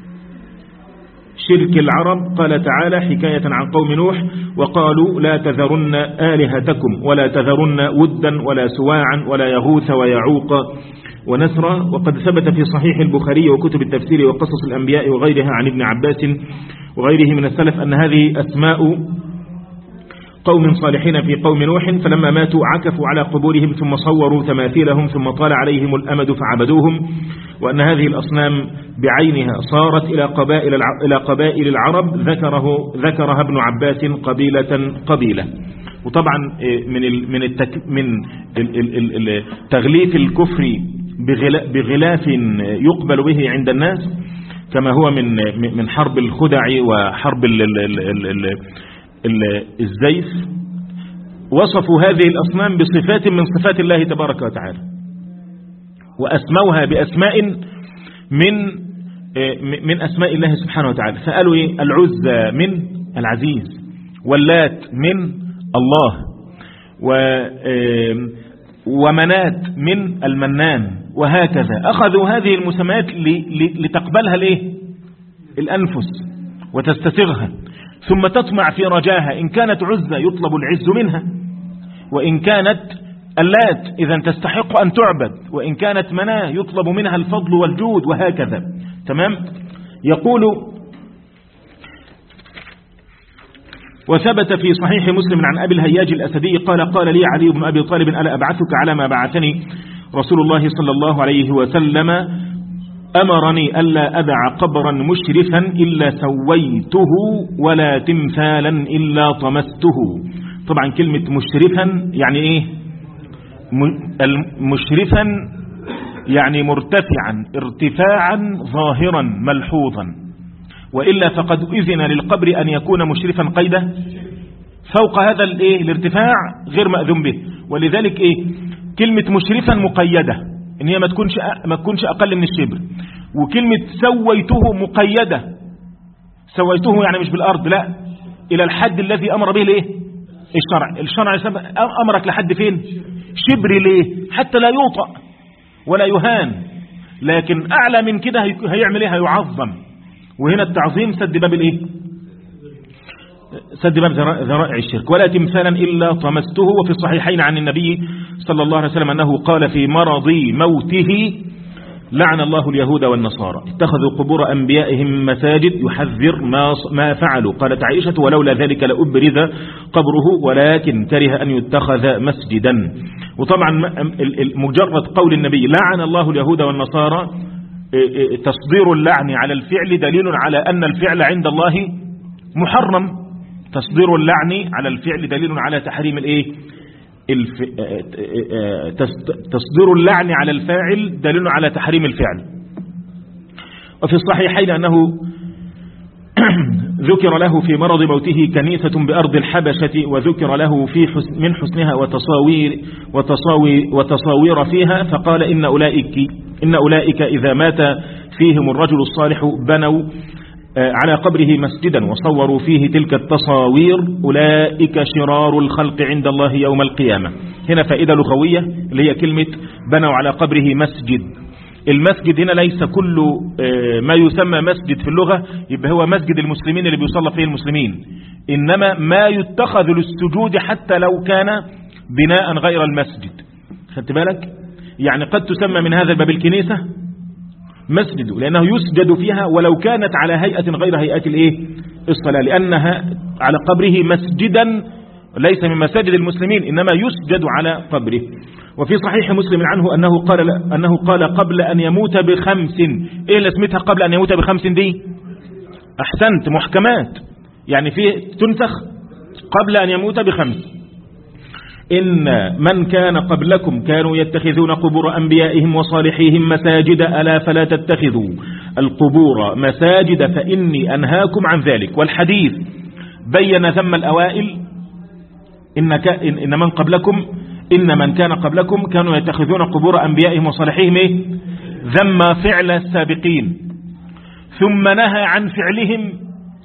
شرك العرب. قال تعالى حكاية عن قوم نوح: وقالوا لا تذرن آلهتكم ولا تذرن ودا ولا سواعا ولا يغوث ويعوق ونسرا. وقد ثبت في صحيح البخاري وكتب التفسير وقصص الأنبياء وغيرها عن ابن عباس وغيره من السلف أن هذه أسماء قوم صالحين في قوم نوح، فلما ماتوا عكفوا على قبورهم ثم صوروا تماثيلهم ثم طال عليهم الأمد فعبدوهم، وأن هذه الأصنام بعينها صارت إلى قبائل إلى قبائل العرب ذكره ذكرها ابن عباس قبيلة قبيلة. وطبعا من من التك من تغليف الكفر بغلاف يقبل به عند الناس، كما هو من من حرب الخدع وحرب الزيف، وصفوا هذه الأصنام بصفات من صفات الله تبارك وتعالى، وأسموها بأسماء من من أسماء الله سبحانه وتعالى. فقالوا إيه؟ العزى من العزيز، واللات من الله، ومنات من المنان، وهكذا. أخذوا هذه المسميات لتقبلها الايه الأنفس وتستسغها، ثم تطمع في رجاها. إن كانت عزى يطلب العز منها، وإن كانت اللات إذا تستحق أن تعبد، وإن كانت مناه يطلب منها الفضل والجود، وهكذا. تمام. يقول: وثبت في صحيح مسلم عن أبي الهياج الأسدي قال: قال لي علي بن أبي طالب: ألا أبعثك على ما بعثني رسول الله صلى الله عليه وسلم؟ أمرني ألا أدع قبرا مشرفا إلا سويته ولا تمثالا إلا طمسته. طبعا كلمة مشرفا يعني إيه؟ مشرفا يعني مرتفعا ارتفاعا ظاهرا ملحوظا، وإلا فقد إذن للقبر أن يكون مشرفا قيدا فوق هذا الايه الارتفاع غير مأذون به. ولذلك ايه كلمة مشرفا مقيدة ان هي ما تكونش ما تكونش اقل من الشبر، وكلمة سويته مقيدة، سويته يعني مش بالارض، لا الى الحد الذي امر به الايه الشرع. الشرع امرك لحد فين؟ شبر. ليه؟ حتى لا يوطأ ولا يهان، لكن اعلى من كده هيعمل ايه؟ هيعظم. وهنا التعظيم سد باب الايه سد باب ذرائع الشرك. ولا تمثالا إلا طمسته. وفي الصحيحين عن النبي صلى الله عليه وسلم أنه قال في مرض موته لعن الله اليهود والنصارى اتخذوا قبور أنبيائهم مساجد يحذر ما ما فعلوا. قالت عائشة ولولا ذلك لأبرز قبره ولكن كره أن يتخذ مسجدا. وطبعا مجرد قول النبي لعن الله اليهود والنصارى تصدير اللعن على الفعل دليل على أن الفعل عند الله محرم. تصدير اللعن على الفعل دليل على تحريم الايه الف... تصدير اللعن على الفاعل دليل على تحريم الفعل. وفي الصحيحين أنه ذكر له في مرض موته كنيسة بأرض الحبشة، وذكر له في حسن من حسنها وتصاوير وتصاوير وتصاوير فيها، فقال إن أولئك إن أولئك إذا مات فيهم الرجل الصالح بنوا على قبره مسجدا وصوروا فيه تلك التصاوير أولئك شرار الخلق عند الله يوم القيامة. هنا فائدة لغوية اللي هي كلمة بنوا على قبره مسجد. المسجد هنا ليس كل ما يسمى مسجد في اللغة يبقى هو مسجد المسلمين اللي بيصلى فيه المسلمين، إنما ما يتخذ للسجود حتى لو كان بناء غير المسجد. خدت بالك؟ يعني قد تسمى من هذا الباب الكنيسة مسجد لأنه يسجد فيها ولو كانت على هيئة غير هيئة الايه الصلاة، لأنها على قبره مسجدا ليس من مساجد المسلمين إنما يسجد على قبره. وفي صحيح مسلم عنه أنه قال أنه قال قبل أن يموت بخمس. إيه اللي اسمتها قبل أن يموت بخمس دي؟ أحسنت، محكمات، يعني في تنسخ قبل أن يموت بخمس. إن من كان قبلكم كانوا يتخذون قبور أنبيائهم وصالحيهم مساجد ألا فلا تتخذوا القبور مساجد فإني أنهاكم عن ذلك. والحديث بين ذم الأوائل إن, إن من قبلكم إن من كان قبلكم كانوا يتخذون قبور أنبيائهم وصالحيهم ذم فعل السابقين، ثم نهى عن فعلهم،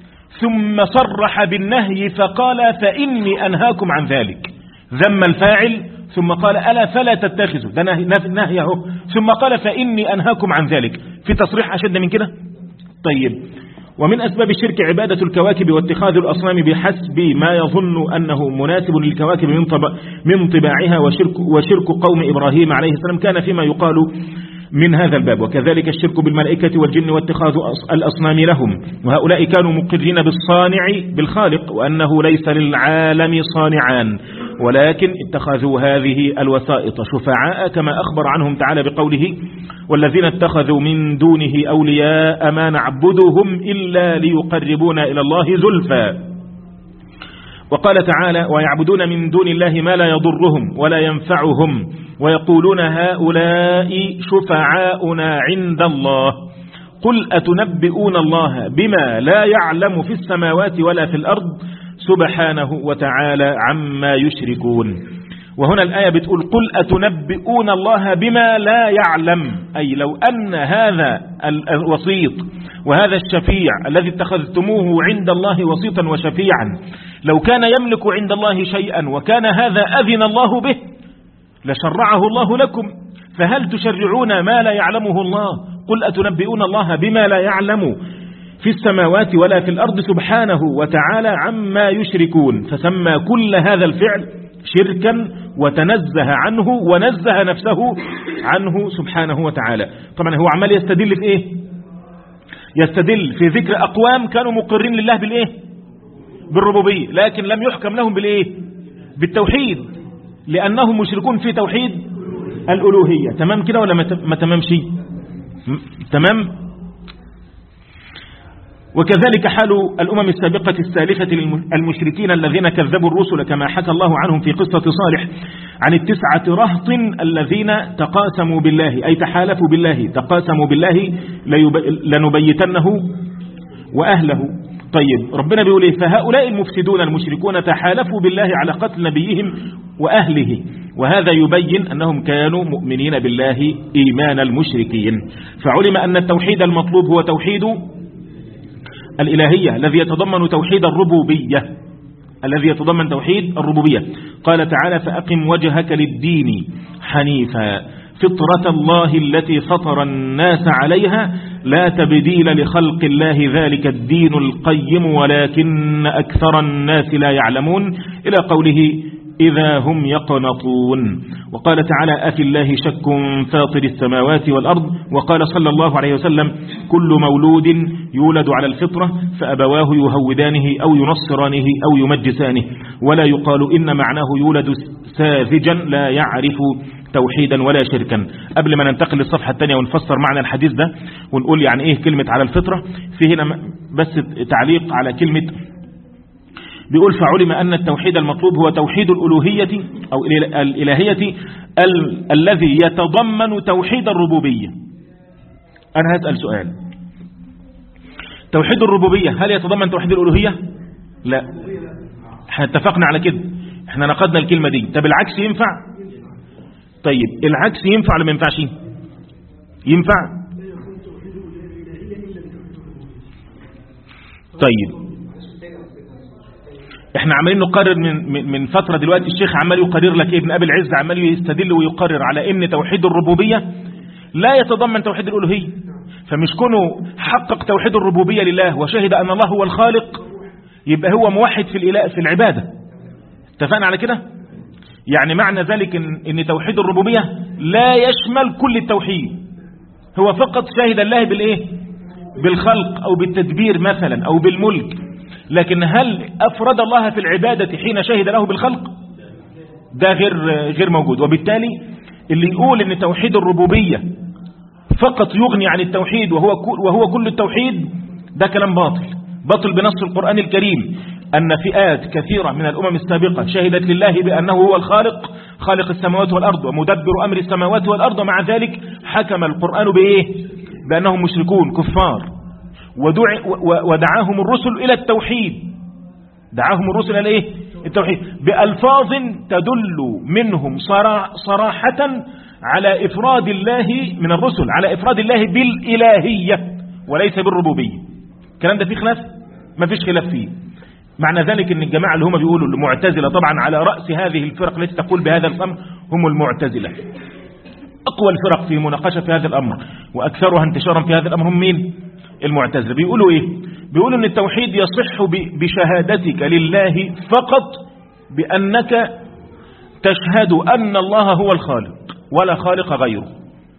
ثم صرح بالنهي فقال فإني أنهاكم عن ذلك. ذم الفاعل ثم قال ألا فلا تتخذوا، ده نهيه، ثم قال فإني أنهاكم عن ذلك. في تصريح أشد من كده؟ طيب. ومن أسباب الشرك عبادة الكواكب واتخاذ الأصنام بحسب ما يظن أنه مناسب للكواكب من طباعها، وشرك, وشرك قوم إبراهيم عليه السلام كان فيما يقال من هذا الباب. وكذلك الشرك بالملائكة والجن واتخاذ الأصنام لهم، وهؤلاء كانوا مقرين بالصانع بالخالق وأنه ليس للعالم صانعان، ولكن اتخذوا هذه الوسائط شفعاء كما أخبر عنهم تعالى بقوله والذين اتخذوا من دونه أولياء ما نعبدهم إلا ليقربونا إلى الله زلفى. وقال تعالى ويعبدون من دون الله ما لا يضرهم ولا ينفعهم ويقولون هؤلاء شفعاؤنا عند الله قل أتنبئون الله بما لا يعلم في السماوات ولا في الأرض سبحانه وتعالى عما يشركون. وهنا الآية بتقول قل أتنبئون الله بما لا يعلم، أي لو أن هذا الوسيط وهذا الشفيع الذي اتخذتموه عند الله وسيطا وشفيعا لو كان يملك عند الله شيئا وكان هذا أذن الله به لشرعه الله لكم، فهل تشرعون ما لا يعلمه الله؟ قل أتنبئون الله بما لا يعلم في السماوات ولا في الأرض سبحانه وتعالى عما يشركون، فسمى كل هذا الفعل شركا وتنزه عنه ونزه نفسه عنه سبحانه وتعالى. طبعا هو عمال يستدل في ايه؟ يستدل في ذكر أقوام كانوا مقرين لله بالايه؟ بالربوبية، لكن لم يحكم لهم بالايه؟ بالتوحيد، لأنهم مشركون في توحيد الألوهية. تمام كده ولا ما تمام شيء؟ تمام. وكذلك حال الأمم السابقة السالفة المشركين الذين كذبوا الرسل كما حكى الله عنهم في قصة صالح عن التسعة رهط الذين تقاسموا بالله أي تحالفوا بالله تقاسموا بالله لنبيتنه وأهله. طيب ربنا بيقول إيه؟ فهؤلاء المفسدون المشركون تحالفوا بالله على قتل نبيهم وأهله، وهذا يبين أنهم كانوا مؤمنين بالله إيمان المشركين. فعلم أن التوحيد المطلوب هو توحيد الإلهية الذي يتضمن توحيد الربوبية الذي يتضمن توحيد الربوبية. قال تعالى فأقم وجهك للدين حنيفا فطرة الله التي فطر الناس عليها لا تبديل لخلق الله ذلك الدين القيم ولكن أكثر الناس لا يعلمون إلى قوله إذا هم يقنطون. وقال تعالى أفي الله شك فاطر السماوات والأرض. وقال صلى الله عليه وسلم كل مولود يولد على الفطرة فأبواه يهودانه أو ينصرانه أو يمجسانه ولا يقال إن معناه يولد ساذجا لا يعرف توحيدا ولا شركا. قبل ما ننتقل للصفحة الثانية ونفسر معنى الحديث ده ونقول يعني إيه كلمة على الفطرة، في هنا بس تعليق على كلمة بيقول فعلم أن التوحيد المطلوب هو توحيد الألوهية أو الإلهية ال الذي يتضمن توحيد الربوبية. أنا هسأل سؤال، توحيد الربوبية هل يتضمن توحيد الألوهية؟ لا، احنا اتفقنا على كده، احنا نقدنا الكلمة دي. طب العكس ينفع؟ طيب العكس ينفع ولا ما ينفعش؟ ينفع. طيب احنا عمالين نقرر من من فترة دلوقتي، الشيخ عمال يقرر لك ابن ابي العز عمال يستدل ويقرر على ان توحيد الربوبية لا يتضمن توحيد الالوهية، فمش كونه حقق توحيد الربوبية لله وشهد ان الله هو الخالق يبقى هو موحد في الاله في العبادة. اتفقنا على كده؟ يعني معنى ذلك ان, إن توحيد الربوبية لا يشمل كل التوحيد، هو فقط شهد الله بالايه؟ بالخلق او بالتدبير مثلا او بالملك، لكن هل أفرد الله في العبادة حين شهد له بالخلق؟ ده غير غير موجود. وبالتالي اللي يقول ان توحيد الربوبية فقط يغني عن التوحيد وهو وهو كل التوحيد ده كلام باطل باطل بنص القرآن الكريم، أن فئات كثيرة من الأمم السابقة شهدت لله بأنه هو الخالق خالق السماوات والأرض ومدبر أمر السماوات والأرض، ومع ذلك حكم القرآن بإيه؟ بأنهم مشركون كفار، ودعاهم الرسل إلى التوحيد دعاهم الرسل إلى إيه؟ التوحيد بألفاظ تدل منهم صراحة على إفراد الله من الرسل على إفراد الله بالإلهية وليس بالربوبية. الكلام ده فيه خلاف؟ ما فيش خلاف فيه. معنى ذلك ان الجماعة اللي هم بيقولوا المعتزلة، طبعا على رأس هذه الفرق التي تقول بهذا الأمر هم المعتزلة، أقوى الفرق في مناقشة في هذا الأمر وأكثرها انتشارا في هذا الأمر هم مين؟ المعتزلة. بيقولوا ايه؟ بيقولوا ان التوحيد يصح بشهادتك لله فقط بأنك تشهد أن الله هو الخالق ولا خالق غيره.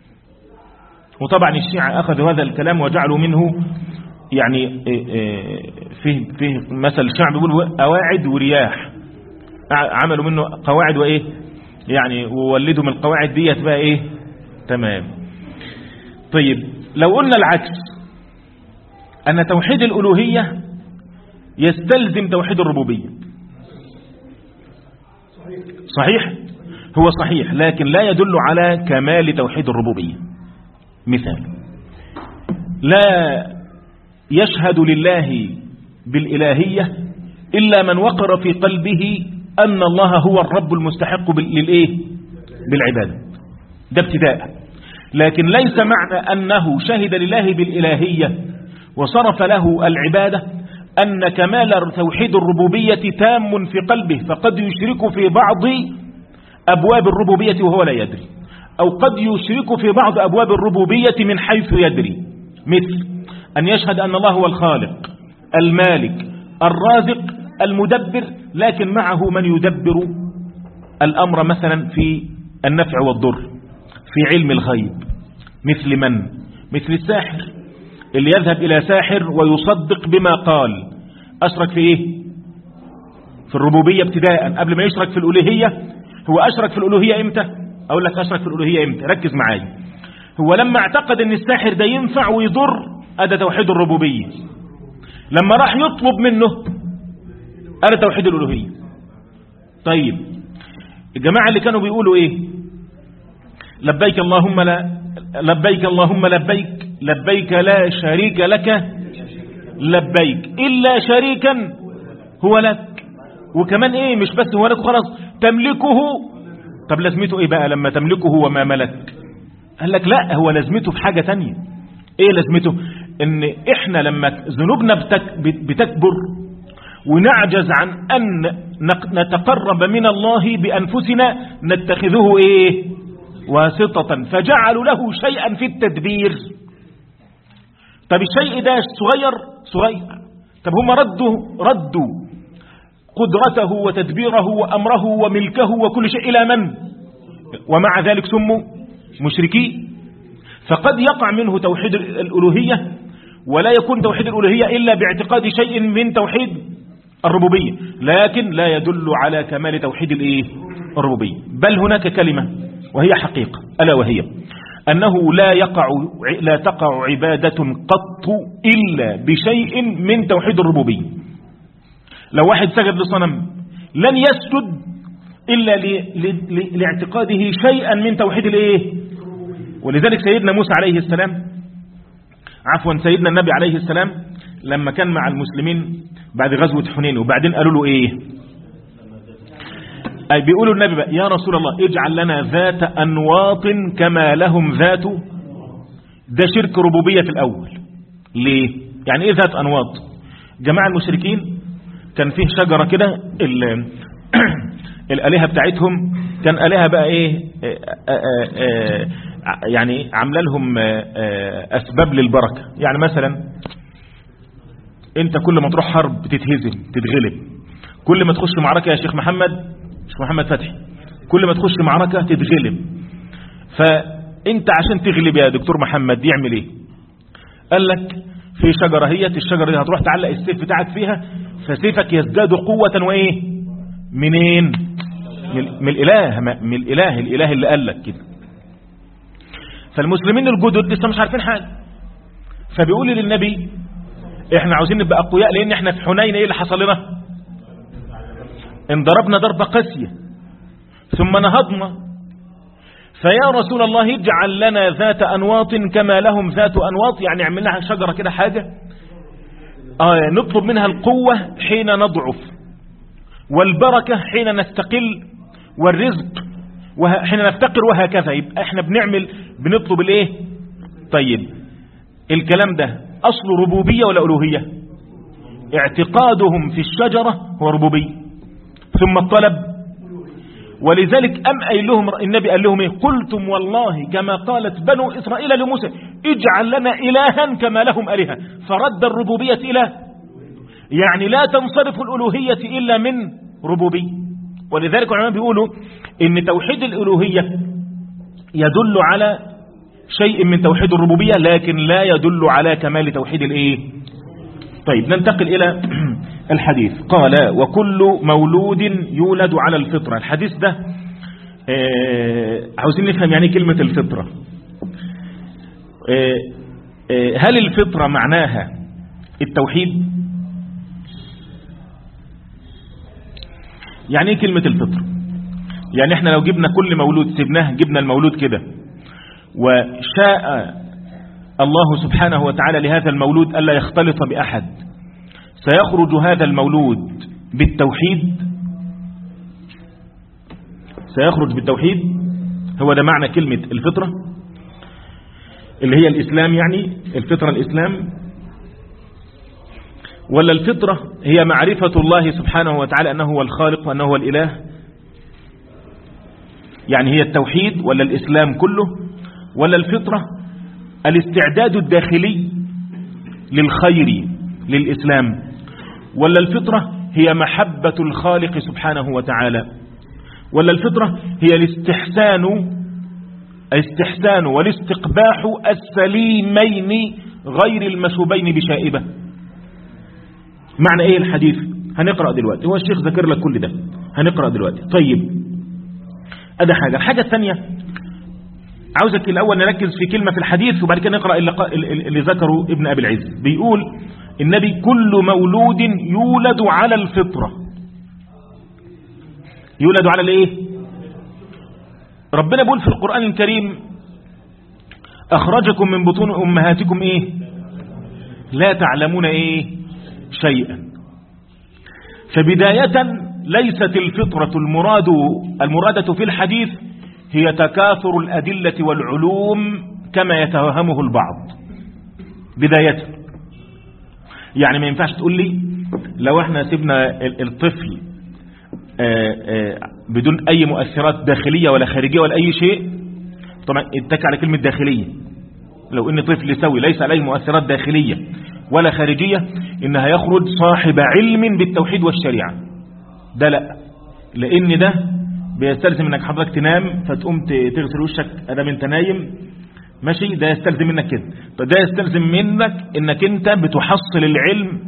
وطبعا الشيعة أخذوا هذا الكلام وجعلوا منه يعني فيه, فيه مثل الشعب بيقول أواعد ورياح، عملوا منه قواعد وإيه يعني وولدوا من القواعد دي بقى إيه تمام. طيب لو قلنا العكس أن توحيد الألوهية يستلزم توحيد الربوبية، صحيح؟ هو صحيح، لكن لا يدل على كمال توحيد الربوبية. مثال، لا يشهد لله بالإلهية إلا من وقر في قلبه أن الله هو الرب المستحق للإيه؟ بالعبادة. ده ابتداء. لكن ليس معنى أنه شهد لله بالإلهية وصرف له العبادة أن كمال توحيد الربوبية تام في قلبه، فقد يشرك في بعض أبواب الربوبية وهو لا يدري، أو قد يشرك في بعض أبواب الربوبية من حيث يدري، مثل أن يشهد أن الله هو الخالق المالك الرازق المدبر، لكن معه من يدبر الأمر مثلا في النفع والضر في علم الغيب، مثل من؟ مثل الساحر اللي يذهب إلى ساحر ويصدق بما قال، أشرك في إيه؟ في الربوبية ابتداء قبل ما يشرك في الألوهية. هو أشرك في الألوهية إمتى؟ أقول لك أشرك في الألوهية إمتى، ركز معايا. هو لما اعتقد أن الساحر ده ينفع ويضر، أدى توحيد الربوبية. لما راح يطلب منه قال توحيد الألوهية. طيب الجماعة اللي كانوا بيقولوا ايه؟ لبيك اللهم لا لبيك اللهم لبيك لبيك لا شريك لك لبيك إلا شريكا هو لك، وكمان ايه مش بس هو لك خلاص تملكه. طب لازمته ايه بقى لما تملكه وما ملك؟ قال لك لا، هو لازمته في حاجة تانية. ايه لازمته؟ ان احنا لما ذنوبنا بتكبر ونعجز عن ان نتقرب من الله بانفسنا نتخذه ايه؟ واسطة، فجعلوا له شيئا في التدبير. طب الشيء ده صغير صغير، طب هم ردوا ردوا قدرته وتدبيره وامره وملكه وكل شيء الى من؟ ومع ذلك سموا مشركين. فقد يقع منه توحيد الألوهية ولا يكون توحيد الألوهية إلا باعتقاد شيء من توحيد الربوبية، لكن لا يدل على كمال توحيد الإيه؟ الربوبية. بل هناك كلمة وهي حقيقة، ألا وهي أنه لا يقع لا تقع عبادة قط إلا بشيء من توحيد الربوبية. لو واحد سجد لصنم لن يسجد إلا لاعتقاده شيئا من توحيد الإيه؟ ولذلك سيدنا موسى عليه السلام عفوا سيدنا النبي عليه السلام لما كان مع المسلمين بعد غزوة حنين وبعدين قالوا له ايه؟ اي بيقولوا النبي بقى يا رسول الله اجعل لنا ذات انواط كما لهم ذات. ده شرك ربوبية في الاول. ليه؟ يعني ايه ذات انواط؟ جماعة المشركين كان فيه شجرة كده الالهة بتاعتهم كان الهة بقى ايه آآ آآ يعني عامله لهم اسباب للبركه. يعني مثلا انت كل ما تروح حرب بتتهزم تتغلب، كل ما تخش معركه يا شيخ محمد شيخ محمد فتحي كل ما تخش معركه تتغلب. فانت عشان تغلب يا دكتور محمد يعمل ايه؟ قال لك في شجره هي الشجره دي هتروح تعلق السيف بتاعك فيها فسيفك يزداد قوه وايه؟ منين؟ من الاله من الاله الاله اللي قال لك كده. فالمسلمين الجدد لسه مش عارفين حاجة، فبيقول للنبي احنا عاوزين نبقى اقوياء لان احنا في حنين ايه اللي حصل لنا؟ انضربنا ضربة قاسية ثم نهضنا، فيا رسول الله اجعل لنا ذات انواط كما لهم ذات انواط. يعني اعمل لها شجرة كده حاجة آه نطلب منها القوة حين نضعف والبركة حين نستقل والرزق وحين نفتقر وهكذا. يبقى احنا بنعمل بنطلب الايه؟ طيب الكلام ده اصل ربوبية ولا ألوهية؟ اعتقادهم في الشجرة هو ربوبية ثم الطلب. ولذلك ام قايل لهم النبي قال لهم ايه؟ قلتم والله كما قالت بنو اسرائيل لموسى اجعل لنا الها كما لهم الهه، فرد الربوبية الى يعني لا تنصرف الألوهية الا من ربوبية. ولذلك العلماء بيقولوا ان توحيد الألوهية يدل على شيء من توحيد الربوبية لكن لا يدل على كمال توحيد الايه؟ طيب ننتقل الى الحديث. قال وكل مولود يولد على الفطرة. الحديث ده آه عاوزين نفهم يعني كلمة الفطرة. آه آه هل الفطرة معناها التوحيد؟ يعني ايه كلمة الفطرة؟ يعني احنا لو جبنا كل مولود سيبناه جبنا المولود كده وشاء الله سبحانه وتعالى لهذا المولود ألا يختلط بأحد سيخرج هذا المولود بالتوحيد؟ سيخرج بالتوحيد. هو ده معنى كلمة الفطرة اللي هي الإسلام. يعني الفطرة الإسلام ولا الفطرة هي معرفة الله سبحانه وتعالى أنه هو الخالق وأنه هو الإله؟ يعني هي التوحيد ولا الإسلام كله؟ ولا الفطرة الاستعداد الداخلي للخير للإسلام؟ ولا الفطرة هي محبة الخالق سبحانه وتعالى؟ ولا الفطرة هي الاستحسان الاستحسان والاستقباح السليمين غير المشوبين بشائبة؟ معنى ايه الحديث؟ هنقرأ دلوقتي. هو الشيخ ذكر لك كل ده هنقرأ دلوقتي. طيب ادي حاجة. الحاجة الثانية عاوزك الأول نركز في كلمة في الحديث وبعد كده نقرأ اللي, اللي ذكره ابن أبي العز. بيقول النبي كل مولود يولد على الفطرة. يولد على الايه؟ ربنا بيقول في القرآن الكريم أخرجكم من بطون أمهاتكم ايه؟ لا تعلمون ايه؟ شيئا. فبداية ليست الفطرة المراد المرادة في الحديث هي تكاثر الأدلة والعلوم كما يتوهمه البعض بداية. يعني ما ينفعش تقول لي لو احنا سيبنا الطفل آآ آآ بدون أي مؤثرات داخلية ولا خارجية ولا أي شيء، طبعا اتك على كلمة داخلية، لو ان طفل سوي ليس عليه مؤثرات داخلية ولا خارجية إنها يخرج صاحب علم بالتوحيد والشريعة. ده لا، لأن ده بيستلزم انك حضرتك تنام فتقوم تغسل وشك ادام انت نايم، ماشي؟ ده يستلزم منك كده. فده يستلزم منك انك انت بتحصل العلم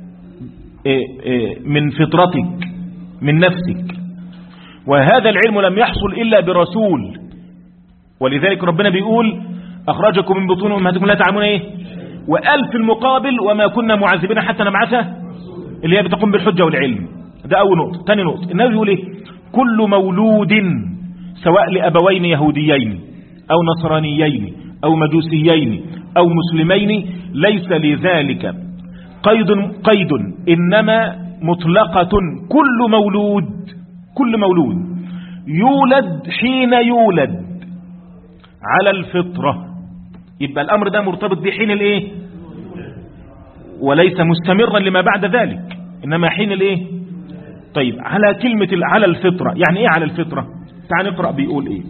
من فطرتك من نفسك، وهذا العلم لم يحصل الا برسول. ولذلك ربنا بيقول اخرجكم من بطون امهاتكم لا تعلمون ايه، وقال في المقابل وما كنا معذبين حتى نبعث، اللي هي بتقوم بالحجة والعلم. ده اول نقطة. ثاني نقطة، النبي بيقول ايه؟ كل مولود سواء لأبوين يهوديين أو نصرانيين أو مجوسيين أو مسلمين ليس لذلك قيد قيد إنما مطلقة كل مولود كل مولود يولد حين يولد على الفطرة. يبقى الأمر ده مرتبط بحين الايه، وليس مستمرا لما بعد ذلك، إنما حين الايه. طيب على كلمة على الفطرة يعني ايه على الفطرة؟ تعال نقرأ بيقول ايه.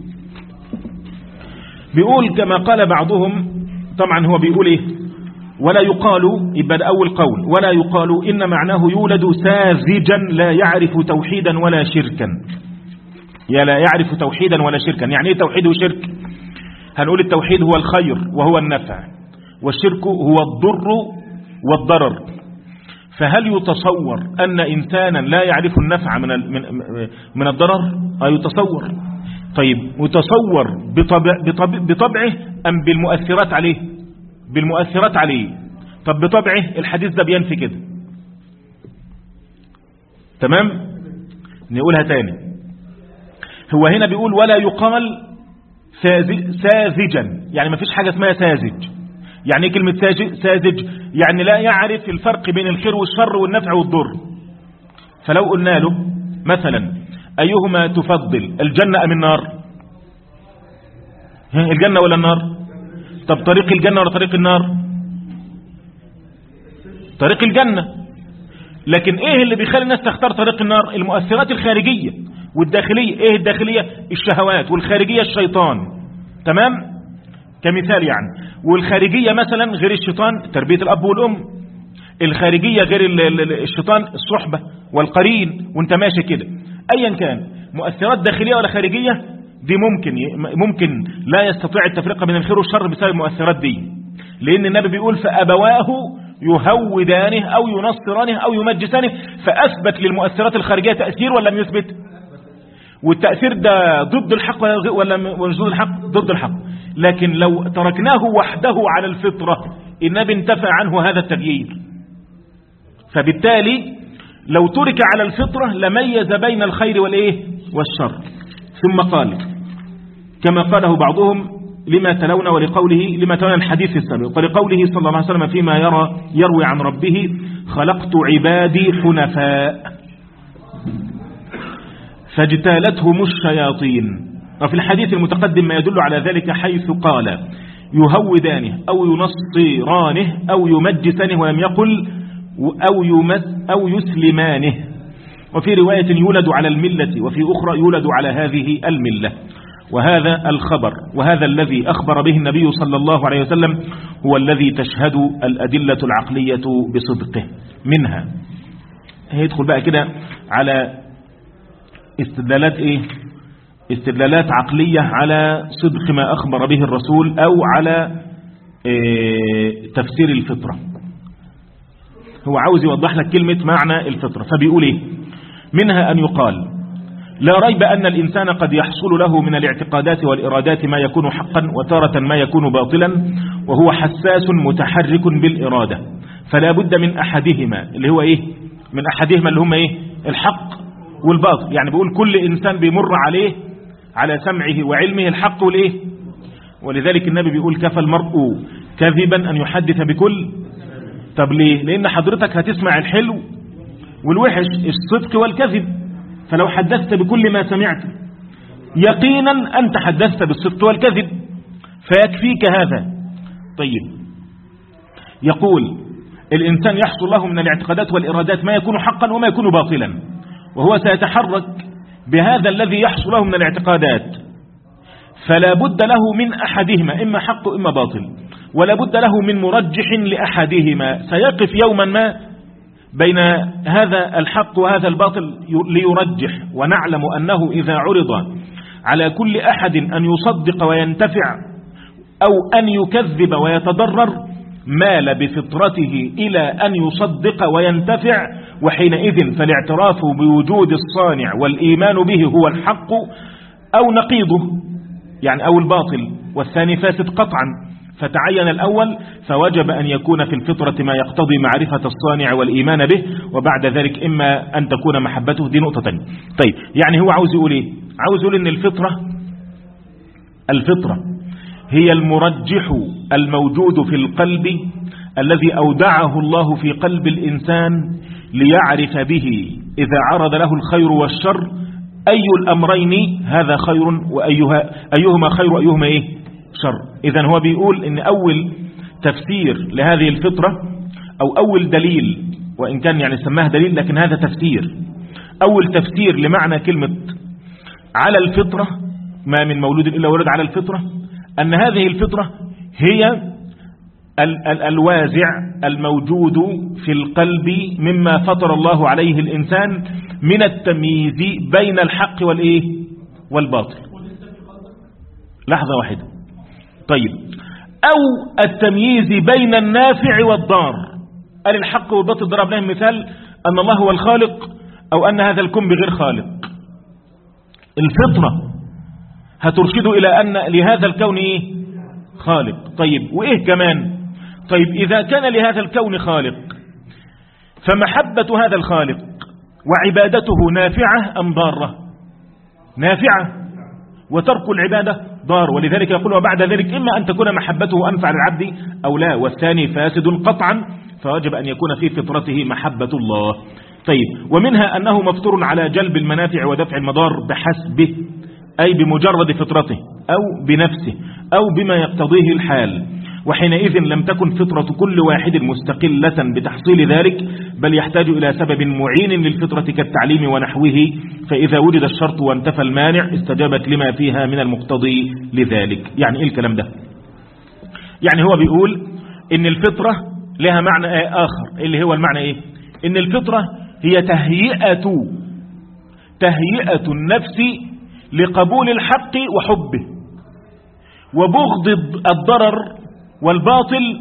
بيقول كما قال بعضهم، طبعا هو بيقول ايه؟ ولا يقال، يبقى ده اول قول، ولا يقال ان معناه يولد ساذجا لا يعرف توحيدا ولا شركا. يا لا يعرف توحيدا ولا شركا، يعني ايه توحيد وشرك؟ هنقول التوحيد هو الخير وهو النفع، والشرك هو الضر والضرر. فهل يتصور أن إنسانا لا يعرف النفع من من الضرر؟ أه يتصور. طيب متصور بطبع بطبع بطبعه أم بالمؤثرات عليه؟ بالمؤثرات عليه. طب بطبعه الحديث ده بينفي كده. تمام؟ نقولها تاني. هو هنا بيقول ولا يقال ساذجا، يعني ما فيش حاجة اسمها ساذج. يعني ايه كلمة ساذج؟ يعني لا يعرف الفرق بين الخير والشر والنفع والضر. فلو قلنا له مثلا أيهما تفضل الجنة أم النار؟ الجنة ولا النار؟ طب طريق الجنة ولا طريق النار؟ طريق الجنة. لكن ايه اللي بيخلي الناس تختار طريق النار؟ المؤثرات الخارجية والداخلية. ايه الداخلية؟ الشهوات، والخارجية الشيطان. تمام؟ كمثال يعني. والخارجية مثلا غير الشيطان تربية الأب والأم، الخارجية غير الشيطان الصحبة والقرين وانت ماشي كده. أيا كان مؤثرات داخلية ولا خارجية دي ممكن ممكن لا يستطيع التفرقة بين الخير والشر بسبب المؤثرات دي، لأن النبي بيقول فأبواه يهودانه أو ينصرانه أو يمجسانه، فأثبت للمؤثرات الخارجية تأثير ولا لم يثبت؟ والتأثير ده ضد الحق ولا مش ضد الحق؟ ضد الحق. لكن لو تركناه وحده على الفطرة النبي انتفى عنه هذا التغيير. فبالتالي لو ترك على الفطرة لميز بين الخير والإيه والشر. ثم قال كما قاله بعضهم لما تلون ولقوله لما تلون الحديث السابق ولقوله صلى الله عليه وسلم فيما يرى يروي عن ربه خلقت عبادي حنفاء فاجتالتهم الشياطين. وفي الحديث المتقدم ما يدل على ذلك حيث قال يهودانه أو ينصرانه أو يمجسانه ولم يقل أو, يمس أو يسلمانه. وفي رواية يولد على الملة وفي أخرى يولد على هذه الملة. وهذا الخبر وهذا الذي أخبر به النبي صلى الله عليه وسلم هو الذي تشهد الأدلة العقلية بصدقه. منها هيدخل بقى كده على استدلالات ايه استدلالات عقلية على صدق ما أخبر به الرسول أو على إيه تفسير الفطرة. هو عاوز يوضح لك كلمة معنى الفطرة. فبيقول ايه؟ منها أن يقال لا ريب أن الإنسان قد يحصل له من الاعتقادات والإرادات ما يكون حقا وتارة ما يكون باطلا، وهو حساس متحرك بالإرادة، فلا بد من أحدهما اللي هو إيه من أحدهما اللي هم إيه الحق والباطل. يعني بيقول كل إنسان بيمر عليه على سمعه وعلمه الحق والإيه. ولذلك النبي بيقول كفى المرء كذبا أن يحدث بكل. طب ليه؟ لأن حضرتك هتسمع الحلو والوحش الصدق والكذب، فلو حدثت بكل ما سمعت يقينا أنت حدثت بالصدق والكذب فيكفيك هذا. طيب يقول الإنسان يحصل له من الاعتقادات والإرادات ما يكون حقا وما يكون باطلا، وهو سيتحرك بهذا الذي يحصل له من الاعتقادات، فلا بد له من أحدهما إما حق إما باطل، ولا بد له من مرجح لأحدهما، سيقف يوما ما بين هذا الحق وهذا الباطل ليرجح. ونعلم أنه إذا عرض على كل أحد أن يصدق وينتفع أو أن يكذب ويتضرر مال بفطرته إلى أن يصدق وينتفع، وحينئذ فالاعتراف بوجود الصانع والإيمان به هو الحق أو نقيضه يعني أو الباطل، والثاني فاسد قطعا. فتعين الأول فوجب أن يكون في الفطرة ما يقتضي معرفة الصانع والإيمان به، وبعد ذلك إما أن تكون محبته. دي نقطة تانية. طيب يعني هو عاوز يقول إيه؟ عاوز يقول إن الفطرة الفطرة هي المرجح الموجود في القلب الذي أودعه الله في قلب الإنسان ليعرف به إذا عرض له الخير والشر أي الأمرين هذا خير وأيها أيهما خير وأيهما إيه شر. إذن هو بيقول إن أول تفسير لهذه الفطرة أو أول دليل، وإن كان يعني سماه دليل لكن هذا تفسير، أول تفسير لمعنى كلمة على الفطرة ما من مولود إلا ولد على الفطرة، أن هذه الفطرة هي ال ال الوازع الموجود في القلب مما فطر الله عليه الإنسان من التمييز بين الحق والإيه والباطل. لحظة واحدة. طيب أو التمييز بين النافع والضار. قال الحق والباطل ضرب لهم مثال أن الله هو الخالق أو أن هذا الكون بغير خالق. الفطرة هترشد إلى أن لهذا الكون إيه خالق. طيب وإيه كمان؟ طيب إذا كان لهذا الكون خالق فمحبة هذا الخالق وعبادته نافعة أم ضارة؟ نافعة، وترك العبادة ضار. ولذلك يقول وبعد ذلك إما أن تكون محبته أنفع للعبد أو لا، والثاني فاسد قطعا، فوجب أن يكون في فطرته محبة الله. طيب ومنها أنه مفطور على جلب المنافع ودفع المضار بحسبه أي بمجرد فطرته أو بنفسه أو بما يقتضيه الحال، وحينئذ لم تكن فطرة كل واحد مستقلة بتحصيل ذلك، بل يحتاج إلى سبب معين للفطرة كالتعليم ونحوه، فإذا وجد الشرط وانتفى المانع استجابت لما فيها من المقتضي لذلك. يعني إيه الكلام ده؟ يعني هو بيقول إن الفطرة لها معنى آخر، اللي هو المعنى إيه؟ إن الفطرة هي تهيئة تهيئة النفس لقبول الحق وحبه وبغض الضرر والباطل،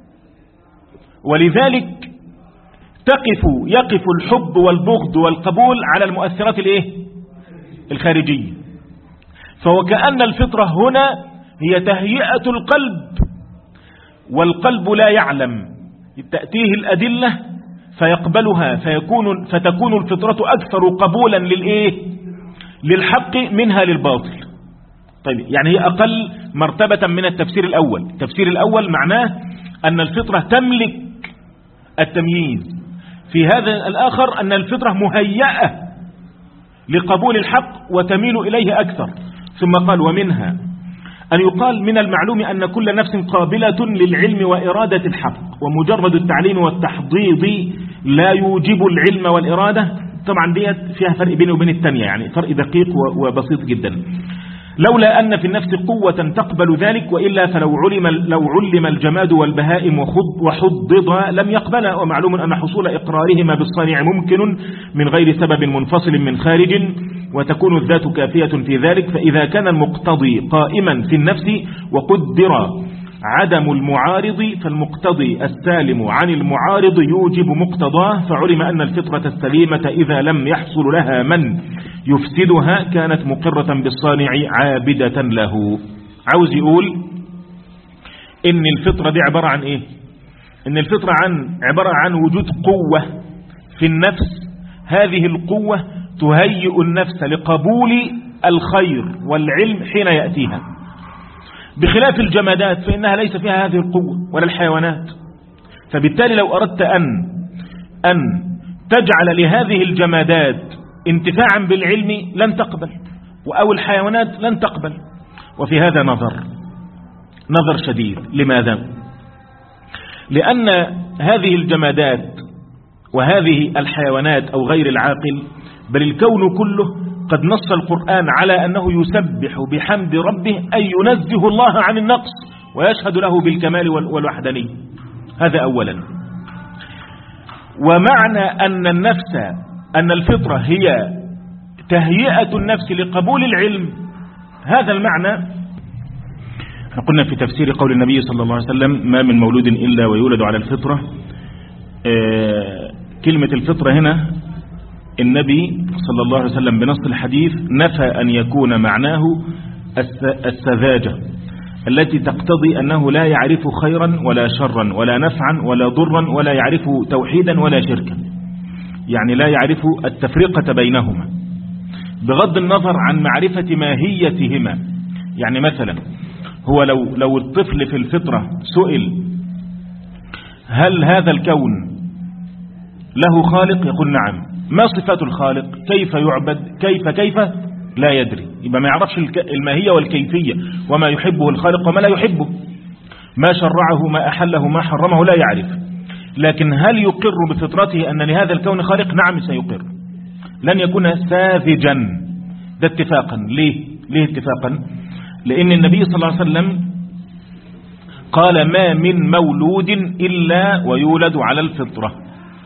ولذلك تقف يقف الحب والبغض والقبول على المؤثرات الايه الخارجية. فوكأن الفطرة هنا هي تهيئة القلب، والقلب لا يعلم، تأتيه الأدلة فيقبلها فيكون فتكون الفطرة أكثر قبولا للإيه للحق منها للباطل. طيب يعني هي أقل مرتبة من التفسير الأول. التفسير الأول معناه أن الفطرة تملك التمييز، في هذا الآخر أن الفطرة مهيئة لقبول الحق وتميل إليه أكثر. ثم قال ومنها أن يقال من المعلوم أن كل نفس قابلة للعلم وإرادة الحق، ومجرد التعليم والتحضيض لا يوجب العلم والإرادة. طبعا ديت فيها فرق بينه وبين الثانية، يعني فرق دقيق وبسيط جدا. لولا أن في النفس قوة تقبل ذلك، وإلا فلو علم لو علم الجماد والبهائم وحضض لم يقبل. ومعلوم أن حصول إقرارهما بالصانع ممكن من غير سبب منفصل من خارج، وتكون الذات كافية في ذلك. فإذا كان المقتضي قائما في النفس وقدر عدم المعارض، فالمقتضي السالم عن المعارض يوجب مقتضاه، فعلم أن الفطرة السليمة إذا لم يحصل لها من يفسدها كانت مقرة بالصانع عابدة له. عاوز يقول إن الفطرة دي عبارة عن إيه؟ إن الفطرة عن عبارة عن وجود قوة في النفس، هذه القوة تهيئ النفس لقبول الخير والعلم حين يأتيها، بخلاف الجمادات فإنها ليس فيها هذه القوة ولا الحيوانات. فبالتالي لو أردت أن أن تجعل لهذه الجمادات انتفاعا بالعلم لن تقبل، أو الحيوانات لن تقبل. وفي هذا نظر نظر شديد. لماذا؟ لأن هذه الجمادات وهذه الحيوانات أو غير العاقل، بل الكون كله، قد نص القرآن على أنه يسبح بحمد ربه، أي ينزه الله عن النقص ويشهد له بالكمال والوحدانية. هذا أولا. ومعنى أن النفس أن الفطرة هي تهيئة النفس لقبول العلم، هذا المعنى قلنا في تفسير قول النبي صلى الله عليه وسلم: ما من مولود إلا ويولد على الفطرة. آه كلمة الفطرة هنا النبي صلى الله عليه وسلم بنص الحديث نفى أن يكون معناه السذاجة التي تقتضي أنه لا يعرف خيرا ولا شرا ولا نفعا ولا ضرا ولا يعرف توحيدا ولا شركا، يعني لا يعرف التفرقة بينهما بغض النظر عن معرفة ماهيتهما. يعني مثلا هو لو, لو الطفل في الفطرة سئل: هل هذا الكون له خالق؟ يقول: نعم. ما صفات الخالق؟ كيف يعبد؟ كيف كيف لا يدري، يبقى ما يعرفش الماهية والكيفية، وما يحبه الخالق وما لا يحبه، ما شرعه ما أحله ما حرمه لا يعرف. لكن هل يقر بفطرته أن لهذا الكون خالق؟ نعم سيقر، لن يكون ساذجا. ده اتفاقا. ليه؟ ليه اتفاقا؟ لأن النبي صلى الله عليه وسلم قال: ما من مولود إلا ويولد على الفطرة.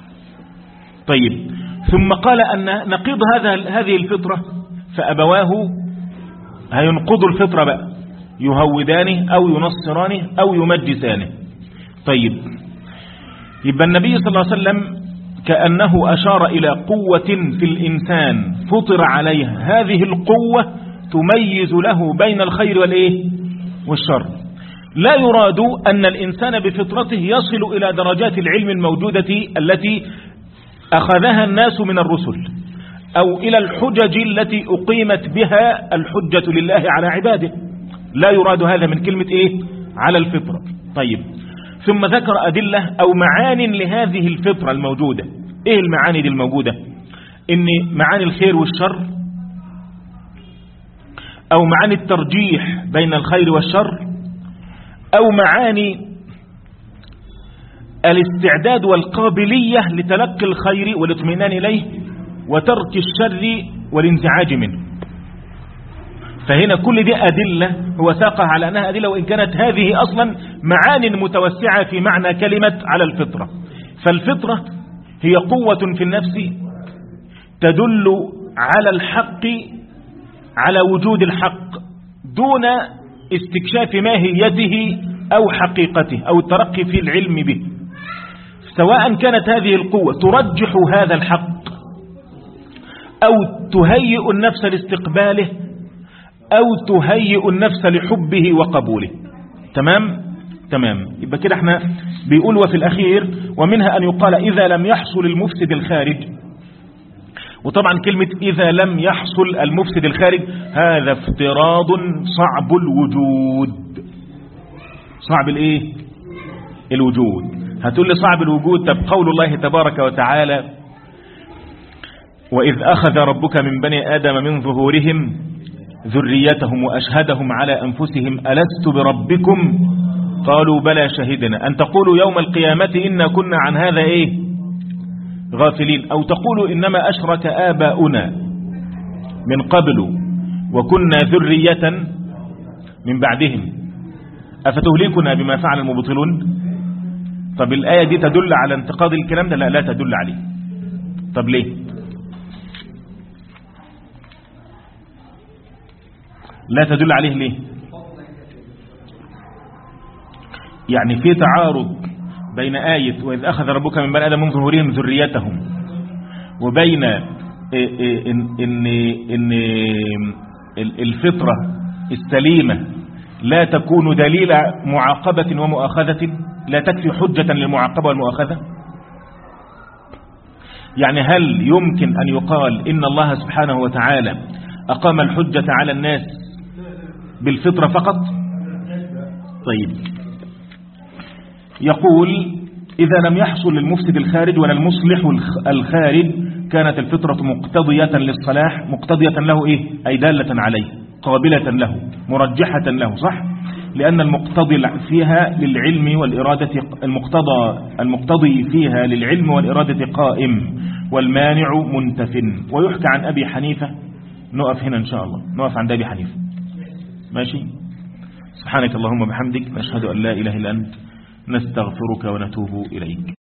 طيب، ثم قال أن نقيض هذا هذه الفطرة، فأبواه هينقضوا الفطرة بقى، يهودانه أو ينصرانه أو يمجسانه. طيب، يبقى النبي صلى الله عليه وسلم كأنه أشار إلى قوة في الإنسان فطر عليها، هذه القوة تميز له بين الخير والإيه؟ والشر. لا يراد أن الإنسان بفطرته يصل إلى درجات العلم الموجودة التي أخذها الناس من الرسل، أو إلى الحجج التي أقيمت بها الحجة لله على عباده. لا يراد هذا من كلمة إيه؟ على الفطرة. طيب، ثم ذكر أدلة أو معاني لهذه الفطرة الموجودة. إيه المعاني دي الموجودة؟ إن معاني الخير والشر، أو معاني الترجيح بين الخير والشر، أو معاني الاستعداد والقابلية لتلقي الخير والاطمئنان إليه، وترك الشر والانزعاج منه. فهنا كل دي أدلة هو ساقها على أنها أدلة، وإن كانت هذه أصلا معاني متوسعة في معنى كلمة على الفطرة. فالفطرة هي قوة في النفس تدل على الحق، على وجود الحق دون استكشاف ماهيته أو حقيقته أو الترقي في العلم به، سواء كانت هذه القوة ترجح هذا الحق أو تهيئ النفس لاستقباله أو تهيئ النفس لحبه وقبوله. تمام؟ تمام. يبقى كده احنا بيقول وفي الأخير ومنها أن يقال إذا لم يحصل المفسد الخارج. وطبعا كلمة إذا لم يحصل المفسد الخارج هذا افتراض صعب الوجود. صعب الايه؟ الوجود. هتقول لي صعب الوجود، طب قول الله تبارك وتعالى: وإذ أخذ ربك من بني آدم من ظهورهم ذريتهم وأشهدهم على أنفسهم ألست بربكم قالوا بلى شهدنا أن تقولوا يوم القيامة إنا كنا عن هذا إيه غافلين، أو تقولوا إنما أشرك آباؤنا من قبل وكنا ذرية من بعدهم أفتهلكنا بما فعل المبطلون. طب الآية دي تدل على انتقاض الكلام ده؟ لا لا تدل عليه. طب ليه؟ لا تدل عليه ليه؟ يعني في تعارض بين آية وإذ أخذ ربك من بني آدم من ظهورهم ذريتهم، وبين إن, إن, إن الفطرة السليمة لا تكون دليل معاقبة ومؤاخذة؟ لا تكفي حجة للمعاقبة والمؤاخذة؟ يعني هل يمكن أن يقال إن الله سبحانه وتعالى أقام الحجة على الناس بالفطرة فقط؟ طيب، يقول إذا لم يحصل للمفسد الخارج ولا المصلح الخارج كانت الفطرة مقتضية للصلاح، مقتضية له إيه؟ أي دالة عليه، قابلة له، مرجحة له، صح؟ لأن المقتضي فيها للعلم والإرادة، المقتضى المقتضي فيها للعلم والإرادة قائم، والمانع منتف. ويحكى عن أبي حنيفة، نقف هنا إن شاء الله، نقف عند أبي حنيفة، ماشي؟ سبحانك اللهم وبحمدك، نشهد أن لا إله إلا أنت، نستغفرك ونتوب إليك.